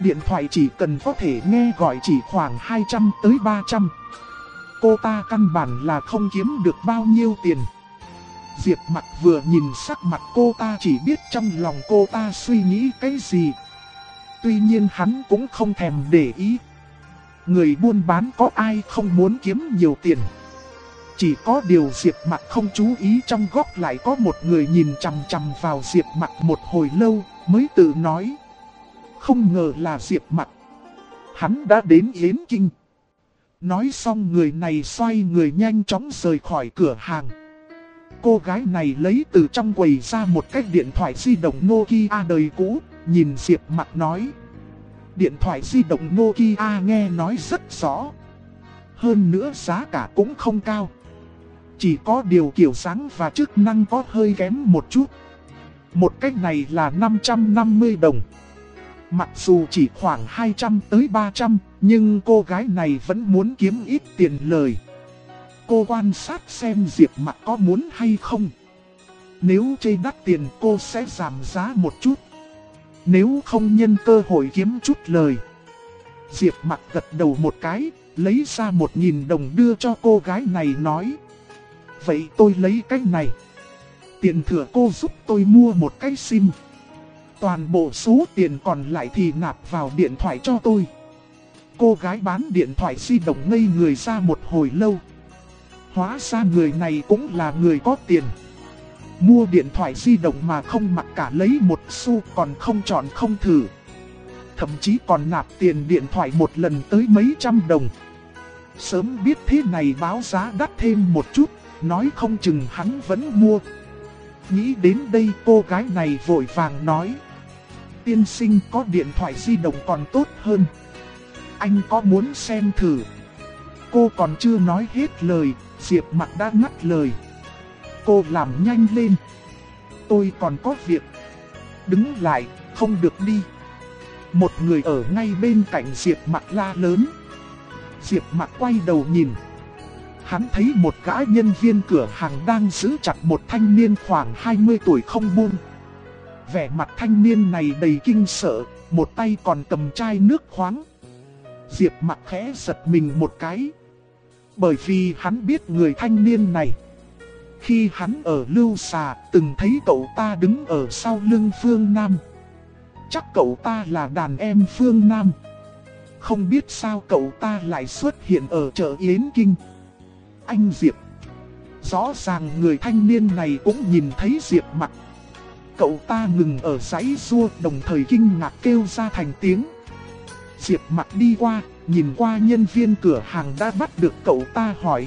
Điện thoại chỉ cần có thể nghe gọi chỉ khoảng 200 tới 300. Cô ta căn bản là không kiếm được bao nhiêu tiền. Diệp Mặc vừa nhìn sắc mặt cô ta chỉ biết trong lòng cô ta suy nghĩ cái gì. Tuy nhiên hắn cũng không thèm để ý. Người buôn bán có ai không muốn kiếm nhiều tiền. Chỉ có điều Diệp Mặc không chú ý trong góc lại có một người nhìn chằm chằm vào Diệp Mặc một hồi lâu mới tự nói. Không ngờ là Diệp Mặc. Hắn đã đến Yến Kinh. Nói xong người này xoay người nhanh chóng rời khỏi cửa hàng. Cô gái này lấy từ trong quầy ra một cái điện thoại di động Nokia đời cũ, nhìn Diệp Mặc nói. Điện thoại di động Nokia nghe nói rất rõ. Hơn nữa giá cả cũng không cao. Chỉ có điều kiểu dáng và chức năng có hơi kém một chút. Một cái này là 550 đồng. Mặc dù chỉ khoảng 200 tới 300, nhưng cô gái này vẫn muốn kiếm ít tiền lời. Cô quan sát xem Diệp Mặc có muốn hay không. Nếu chê đắt tiền cô sẽ giảm giá một chút. Nếu không nhân cơ hội kiếm chút lời. Diệp Mặc gật đầu một cái, lấy ra 1.000 đồng đưa cho cô gái này nói. Vậy tôi lấy cái này. Tiền thừa cô giúp tôi mua một cái SIM. Toàn bộ số tiền còn lại thì nạp vào điện thoại cho tôi. Cô gái bán điện thoại di động ngây người ra một hồi lâu. Hóa ra người này cũng là người có tiền. Mua điện thoại di động mà không mặc cả lấy một xu, còn không chọn không thử. Thậm chí còn nạp tiền điện thoại một lần tới mấy trăm đồng. Sớm biết thế này báo giá đắt thêm một chút, nói không chừng hắn vẫn mua. Nghĩ đến đây cô gái này vội vàng nói. Tiên sinh có điện thoại di động còn tốt hơn. Anh có muốn xem thử? Cô còn chưa nói hết lời, Diệp Mặc đã ngắt lời. Cô làm nhanh lên. Tôi còn có việc. Đứng lại, không được đi. Một người ở ngay bên cạnh Diệp Mặc la lớn. Diệp Mặc quay đầu nhìn. Hắn thấy một gã nhân viên cửa hàng đang giữ chặt một thanh niên khoảng 20 tuổi không buông. Vẻ mặt thanh niên này đầy kinh sợ, một tay còn cầm chai nước khoáng. Diệp Mặc khẽ giật mình một cái. Bởi vì hắn biết người thanh niên này. Khi hắn ở Lưu Xà, từng thấy cậu ta đứng ở sau lưng Phương Nam. Chắc cậu ta là đàn em Phương Nam. Không biết sao cậu ta lại xuất hiện ở chợ Yến Kinh. Anh Diệp. Rõ ràng người thanh niên này cũng nhìn thấy Diệp Mặc. Cậu ta ngừng ở giãy giụa, đồng thời kinh ngạc kêu ra thành tiếng. Diệp Mặc đi qua, nhìn qua nhân viên cửa hàng đã bắt được cậu ta hỏi.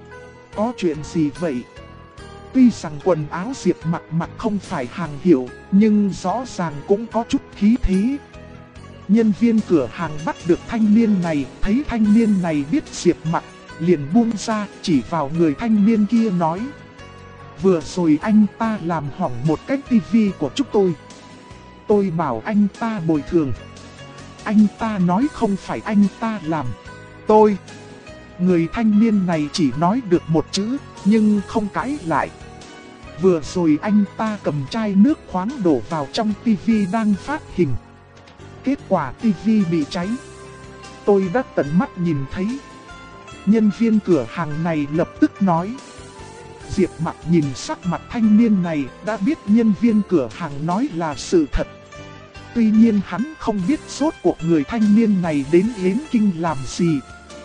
Có chuyện gì vậy? Tuy rằng quần áo Diệp mặc không phải hàng hiệu, nhưng rõ ràng cũng có chút khí thế. Nhân viên cửa hàng bắt được thanh niên này, thấy thanh niên này biết Diệp Mặc, liền buông ra, chỉ vào người thanh niên kia nói. Vừa rồi anh ta làm hỏng một cái tivi của chúng tôi. Tôi bảo anh ta bồi thường. Anh ta nói không phải anh ta làm. Tôi. Người thanh niên này chỉ nói được một chữ, nhưng không cãi lại. Vừa rồi anh ta cầm chai nước khoáng đổ vào trong tivi đang phát hình. Kết quả tivi bị cháy. Tôi đã tận mắt nhìn thấy. Nhân viên cửa hàng này lập tức nói. Diệp Mặc nhìn sắc mặt thanh niên này đã biết nhân viên cửa hàng nói là sự thật. Tuy nhiên hắn không biết rốt cuộc người thanh niên này đến Yến Kinh làm gì.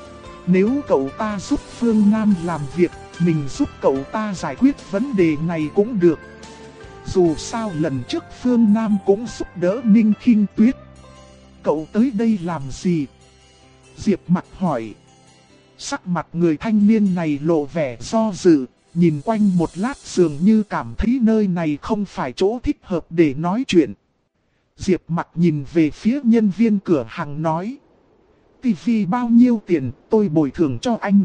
Nếu cậu ta giúp Phương Nam làm việc, mình giúp cậu ta giải quyết vấn đề này cũng được. Dù sao lần trước Phương Nam cũng giúp đỡ Ninh Khinh Tuyết. Cậu tới đây làm gì? Diệp Mặc hỏi. Sắc mặt người thanh niên này lộ vẻ do dự, nhìn quanh một lát dường như cảm thấy nơi này không phải chỗ thích hợp để nói chuyện. Diệp Mặc nhìn về phía nhân viên cửa hàng nói. Tivi bao nhiêu tiền, tôi bồi thường cho anh.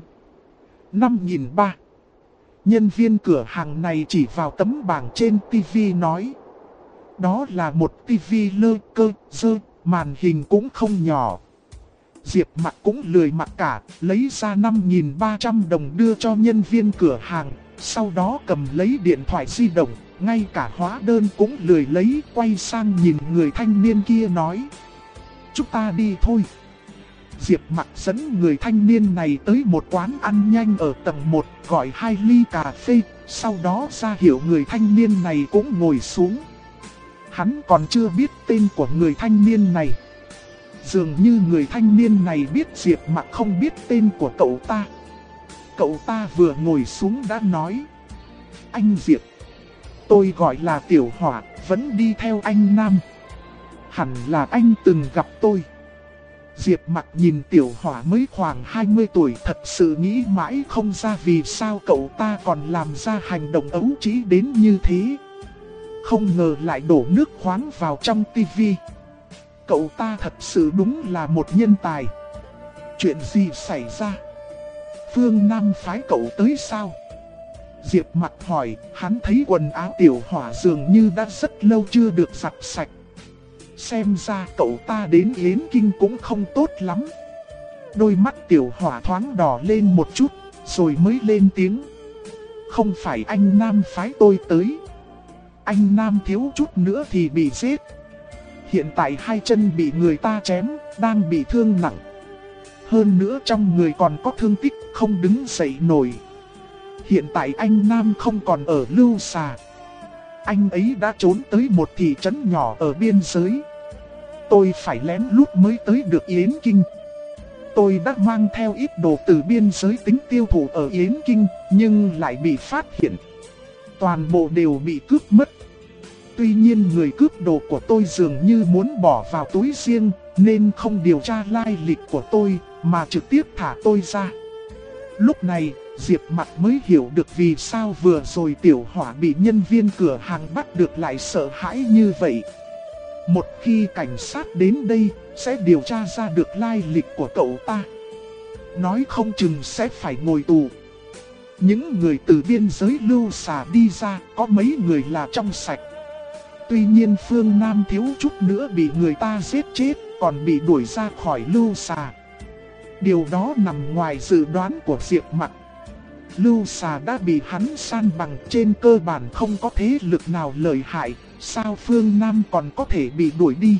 5.300. Nhân viên cửa hàng này chỉ vào tấm bảng trên tivi nói. Đó là một tivi lơ cơ dơ, màn hình cũng không nhỏ. Diệp Mặc cũng lười mặc cả, lấy ra 5.300 đồng đưa cho nhân viên cửa hàng. Sau đó cầm lấy điện thoại di động, ngay cả hóa đơn cũng lười lấy, quay sang nhìn người thanh niên kia nói. chúng ta đi thôi. Diệp Mặc dẫn người thanh niên này tới một quán ăn nhanh ở tầng 1, gọi 2 ly cà phê, sau đó ra hiệu người thanh niên này cũng ngồi xuống. Hắn còn chưa biết tên của người thanh niên này. Dường như người thanh niên này biết Diệp Mặc không biết tên của cậu ta. Cậu ta vừa ngồi xuống đã nói: anh Diệp, tôi gọi là Tiểu Hỏa, vẫn đi theo anh Nam. Hẳn là anh từng gặp tôi. Diệp Mặc nhìn Tiểu Hỏa mới khoảng 20 tuổi, thật sự nghĩ mãi không ra vì sao cậu ta còn làm ra hành động ấu trĩ đến như thế. Không ngờ lại đổ nước khoáng vào trong tivi. Cậu ta thật sự đúng là một nhân tài. Chuyện gì xảy ra? Phương Nam phái cậu tới sao? Diệp Mặc hỏi, hắn thấy quần áo Tiểu Hỏa dường như đã rất lâu chưa được giặt sạch. Xem ra cậu ta đến Yến Kinh cũng không tốt lắm. Đôi mắt Tiểu Hỏa thoáng đỏ lên một chút, rồi mới lên tiếng: không phải anh Nam phái tôi tới. Anh Nam thiếu chút nữa thì bị giết. Hiện tại hai chân bị người ta chém, đang bị thương nặng. Hơn nữa trong người còn có thương tích, không đứng dậy nổi. Hiện tại anh Nam không còn ở Lưu Xà. Anh ấy đã trốn tới một thị trấn nhỏ ở biên giới. Tôi phải lén lút mới tới được Yến Kinh. Tôi đã mang theo ít đồ từ biên giới tính tiêu thụ ở Yến Kinh, nhưng lại bị phát hiện. Toàn bộ đều bị cướp mất. Tuy nhiên người cướp đồ của tôi dường như muốn bỏ vào túi riêng, nên không điều tra lai lịch của tôi, mà trực tiếp thả tôi ra. Lúc này, Diệp Mặc mới hiểu được vì sao vừa rồi Tiểu Hỏa bị nhân viên cửa hàng bắt được lại sợ hãi như vậy. Một khi cảnh sát đến đây, sẽ điều tra ra được lai lịch của cậu ta. Nói không chừng sẽ phải ngồi tù. Những người từ biên giới Lưu Xà đi ra, có mấy người là trong sạch. Tuy nhiên Phương Nam thiếu chút nữa bị người ta giết chết, còn bị đuổi ra khỏi Lưu Xà. Điều đó nằm ngoài dự đoán của Diệp Mặc. Lưu Xà đã bị hắn san bằng, trên cơ bản không có thế lực nào lợi hại, sao Phương Nam còn có thể bị đuổi đi.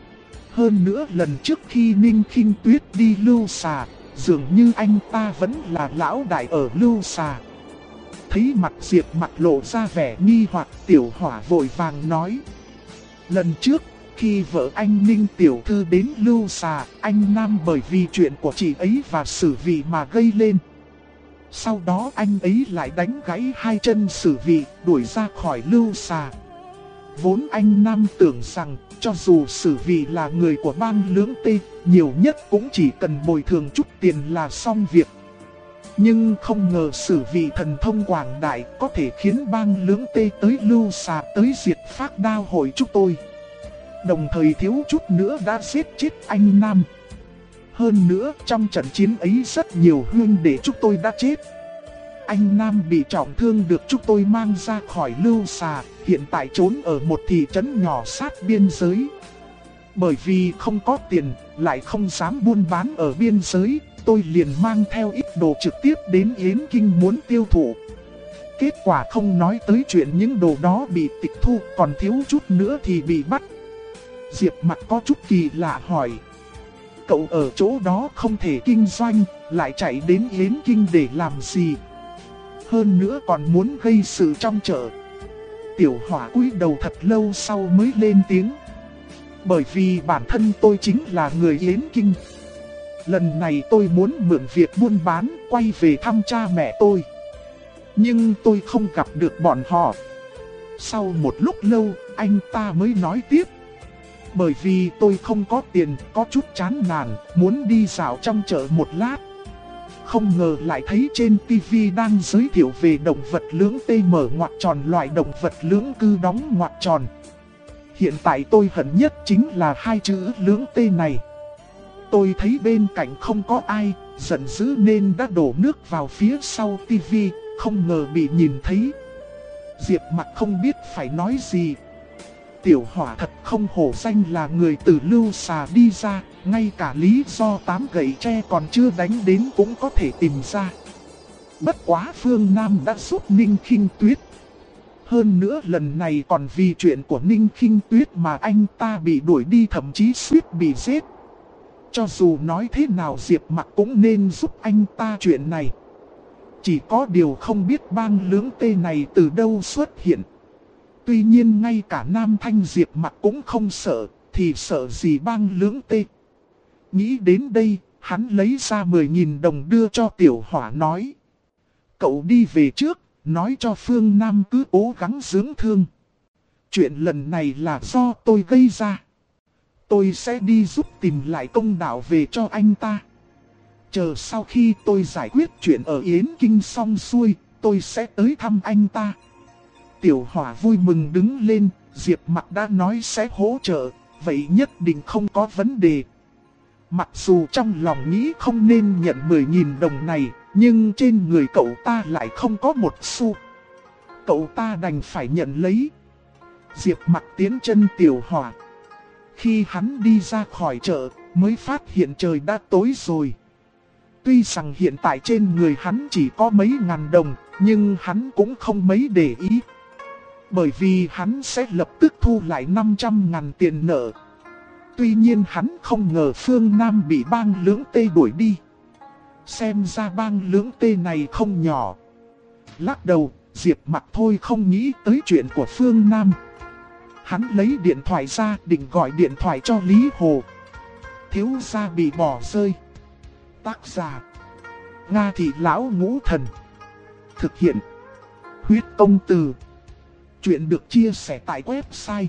Hơn nữa lần trước khi Ninh Khinh Tuyết đi Lưu Xà, dường như anh ta vẫn là lão đại ở Lưu Xà. Thấy mặt Diệp Mặc lộ ra vẻ nghi hoặc, Tiểu Hỏa vội vàng nói: lần trước, khi vợ anh Ninh tiểu thư đến Lưu Xà, anh Nam bởi vì chuyện của chị ấy và Sử Vị mà gây lên. Sau đó anh ấy lại đánh gãy hai chân Sử Vị, đuổi ra khỏi Lưu Xà. Vốn anh Nam tưởng rằng, cho dù Sử Vị là người của bang Lưỡng Tê, nhiều nhất cũng chỉ cần bồi thường chút tiền là xong việc. Nhưng không ngờ Sử Vị thần thông quảng đại, có thể khiến bang Lưỡng Tê tới Lưu Xà, tới diệt Phác Đao hội chúng tôi. Đồng thời thiếu chút nữa đã giết chết anh Nam. Hơn nữa trong trận chiến ấy rất nhiều huynh đệ chúng tôi đã chết. Anh Nam bị trọng thương được chúng tôi mang ra khỏi Lưu Xà, hiện tại trốn ở một thị trấn nhỏ sát biên giới. Bởi vì không có tiền, lại không dám buôn bán ở biên giới, tôi liền mang theo ít đồ trực tiếp đến Yến Kinh muốn tiêu thụ. Kết quả không nói tới chuyện những đồ đó bị tịch thu, còn thiếu chút nữa thì bị bắt. Diệp Mặc có chút kỳ lạ hỏi: cậu ở chỗ đó không thể kinh doanh, lại chạy đến Yến Kinh để làm gì? Hơn nữa còn muốn gây sự trong chợ. Tiểu Hỏa cúi đầu thật lâu sau mới lên tiếng: bởi vì bản thân tôi chính là người Yến Kinh. Lần này tôi muốn mượn việc buôn bán, quay về thăm cha mẹ tôi. Nhưng tôi không gặp được bọn họ. Sau một lúc lâu, anh ta mới nói tiếp: bởi vì tôi không có tiền, có chút chán nản, muốn đi dạo trong chợ một lát. Không ngờ lại thấy trên TV đang giới thiệu về động vật lưỡng tê mở ngoặc tròn, loại động vật lưỡng cư đóng ngoặc tròn. Hiện tại tôi hận nhất chính là hai chữ lưỡng tê này. Tôi thấy bên cạnh không có ai, giận dữ nên đã đổ nước vào phía sau TV, không ngờ bị nhìn thấy. Diệp Mặc không biết phải nói gì. Tiểu Hỏa thật không hổ danh là người từ Lưu Xà đi ra, ngay cả lý do 8 gậy tre còn chưa đánh đến cũng có thể tìm ra. Bất quá Phương Nam đã giúp Ninh Khinh Tuyết. Hơn nữa lần này còn vì chuyện của Ninh Khinh Tuyết mà anh ta bị đuổi đi, thậm chí suýt bị giết. Cho dù nói thế nào Diệp Mặc cũng nên giúp anh ta chuyện này. Chỉ có điều không biết bang lưỡng tê này từ đâu xuất hiện. Tuy nhiên ngay cả Nam Thanh Diệp Mặc cũng không sợ, thì sợ gì bang lưỡng tê. Nghĩ đến đây, hắn lấy ra 10.000 đồng đưa cho Tiểu Hỏa nói. Cậu đi về trước, nói cho Phương Nam cứ cố gắng dưỡng thương. Chuyện lần này là do tôi gây ra. Tôi sẽ đi giúp tìm lại công đạo về cho anh ta. Chờ sau khi tôi giải quyết chuyện ở Yến Kinh xong xuôi, tôi sẽ tới thăm anh ta. Tiểu Hỏa vui mừng đứng lên, Diệp Mặc đã nói sẽ hỗ trợ, vậy nhất định không có vấn đề. Mặc dù trong lòng nghĩ không nên nhận 10.000 đồng này, nhưng trên người cậu ta lại không có một xu. Cậu ta đành phải nhận lấy. Diệp Mặc tiến chân Tiểu Hỏa. Khi hắn đi ra khỏi chợ, mới phát hiện trời đã tối rồi. Tuy rằng hiện tại trên người hắn chỉ có mấy ngàn đồng, nhưng hắn cũng không mấy để ý. Bởi vì hắn sẽ lập tức thu lại 500.000 tiền nợ. Tuy nhiên hắn không ngờ Phương Nam bị bang lưỡng tê đuổi đi. Xem ra bang lưỡng tê này không nhỏ. Lắc đầu, Diệp Mặc thôi không nghĩ tới chuyện của Phương Nam. Hắn lấy điện thoại ra định gọi điện thoại cho Lý Hồ. Thiếu gia bị bỏ rơi. Tác giả Nga Thị Lão Ngũ Thần. Thực hiện Huyết Công Từ. Chuyện được chia sẻ tại website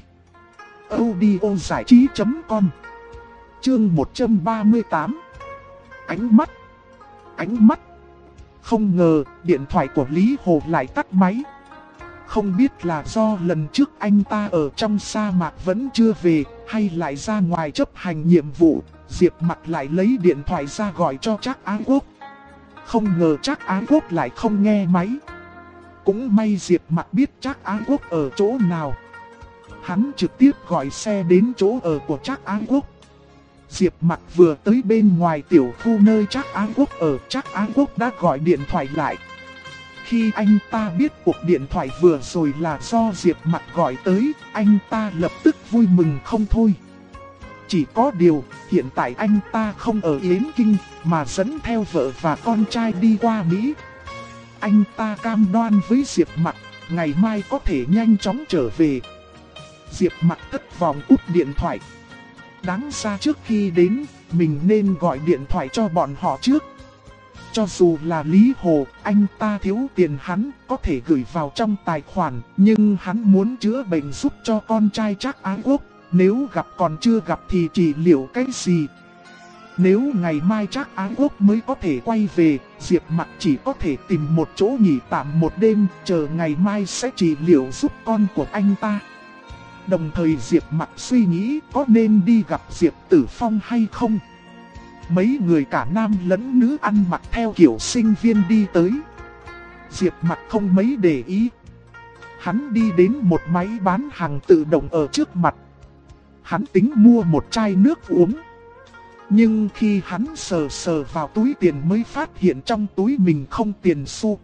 audiozảichí.com. Chương 138. Ánh mắt. Không ngờ điện thoại của Lý Hồ lại tắt máy. Không biết là do lần trước anh ta ở trong sa mạc vẫn chưa về, hay lại ra ngoài chấp hành nhiệm vụ. Diệp Mặc lại lấy điện thoại ra gọi cho Trác Á Quốc. Không ngờ Trác Á Quốc lại không nghe máy. Cũng may Diệp Mặc biết Trác Á Quốc ở chỗ nào. Hắn trực tiếp gọi xe đến chỗ ở của Trác Á Quốc. Diệp Mặc vừa tới bên ngoài tiểu khu nơi Trác Á Quốc ở, Trác Á Quốc đã gọi điện thoại lại. Khi anh ta biết cuộc điện thoại vừa rồi là do Diệp Mặc gọi tới, anh ta lập tức vui mừng không thôi. Chỉ có điều, hiện tại anh ta không ở Yến Kinh, mà dẫn theo vợ và con trai đi qua Mỹ. Anh ta cam đoan với Diệp Mặc, ngày mai có thể nhanh chóng trở về. Diệp Mặc thất vọng cúp điện thoại. Đáng ra trước khi đến, mình nên gọi điện thoại cho bọn họ trước. Cho dù là Lý Hồ, anh ta thiếu tiền hắn, có thể gửi vào trong tài khoản, nhưng hắn muốn chữa bệnh giúp cho con trai Trác Á Quốc. Nếu gặp còn chưa gặp thì trị liệu cái gì? Nếu ngày mai Trác Á Quốc mới có thể quay về, Diệp Mặc chỉ có thể tìm một chỗ nghỉ tạm một đêm, chờ ngày mai sẽ trị liệu giúp con của anh ta. Đồng thời Diệp Mặc suy nghĩ có nên đi gặp Diệp Tử Phong hay không. Mấy người cả nam lẫn nữ ăn mặc theo kiểu sinh viên đi tới. Diệp Mặc không mấy để ý. Hắn đi đến một máy bán hàng tự động ở trước mặt. Hắn tính mua một chai nước uống. Nhưng khi hắn sờ vào túi tiền mới phát hiện trong túi mình không tiền xu.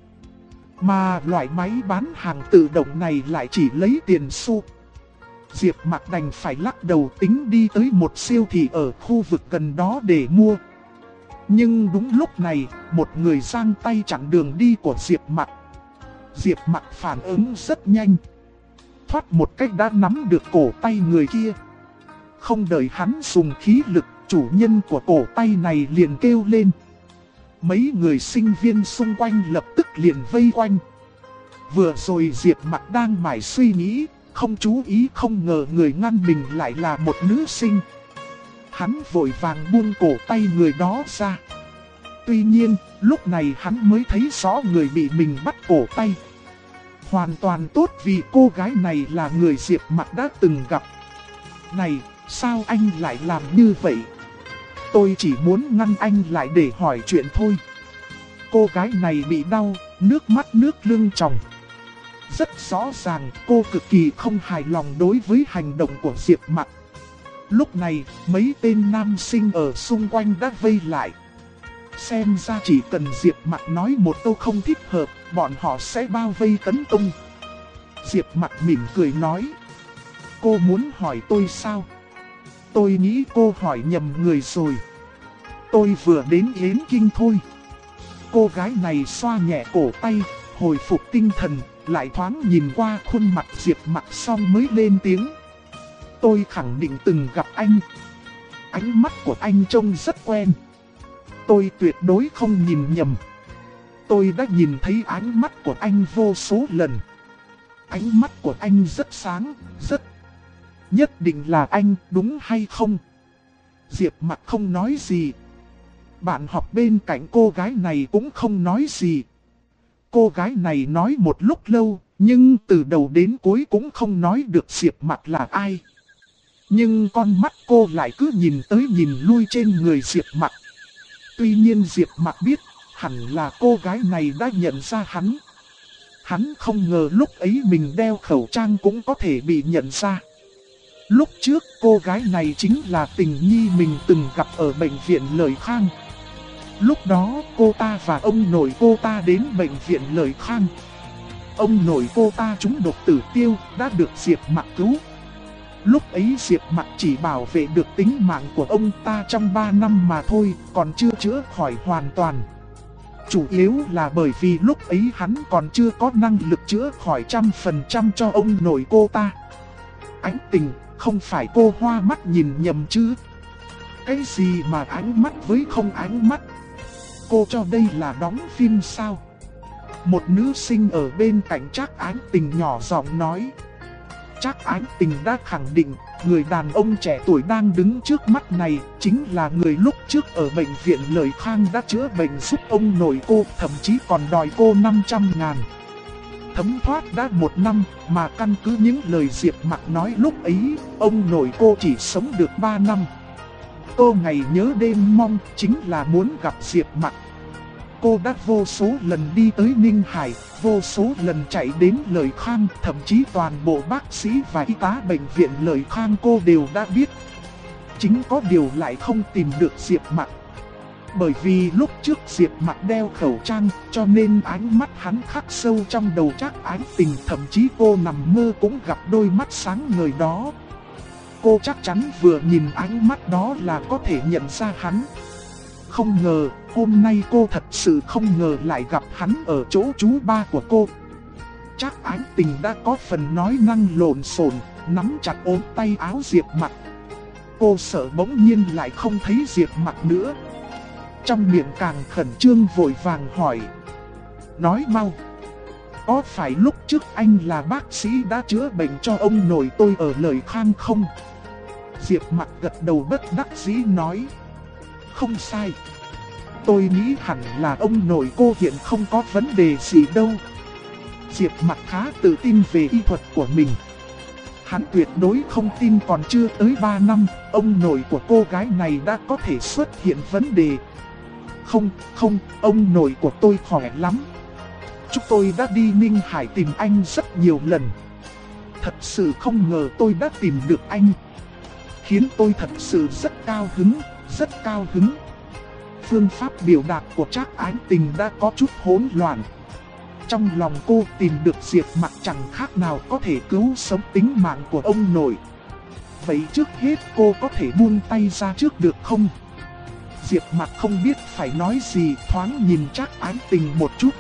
Mà loại máy bán hàng tự động này lại chỉ lấy tiền xu. Diệp Mặc đành phải lắc đầu tính đi tới một siêu thị ở khu vực gần đó để mua. Nhưng đúng lúc này, một người giang tay chặn đường đi của Diệp Mặc. Diệp Mặc phản ứng rất nhanh. Thoát một cách đã nắm được cổ tay người kia. Không đợi hắn dùng khí lực, chủ nhân của cổ tay này liền kêu lên. Mấy người sinh viên xung quanh lập tức liền vây quanh. Vừa rồi Diệp Mặc đang mải suy nghĩ, không chú ý không ngờ người ngăn mình lại là một nữ sinh. Hắn vội vàng buông cổ tay người đó ra. Tuy nhiên, lúc này hắn mới thấy rõ người bị mình bắt cổ tay. Hoàn toàn tốt vì cô gái này là người Diệp Mặc đã từng gặp. Này, sao anh lại làm như vậy? Tôi chỉ muốn ngăn anh lại để hỏi chuyện thôi. Cô gái này bị đau, nước mắt nước lưng tròng. Rất rõ ràng cô cực kỳ không hài lòng đối với hành động của Diệp Mặc. Lúc này, mấy tên nam sinh ở xung quanh đã vây lại. Xem ra chỉ cần Diệp Mặc nói một câu không thích hợp, bọn họ sẽ bao vây tấn công. Diệp Mặc mỉm cười nói. Cô muốn hỏi tôi sao? Tôi nghĩ cô hỏi nhầm người rồi. Tôi vừa đến Yến Kinh thôi. Cô gái này xoa nhẹ cổ tay, hồi phục tinh thần, lại thoáng nhìn qua khuôn mặt Diệp Mặc xong mới lên tiếng. Tôi khẳng định từng gặp anh. Ánh mắt của anh trông rất quen. Tôi tuyệt đối không nhìn nhầm. Tôi đã nhìn thấy ánh mắt của anh vô số lần. Ánh mắt của anh rất sáng, rất... Nhất định là anh, đúng hay không? Diệp Mặc không nói gì. Bạn học bên cạnh cô gái này cũng không nói gì. Cô gái này nói một lúc lâu, nhưng từ đầu đến cuối cũng không nói được Diệp Mặc là ai. Nhưng con mắt cô lại cứ nhìn tới nhìn lui trên người Diệp Mặc. Tuy nhiên Diệp Mặc biết, hẳn là cô gái này đã nhận ra hắn. Hắn không ngờ lúc ấy mình đeo khẩu trang cũng có thể bị nhận ra. Lúc trước cô gái này chính là tình nhi mình từng gặp ở bệnh viện Lợi Khang. Lúc đó cô ta và ông nội cô ta đến bệnh viện Lợi Khang. Ông nội cô ta trúng độc tử tiêu đã được Diệp Mặc cứu. Lúc ấy Diệp Mặc chỉ bảo vệ được tính mạng của ông ta trong 3 năm mà thôi, còn chưa chữa khỏi hoàn toàn. Chủ yếu là bởi vì lúc ấy hắn còn chưa có năng lực chữa khỏi 100% cho ông nội cô ta. Ánh Tình, không phải cô hoa mắt nhìn nhầm chứ? Cái gì mà ánh mắt với không ánh mắt? Cô cho đây là đóng phim sao? Một nữ sinh ở bên cạnh Trác Ánh Tình nhỏ giọng nói. Trác Ánh Tình đã khẳng định, người đàn ông trẻ tuổi đang đứng trước mắt này chính là người lúc trước ở bệnh viện Lợi Khang đã chữa bệnh giúp ông nội cô, thậm chí còn đòi cô 500.000. Thấm thoát đã 1 năm, mà căn cứ những lời Diệp Mặc nói lúc ấy, ông nội cô chỉ sống được 3 năm. Cô ngày nhớ đêm mong chính là muốn gặp Diệp Mặc. Cô đã vô số lần đi tới Ninh Hải, vô số lần chạy đến Lợi Khang, thậm chí toàn bộ bác sĩ và y tá bệnh viện Lợi Khang cô đều đã biết. Chính có điều lại không tìm được Diệp Mặc. Bởi vì lúc trước Diệp Mặc đeo khẩu trang, cho nên ánh mắt hắn khắc sâu trong đầu Trác Ánh Tình, thậm chí cô nằm mơ cũng gặp đôi mắt sáng ngời đó. Cô chắc chắn vừa nhìn ánh mắt đó là có thể nhận ra hắn. Không ngờ, hôm nay cô thật sự không ngờ lại gặp hắn ở chỗ chú ba của cô. Trác Ánh Tình đã có phần nói năng lộn xộn, nắm chặt ôm tay áo Diệp Mặc. Cô sợ bỗng nhiên lại không thấy Diệp Mặc nữa. Trong miệng càng khẩn trương vội vàng hỏi. Nói mau. Có phải lúc trước anh là bác sĩ đã chữa bệnh cho ông nội tôi ở Lợi Khang không? Diệp Mặc gật đầu bất đắc dĩ nói. Không sai. Tôi nghĩ hẳn là ông nội cô hiện không có vấn đề gì đâu. Diệp Mặc khá tự tin về y thuật của mình. Hắn tuyệt đối không tin còn chưa tới 3 năm, ông nội của cô gái này đã có thể xuất hiện vấn đề. Không, ông nội của tôi khỏe lắm. Chúng tôi đã đi Ninh Hải tìm anh rất nhiều lần. Thật sự không ngờ tôi đã tìm được anh. Khiến tôi thật sự rất cao hứng, rất cao hứng. Phương pháp biểu đạt của Trác Ánh Tình đã có chút hỗn loạn. Trong lòng cô tìm được Diệp Mặc chẳng khác nào có thể cứu sống tính mạng của ông nội. Vậy trước hết cô có thể buông tay ra trước được không? Diệp Mặc không biết phải nói gì, thoáng nhìn Trác Ánh Tình một chút.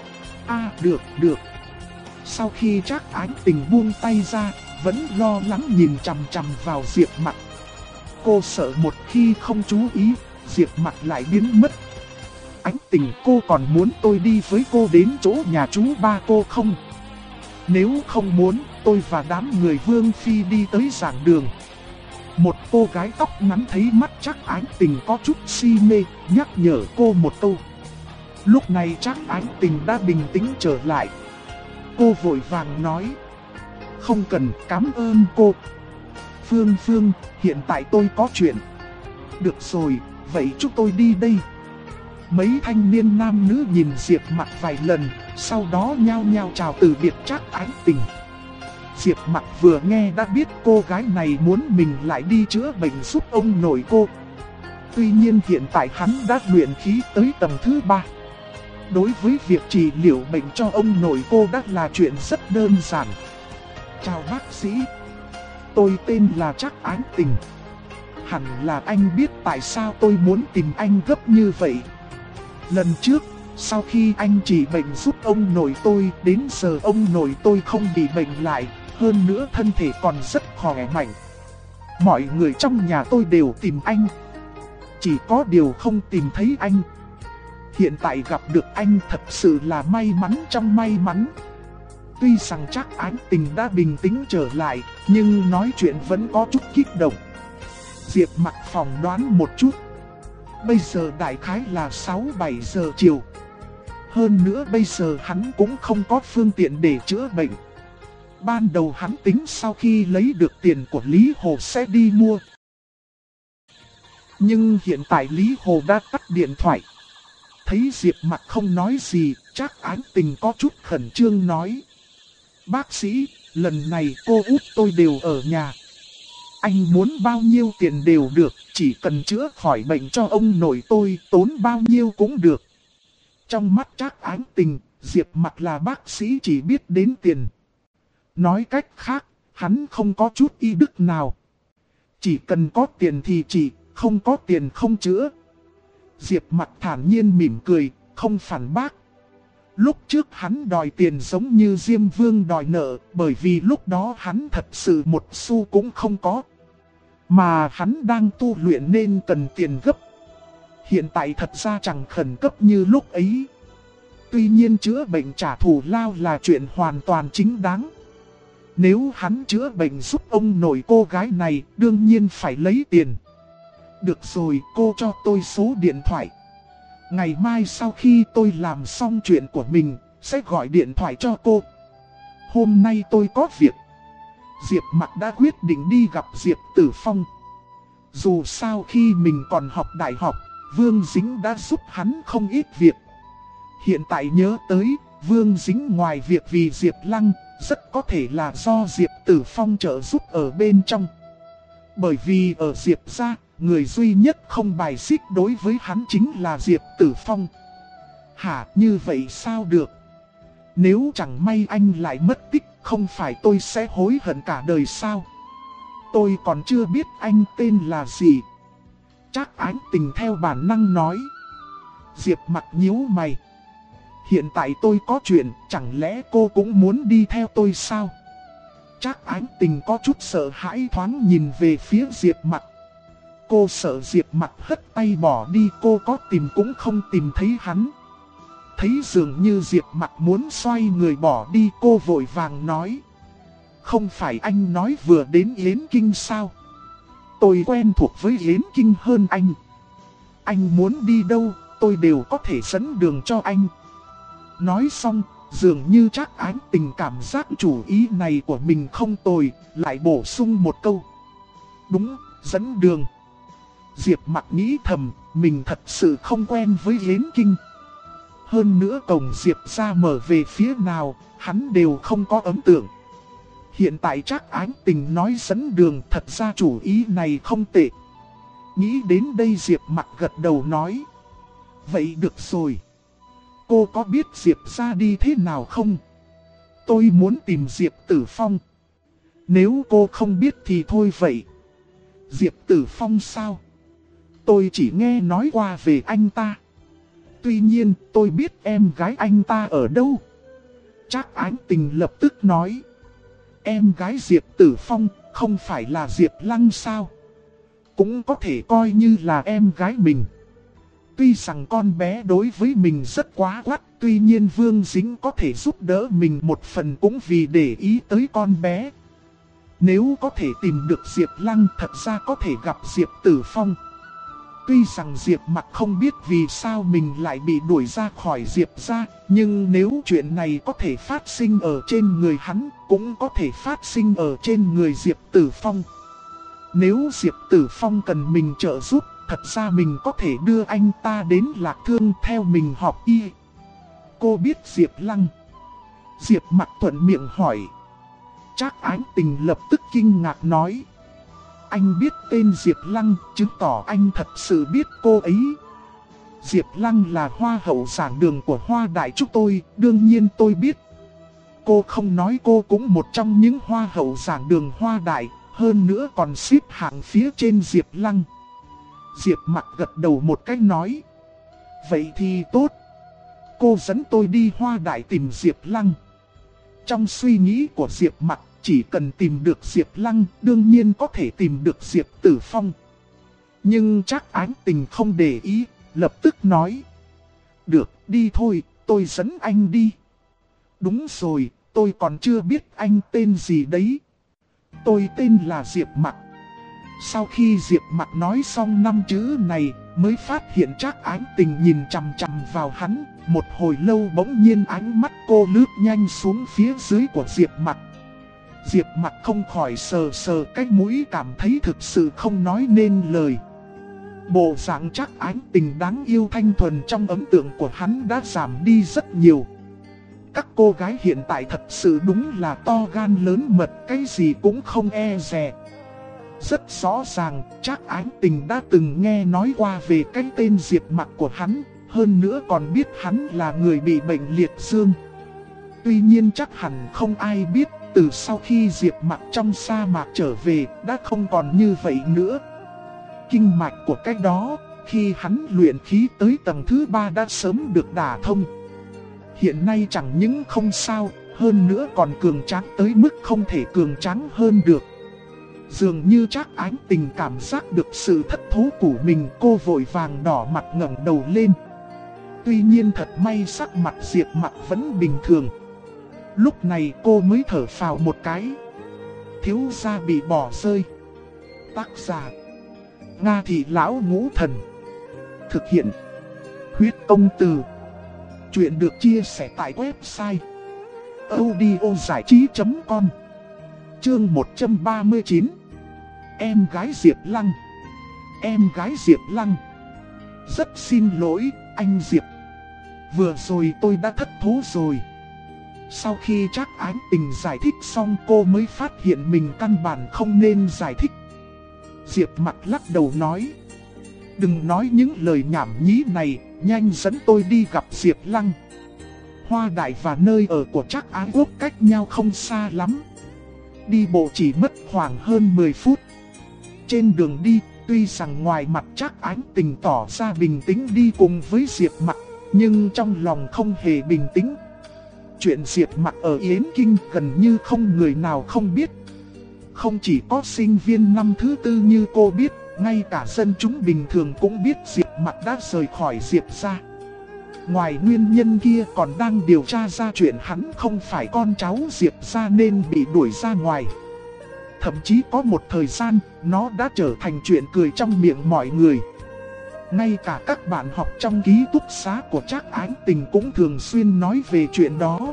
Được. Sau khi Trác Ánh Tình buông tay ra, vẫn lo lắng nhìn chằm chằm vào Diệp Mặc. Cô sợ một khi không chú ý, Diệp Mặc lại biến mất. Ánh Tình, cô còn muốn tôi đi với cô đến chỗ nhà chú ba cô không? Nếu không muốn, tôi và đám người Vương Phi đi tới giảng đường. Một cô gái tóc ngắn thấy mắt Trác Ánh Tình có chút si mê, nhắc nhở cô một câu. Lúc này Trác Ánh Tình đã bình tĩnh trở lại. Cô vội vàng nói. Không cần, cảm ơn cô. Phương, hiện tại tôi có chuyện. Được rồi, vậy chúng tôi đi đây. Mấy thanh niên nam nữ nhìn Diệp Mặc vài lần, sau đó nhao nhao chào từ biệt Trác Ánh Tình. Diệp Mặc vừa nghe đã biết cô gái này muốn mình lại đi chữa bệnh giúp ông nội cô. Tuy nhiên hiện tại hắn đã luyện khí tới tầng thứ 3. Đối với việc trị liệu bệnh cho ông nội cô đã là chuyện rất đơn giản. Chào bác sĩ. Tôi tên là Trác Ánh Tình. hẳn là anh biết tại sao tôi muốn tìm anh gấp như vậy. Lần trước, sau khi anh trị bệnh giúp ông nội tôi, đến giờ ông nội tôi không bị bệnh lại, hơn nữa thân thể còn rất khỏe mạnh. Mọi người trong nhà tôi đều tìm anh, chỉ có điều không tìm thấy anh. Hiện tại gặp được anh thật sự là may mắn trong may mắn. Tuy rằng Trác Ái Tình đã bình tĩnh trở lại, nhưng nói chuyện vẫn có chút kích động. Diệp Mặc phỏng đoán một chút. Bây giờ đại khái là 6-7 giờ chiều. Hơn nữa bây giờ hắn cũng không có phương tiện để chữa bệnh. Ban đầu hắn tính sau khi lấy được tiền của Lý Hồ sẽ đi mua. Nhưng hiện tại Lý Hồ đã tắt điện thoại. Thấy Diệp Mặc không nói gì, Trác Ái Tình có chút khẩn trương nói: "Bác sĩ, lần này cô út tôi đều ở nhà. Anh muốn bao nhiêu tiền đều được, chỉ cần chữa khỏi bệnh cho ông nội tôi, tốn bao nhiêu cũng được." Trong mắt Trác Ái Tình, Diệp Mặc là bác sĩ chỉ biết đến tiền. Nói cách khác, hắn không có chút y đức nào. Chỉ cần có tiền thì trị, không có tiền không chữa. Diệp Mặc thản nhiên mỉm cười, không phản bác. Lúc trước hắn đòi tiền giống như Diêm Vương đòi nợ, bởi vì lúc đó hắn thật sự một xu cũng không có. Mà hắn đang tu luyện nên cần tiền gấp. Hiện tại thật ra chẳng khẩn cấp như lúc ấy. Tuy nhiên chữa bệnh trả thù lao là chuyện hoàn toàn chính đáng. Nếu hắn chữa bệnh giúp ông nội cô gái này, đương nhiên phải lấy tiền. Được rồi, cô cho tôi số điện thoại. Ngày mai sau khi tôi làm xong chuyện của mình, sẽ gọi điện thoại cho cô. Hôm nay tôi có việc. Diệp Mặc đã quyết định đi gặp Diệp Tử Phong. Dù sao khi mình còn học đại học, Vương Dính đã giúp hắn không ít việc. Hiện tại nhớ tới, Vương Dính ngoài việc vì Diệp Lăng, rất có thể là do Diệp Tử Phong trợ giúp ở bên trong. Bởi vì ở Diệp gia, người duy nhất không bài xích đối với hắn chính là Diệp Tử Phong. Hả, như vậy sao được? Nếu chẳng may anh lại mất tích, không phải tôi sẽ hối hận cả đời sao? Tôi còn chưa biết anh tên là gì. Trác Ái Tình theo bản năng nói. Diệp Mặc nhíu mày. Hiện tại tôi có chuyện, chẳng lẽ cô cũng muốn đi theo tôi sao? Trác Ái Tình có chút sợ hãi thoáng nhìn về phía Diệp Mặc. Cô sợ Diệp Mặc hất tay bỏ đi, cô có tìm cũng không tìm thấy hắn. Thấy dường như Diệp Mặc muốn xoay người bỏ đi, cô vội vàng nói. Không phải anh nói vừa đến Yến Kinh sao? Tôi quen thuộc với Yến Kinh hơn anh. Anh muốn đi đâu, tôi đều có thể dẫn đường cho anh. Nói xong, dường như Trác Ái Tình cảm giác chủ ý này của mình không tồi, lại bổ sung một câu. Đúng, dẫn đường. Diệp Mặc nghĩ thầm, mình thật sự không quen với Yến Kinh. Hơn nữa cổng Diệp gia mở về phía nào, hắn đều không có ấn tượng. Hiện tại Trác Ái Tình nói dẫn đường, thật ra chủ ý này không tệ. Nghĩ đến đây Diệp Mặc gật đầu nói. Vậy được rồi. Cô có biết Diệp gia đi thế nào không? Tôi muốn tìm Diệp Tử Phong. Nếu cô không biết thì thôi vậy. Diệp Tử Phong sao? Tôi chỉ nghe nói qua về anh ta. Tuy nhiên tôi biết em gái anh ta ở đâu. Trác Ái Tình lập tức nói. Em gái Diệp Tử Phong không phải là Diệp Lăng sao? Cũng có thể coi như là em gái mình. Tuy rằng con bé đối với mình rất quá quắt, tuy nhiên Vương Dính có thể giúp đỡ mình một phần cũng vì để ý tới con bé. Nếu có thể tìm được Diệp Lăng, thật ra có thể gặp Diệp Tử Phong. Tuy rằng Diệp Mặc không biết vì sao mình lại bị đuổi ra khỏi Diệp gia, nhưng nếu chuyện này có thể phát sinh ở trên người hắn, cũng có thể phát sinh ở trên người Diệp Tử Phong. Nếu Diệp Tử Phong cần mình trợ giúp, thật ra mình có thể đưa anh ta đến Lạc Thương theo mình học y. Cô biết Diệp Lăng? Diệp Mặc thuận miệng hỏi. Trác Ái Tình lập tức kinh ngạc nói. Anh biết tên Diệp Lăng, chứng tỏ anh thật sự biết cô ấy. Diệp Lăng là hoa hậu giảng đường của Hoa Đại chúng tôi, đương nhiên tôi biết. Cô không nói cô cũng một trong những hoa hậu giảng đường Hoa Đại, hơn nữa còn xếp hạng phía trên Diệp Lăng. Diệp Mặc gật đầu một cái nói. Vậy thì tốt. Cô dẫn tôi đi Hoa Đại tìm Diệp Lăng. Trong suy nghĩ của Diệp Mặc, chỉ cần tìm được Diệp Lăng, đương nhiên có thể tìm được Diệp Tử Phong. Nhưng Trác Ái Tình không để ý, lập tức nói. Được, đi thôi, tôi dẫn anh đi. Đúng rồi, tôi còn chưa biết anh tên gì đấy. Tôi tên là Diệp Mặc. Sau khi Diệp Mặc nói xong 5 chữ này, mới phát hiện Trác Ái Tình nhìn chằm chằm vào hắn. Một hồi lâu bỗng nhiên ánh mắt cô lướt nhanh xuống phía dưới của Diệp Mặc. Diệp Mặc không khỏi sờ sờ cái mũi, cảm thấy thực sự không nói nên lời. Bộ dạng Trác Ái Tình đáng yêu thanh thuần trong ấn tượng của hắn đã giảm đi rất nhiều. Các cô gái hiện tại thật sự đúng là to gan lớn mật, cái gì cũng không e dè. Rất rõ ràng, Trác Ái Tình đã từng nghe nói qua về cái tên Diệp Mặc của hắn, hơn nữa còn biết hắn là người bị bệnh liệt dương. Tuy nhiên chắc hẳn không ai biết, từ sau khi Diệp Mặc trong sa mạc trở về, đã không còn như vậy nữa. Kinh mạch của cái đó, khi hắn luyện khí tới tầng thứ 3 đã sớm được đả thông. Hiện nay chẳng những không sao, hơn nữa còn cường tráng tới mức không thể cường tráng hơn được. Dường như Trác Ái Tình cảm giác được sự thất thố của mình, cô vội vàng đỏ mặt ngẩng đầu lên. Tuy nhiên thật may sắc mặt Diệp Mặc vẫn bình thường. Lúc này cô mới thở phào một cái. Thiếu gia bị bỏ rơi. Tác giả Nga Thị Lão Ngũ Thần. Thực hiện Huyết Công Từ. Chuyện được chia sẻ tại website audiozảichí.com. Chương 139. Em gái Diệp Lăng. Em gái Diệp Lăng. Rất xin lỗi, anh Diệp. Vừa rồi tôi đã thất thố rồi. Sau khi Trác Ái Tình giải thích xong, cô mới phát hiện mình căn bản không nên giải thích. Diệp Mặc lắc đầu nói. Đừng nói những lời nhảm nhí này, nhanh dẫn tôi đi gặp Diệp Lăng. Hoa Đại và nơi ở của Trác Ái Quốc cách nhau không xa lắm. Đi bộ chỉ mất khoảng hơn 10 phút. Trên đường đi, tuy rằng ngoài mặt Trác Ái Tình tỏ ra bình tĩnh đi cùng với Diệp Mặc, nhưng trong lòng không hề bình tĩnh. Chuyện Diệp Mặc ở Yến Kinh gần như không người nào không biết. Không chỉ có sinh viên năm thứ 4 như cô biết, ngay cả dân chúng bình thường cũng biết Diệp Mặc đã rời khỏi Diệp gia. Ngoài nguyên nhân kia còn đang điều tra ra chuyện hắn không phải con cháu Diệp gia nên bị đuổi ra ngoài. Thậm chí có một thời gian, nó đã trở thành chuyện cười trong miệng mọi người. Ngay cả các bạn học trong ký túc xá của Trác Ái Tình cũng thường xuyên nói về chuyện đó.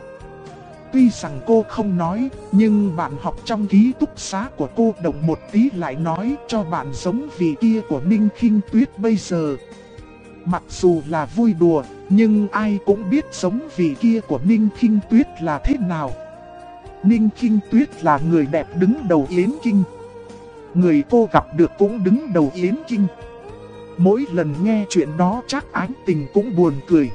Tuy rằng cô không nói, nhưng bạn học trong ký túc xá của cô động một tí lại nói cho bạn giống vị kia của Ninh Khinh Tuyết bây giờ. Mặc dù là vui đùa, nhưng ai cũng biết giống vị kia của Ninh Khinh Tuyết là thế nào. Ninh Khinh Tuyết là người đẹp đứng đầu Yến Kinh. Người cô gặp được cũng đứng đầu Yến Kinh. Mỗi lần nghe chuyện đó Trác Ái Tình cũng buồn cười.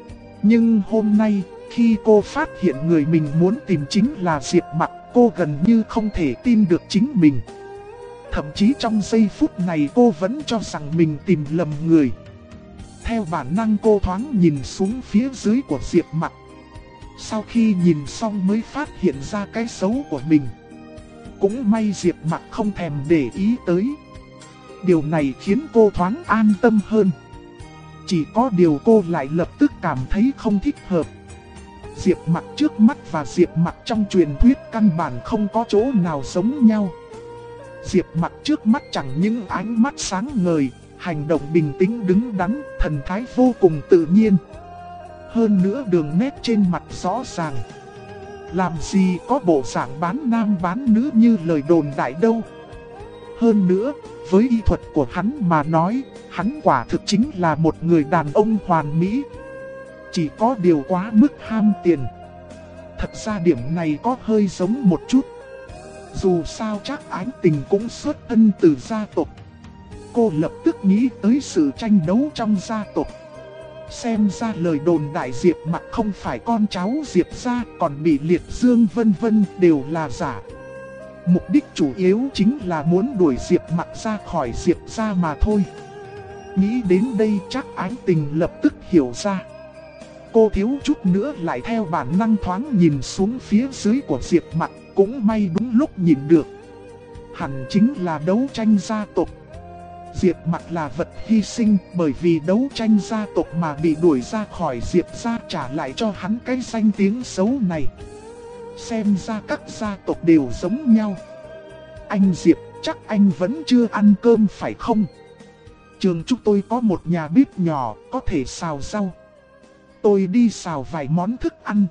Nhưng hôm nay, khi cô phát hiện người mình muốn tìm chính là Diệp Mặc, cô gần như không thể tin được chính mình. Thậm chí trong giây phút này cô vẫn cho rằng mình tìm lầm người. Theo bản năng cô thoáng nhìn xuống phía dưới của Diệp Mặc. Sau khi nhìn xong mới phát hiện ra cái xấu của mình. Cũng may Diệp Mặc không thèm để ý tới. Điều này khiến cô thoáng an tâm hơn. Chỉ có điều cô lại lập tức cảm thấy không thích hợp. Diệp Mặc trước mắt và Diệp Mặc trong truyền thuyết căn bản không có chỗ nào giống nhau. Diệp Mặc trước mắt chẳng những ánh mắt sáng ngời, hành động bình tĩnh đứng đắn, thần thái vô cùng tự nhiên. Hơn nữa đường nét trên mặt rõ ràng. Làm gì có bộ dạng bán nam bán nữ như lời đồn đại đâu. Hơn nữa, với y thuật của hắn mà nói, hắn quả thực chính là một người đàn ông hoàn mỹ. Chỉ có điều quá mức ham tiền. Thật ra điểm này có hơi giống một chút. Dù sao Trác Ái Tình cũng xuất thân từ gia tộc. Cô lập tức nghĩ tới sự tranh đấu trong gia tộc. Xem ra lời đồn đại Diệp Mặc không phải con cháu Diệp gia, còn bị liệt dương vân vân đều là giả. Mục đích chủ yếu chính là muốn đuổi Diệp Mặc ra khỏi Diệp gia mà thôi. Nghĩ đến đây Trác Ái Tình lập tức hiểu ra. Cô thiếu chút nữa lại theo bản năng thoáng nhìn xuống phía dưới của Diệp Mặc, cũng may đúng lúc nhìn được. Hẳn chính là đấu tranh gia tộc. Diệp Mặc là vật hy sinh, bởi vì đấu tranh gia tộc mà bị đuổi ra khỏi Diệp gia, trả lại cho hắn cái danh tiếng xấu này. Xem ra các gia tộc đều giống nhau. Anh Diệp, chắc anh vẫn chưa ăn cơm phải không? Trường chúng tôi có một nhà bếp nhỏ, có thể xào rau. Tôi đi xào vài món thức ăn.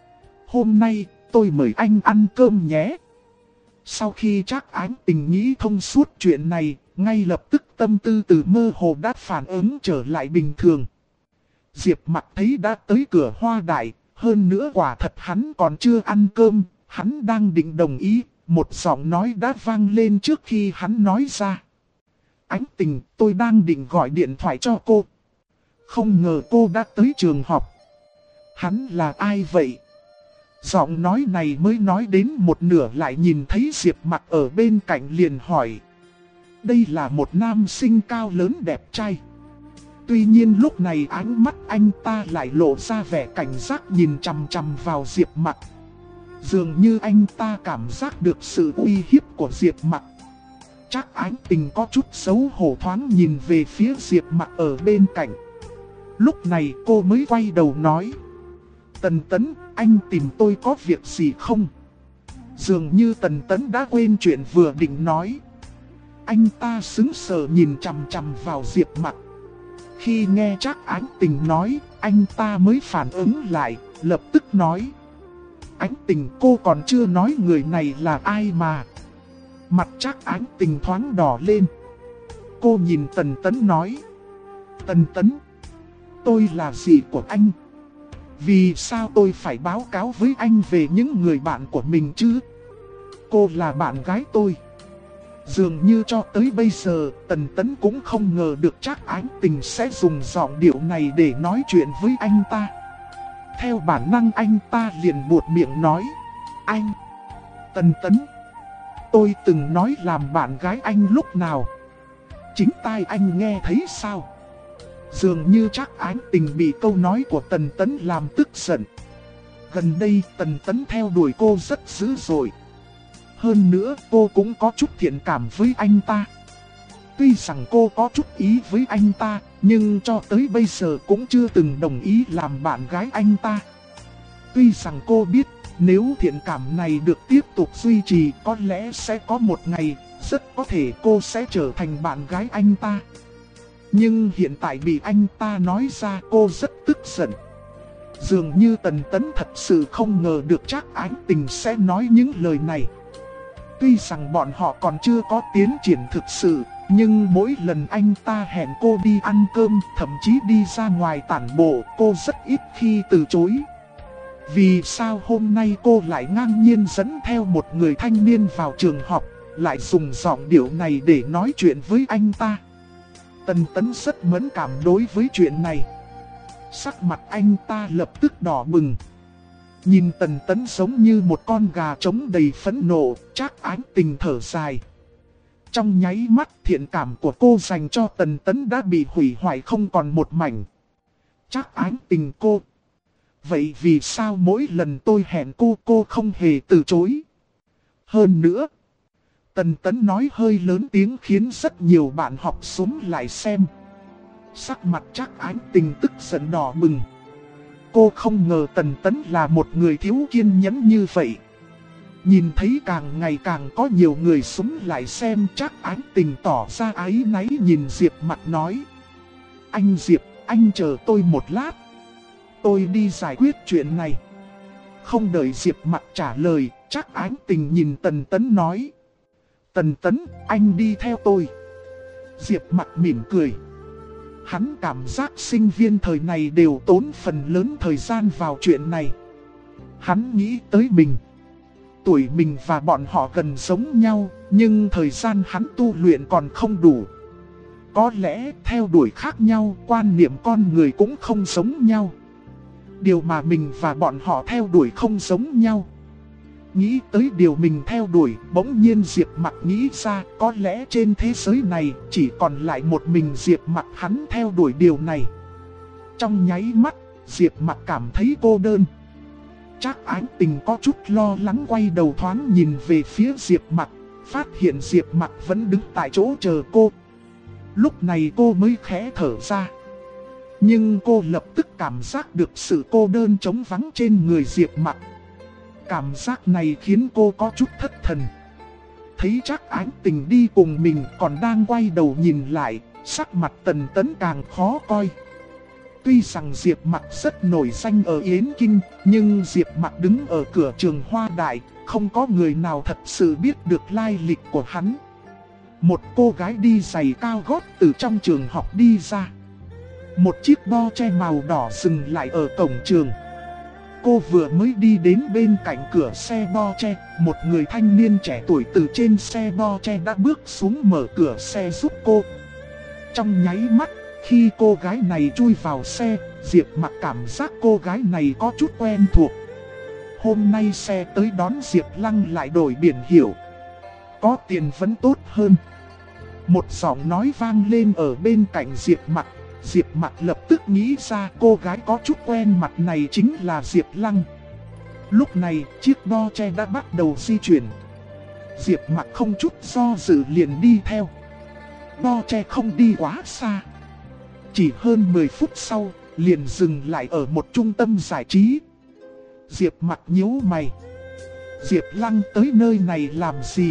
Hôm nay, tôi mời anh ăn cơm nhé. Sau khi Trác Ái Tình nghĩ thông suốt chuyện này, ngay lập tức tâm tư từ mơ hồ đã phản ứng trở lại bình thường. Diệp Mặc thấy đã tới cửa Hoa Đại, hơn nữa quả thật hắn còn chưa ăn cơm, hắn đang định đồng ý, một giọng nói đã vang lên trước khi hắn nói ra. Ánh Tình, tôi đang định gọi điện thoại cho cô. Không ngờ cô đã tới trường học. Hắn là ai vậy? Giọng nói này mới nói đến một nửa lại nhìn thấy Diệp Mặc ở bên cạnh liền hỏi. Đây là một nam sinh cao lớn đẹp trai. Tuy nhiên lúc này ánh mắt anh ta lại lộ ra vẻ cảnh giác nhìn chằm chằm vào Diệp Mặc. Dường như anh ta cảm giác được sự uy hiếp của Diệp Mặc. Trác Ái Tình có chút xấu hổ thoáng nhìn về phía Diệp Mặc ở bên cạnh. Lúc này cô mới quay đầu nói. Tần Tấn, anh tìm tôi có việc gì không? Dường như Tần Tấn đã quên chuyện vừa định nói. Anh ta sững sờ nhìn chằm chằm vào Diệp Mặc. Khi nghe Trác Ái Tình nói, anh ta mới phản ứng lại, lập tức nói. Ái Tình, cô còn chưa nói người này là ai mà. Mặt Trác Ái Tình thoáng đỏ lên. Cô nhìn Tần Tấn nói. Tần Tấn, tôi là gì của anh? Vì sao tôi phải báo cáo với anh về những người bạn của mình chứ? Cô là bạn gái tôi. Dường như cho tới bây giờ, Tần Tấn cũng không ngờ được Trác Ái Tình sẽ dùng giọng điệu này để nói chuyện với anh ta. Theo bản năng anh ta liền buột miệng nói. Anh, Tần Tấn, tôi từng nói làm bạn gái anh lúc nào? Chính tai anh nghe thấy sao? Dường như Trác Ái Tình bị câu nói của Tần Tấn làm tức giận. Gần đây Tần Tấn theo đuổi cô rất dữ dội. Hơn nữa cô cũng có chút thiện cảm với anh ta. Tuy rằng cô có chút ý với anh ta, nhưng cho tới bây giờ cũng chưa từng đồng ý làm bạn gái anh ta. Tuy rằng cô biết, nếu thiện cảm này được tiếp tục duy trì, có lẽ sẽ có một ngày, rất có thể cô sẽ trở thành bạn gái anh ta. Nhưng hiện tại bị anh ta nói ra, cô rất tức giận. Dường như Tần Tấn thật sự không ngờ được Trác Ái Tình sẽ nói những lời này. Tuy rằng bọn họ còn chưa có tiến triển thực sự, nhưng mỗi lần anh ta hẹn cô đi ăn cơm, thậm chí đi ra ngoài tản bộ, cô rất ít khi từ chối. Vì sao hôm nay cô lại ngang nhiên dẫn theo một người thanh niên vào trường học, lại dùng giọng điệu này để nói chuyện với anh ta? Tần Tấn rất mẫn cảm đối với chuyện này. Sắc mặt anh ta lập tức đỏ bừng. Nhìn Tần Tấn giống như một con gà trống đầy phẫn nộ, Trác Ái Tình thở dài. Trong nháy mắt, thiện cảm của cô dành cho Tần Tấn đã bị hủy hoại không còn một mảnh. Trác Ái Tình cô. Vậy vì sao mỗi lần tôi hẹn cô không hề từ chối? Hơn nữa, Tần Tấn nói hơi lớn tiếng khiến rất nhiều bạn học xúm lại xem. Sắc mặt Trác Ái Tình tức giận đỏ bừng. Cô không ngờ Tần Tấn là một người thiếu kiên nhẫn như vậy. Nhìn thấy càng ngày càng có nhiều người xúm lại xem, Trác Ái Tình tỏ ra áy náy nhìn Diệp Mặc nói. Anh Diệp, anh chờ tôi một lát. Tôi đi giải quyết chuyện này. Không đợi Diệp Mặc trả lời, Trác Ái Tình nhìn Tần Tấn nói. Tần Tấn, anh đi theo tôi. Diệp Mặc mỉm cười. Hắn cảm giác sinh viên thời này đều tốn phần lớn thời gian vào chuyện này. Hắn nghĩ tới mình. Tuổi mình và bọn họ gần giống nhau, nhưng thời gian hắn tu luyện còn không đủ. Có lẽ theo đuổi khác nhau, quan niệm con người cũng không giống nhau. Điều mà mình và bọn họ theo đuổi không giống nhau. nghĩ tới điều mình theo đuổi, bỗng nhiên Diệp Mặc nghĩ ra có lẽ trên thế giới này chỉ còn lại một mình Diệp Mặc hắn theo đuổi điều này. Trong nháy mắt, Diệp Mặc cảm thấy cô đơn. Trác Ái Tình có chút lo lắng quay đầu thoáng nhìn về phía Diệp Mặc, phát hiện Diệp Mặc vẫn đứng tại chỗ chờ cô. Lúc này cô mới khẽ thở ra. Nhưng cô lập tức cảm giác được sự cô đơn trống vắng trên người Diệp Mặc. Cảm giác này khiến cô có chút thất thần. Thấy Trác Ái Tình đi cùng mình còn đang quay đầu nhìn lại, sắc mặt Tần Tấn càng khó coi. Tuy rằng Diệp Mặc rất nổi danh ở Yến Kinh, nhưng Diệp Mặc đứng ở cửa trường Hoa Đại, không có người nào thật sự biết được lai lịch của hắn. Một cô gái đi giày cao gót từ trong trường học đi ra. Một chiếc bo che màu đỏ dừng lại ở cổng trường. Cô vừa mới đi đến bên cạnh cửa xe bo che, một người thanh niên trẻ tuổi từ trên xe bo che đã bước xuống mở cửa xe giúp cô. Trong nháy mắt, khi cô gái này chui vào xe, Diệp Mặc cảm giác cô gái này có chút quen thuộc. Hôm nay xe tới đón Diệp Lăng lại đổi biển hiệu. Có tiền vẫn tốt hơn. Một giọng nói vang lên ở bên cạnh Diệp Mặc. Diệp Mặc lập tức nghĩ ra cô gái có chút quen mặt này chính là Diệp Lăng. Lúc này chiếc bo che đã bắt đầu di chuyển. Diệp Mặc không chút do dự liền đi theo. Bo che không đi quá xa. Chỉ hơn 10 phút sau liền dừng lại ở một trung tâm giải trí. Diệp Mặc nhíu mày. Diệp Lăng tới nơi này làm gì?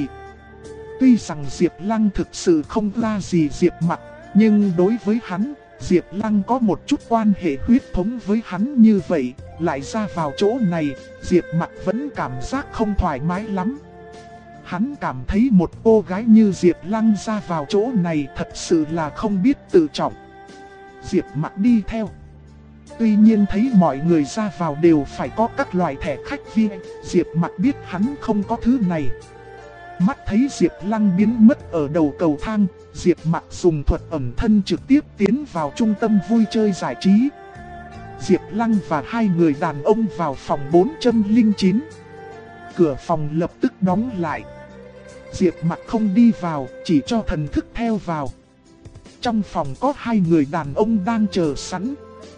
Tuy rằng Diệp Lăng thực sự không ra gì Diệp Mặc, nhưng đối với hắn, Diệp Lăng có một chút quan hệ huyết thống với hắn như vậy, lại ra vào chỗ này, Diệp Mặc vẫn cảm giác không thoải mái lắm. Hắn cảm thấy một cô gái như Diệp Lăng ra vào chỗ này thật sự là không biết tự trọng. Diệp Mặc đi theo. Tuy nhiên thấy mọi người ra vào đều phải có các loại thẻ khách VIP, Diệp Mặc biết hắn không có thứ này. Mắt thấy Diệp Lăng biến mất ở đầu cầu thang, Diệp Mặc dùng thuật ẩn thân trực tiếp tiến vào trung tâm vui chơi giải trí. Diệp Lăng và hai người đàn ông vào phòng 409. Cửa phòng lập tức đóng lại. Diệp Mặc không đi vào, chỉ cho thần thức theo vào. Trong phòng có hai người đàn ông đang chờ sẵn.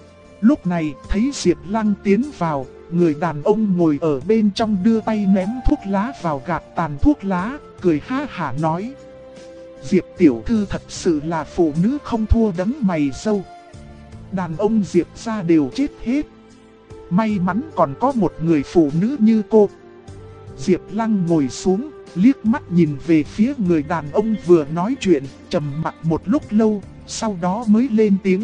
Lúc này thấy Diệp Lăng tiến vào, người đàn ông ngồi ở bên trong đưa tay ném thuốc lá vào gạt tàn thuốc lá, cười ha hả nói: Diệp tiểu thư thật sự là phụ nữ không thua đấng mày râu. Đàn ông Diệp gia đều chết hết. May mắn còn có một người phụ nữ như cô. Diệp Lăng ngồi xuống, liếc mắt nhìn về phía người đàn ông vừa nói chuyện, trầm mặc một lúc lâu, sau đó mới lên tiếng: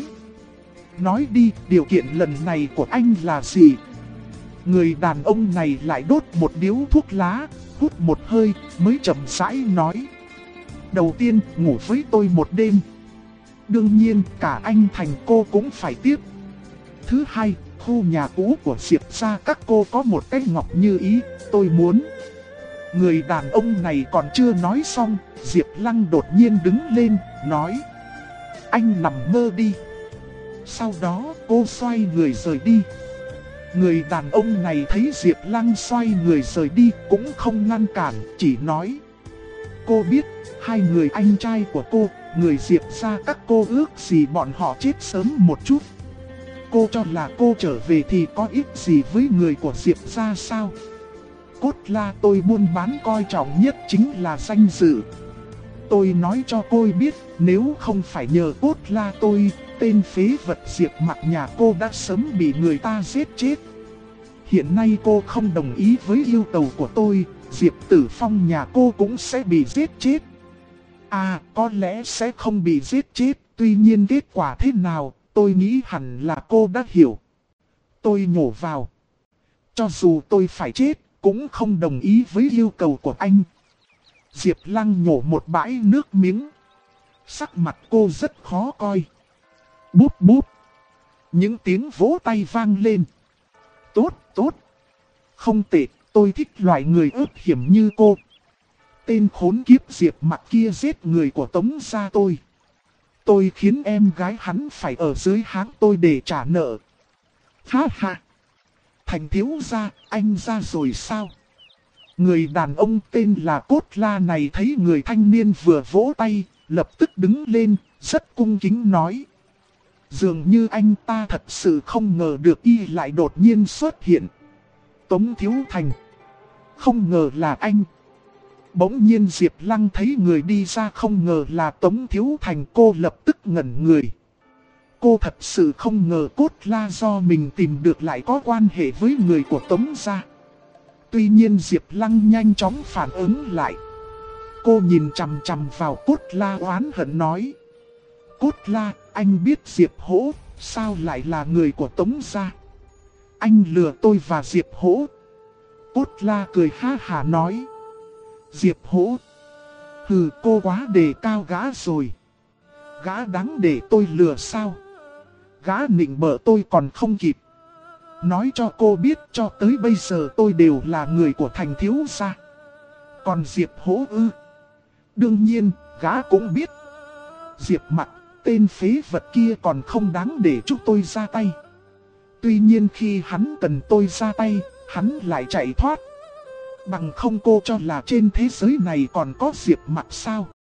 Nói đi, điều kiện lần này của anh là gì? Người đàn ông này lại đốt một điếu thuốc lá, hút một hơi, mới chậm rãi nói: Đầu tiên, ngủ với tôi một đêm. Đương nhiên, cả anh Thành cô cũng phải tiếp. Thứ hai, khu nhà cũ của Diệp gia các cô có một cái ngọc như ý, tôi muốn. Người đàn ông này còn chưa nói xong, Diệp Lăng đột nhiên đứng lên, nói: Anh nằm mơ đi. Sau đó cô xoay người rời đi. Người đàn ông này thấy Diệp Lăng xoay người rời đi cũng không ngăn cản, chỉ nói: Cô biết, hai người anh trai của cô, người Diệp gia các cô ước gì bọn họ chết sớm một chút. Cô cho là cô trở về thì có ích gì với người của Diệp gia sao? Cốt la tôi buôn bán coi trọng nhất chính là danh dự. Tôi nói cho cô biết, nếu không phải nhờ cốt la tôi, tên phế vật Diệp Mặc nhà cô đã sớm bị người ta giết chết. Hiện nay cô không đồng ý với yêu cầu của tôi, Diệp Tử Phong nhà cô cũng sẽ bị giết chết. À, có lẽ sẽ không bị giết chết, tuy nhiên kết quả thế nào, tôi nghĩ hẳn là cô đã hiểu. Tôi nhổ vào: Cho dù tôi phải chết, cũng không đồng ý với yêu cầu của anh. Diệp Lăng nhổ một bãi nước miếng. Sắc mặt cô rất khó coi. Búp búp. Những tiếng vỗ tay vang lên. Tốt, tốt. Không tệ, tôi thích loại người ướt hiểm như cô. Tên khốn kiếp Diệp Mặc kia giết người của Tống gia tôi. Tôi khiến em gái hắn phải ở dưới háng tôi để trả nợ. Ha ha. Thành thiếu gia, anh ra rồi sao? Người đàn ông tên là Cốt La này thấy người thanh niên vừa vỗ tay, lập tức đứng lên, rất cung kính nói. Dường như anh ta thật sự không ngờ được y lại đột nhiên xuất hiện. Tống Thiếu Thành. Không ngờ là anh. Bỗng nhiên Diệp Lăng thấy người đi ra không ngờ là Tống Thiếu Thành, cô lập tức ngẩn người. Cô thật sự không ngờ Cốt La do mình tìm được lại có quan hệ với người của Tống gia. Tuy nhiên Diệp Lăng nhanh chóng phản ứng lại. Cô nhìn chằm chằm vào Cốt La oán hận nói. Cốt La, anh biết Diệp Hỗ, sao lại là người của Tống gia? Anh lừa tôi và Diệp Hỗ. Cốt La cười ha hả nói. Diệp Hỗ. Hừ, cô quá đề cao gã rồi. Gã đáng để tôi lừa sao? Gã nịnh bợ tôi còn không kịp. Nói cho cô biết cho tới bây giờ tôi đều là người của Thành thiếu gia. Còn Diệp Hỗ ư? Đương nhiên, gã cũng biết. Diệp Mặc, tên phế vật kia còn không đáng để chúng tôi ra tay. Tuy nhiên khi hắn cần tôi ra tay, hắn lại chạy thoát. Bằng không cô cho là trên thế giới này còn có Diệp Mặc sao?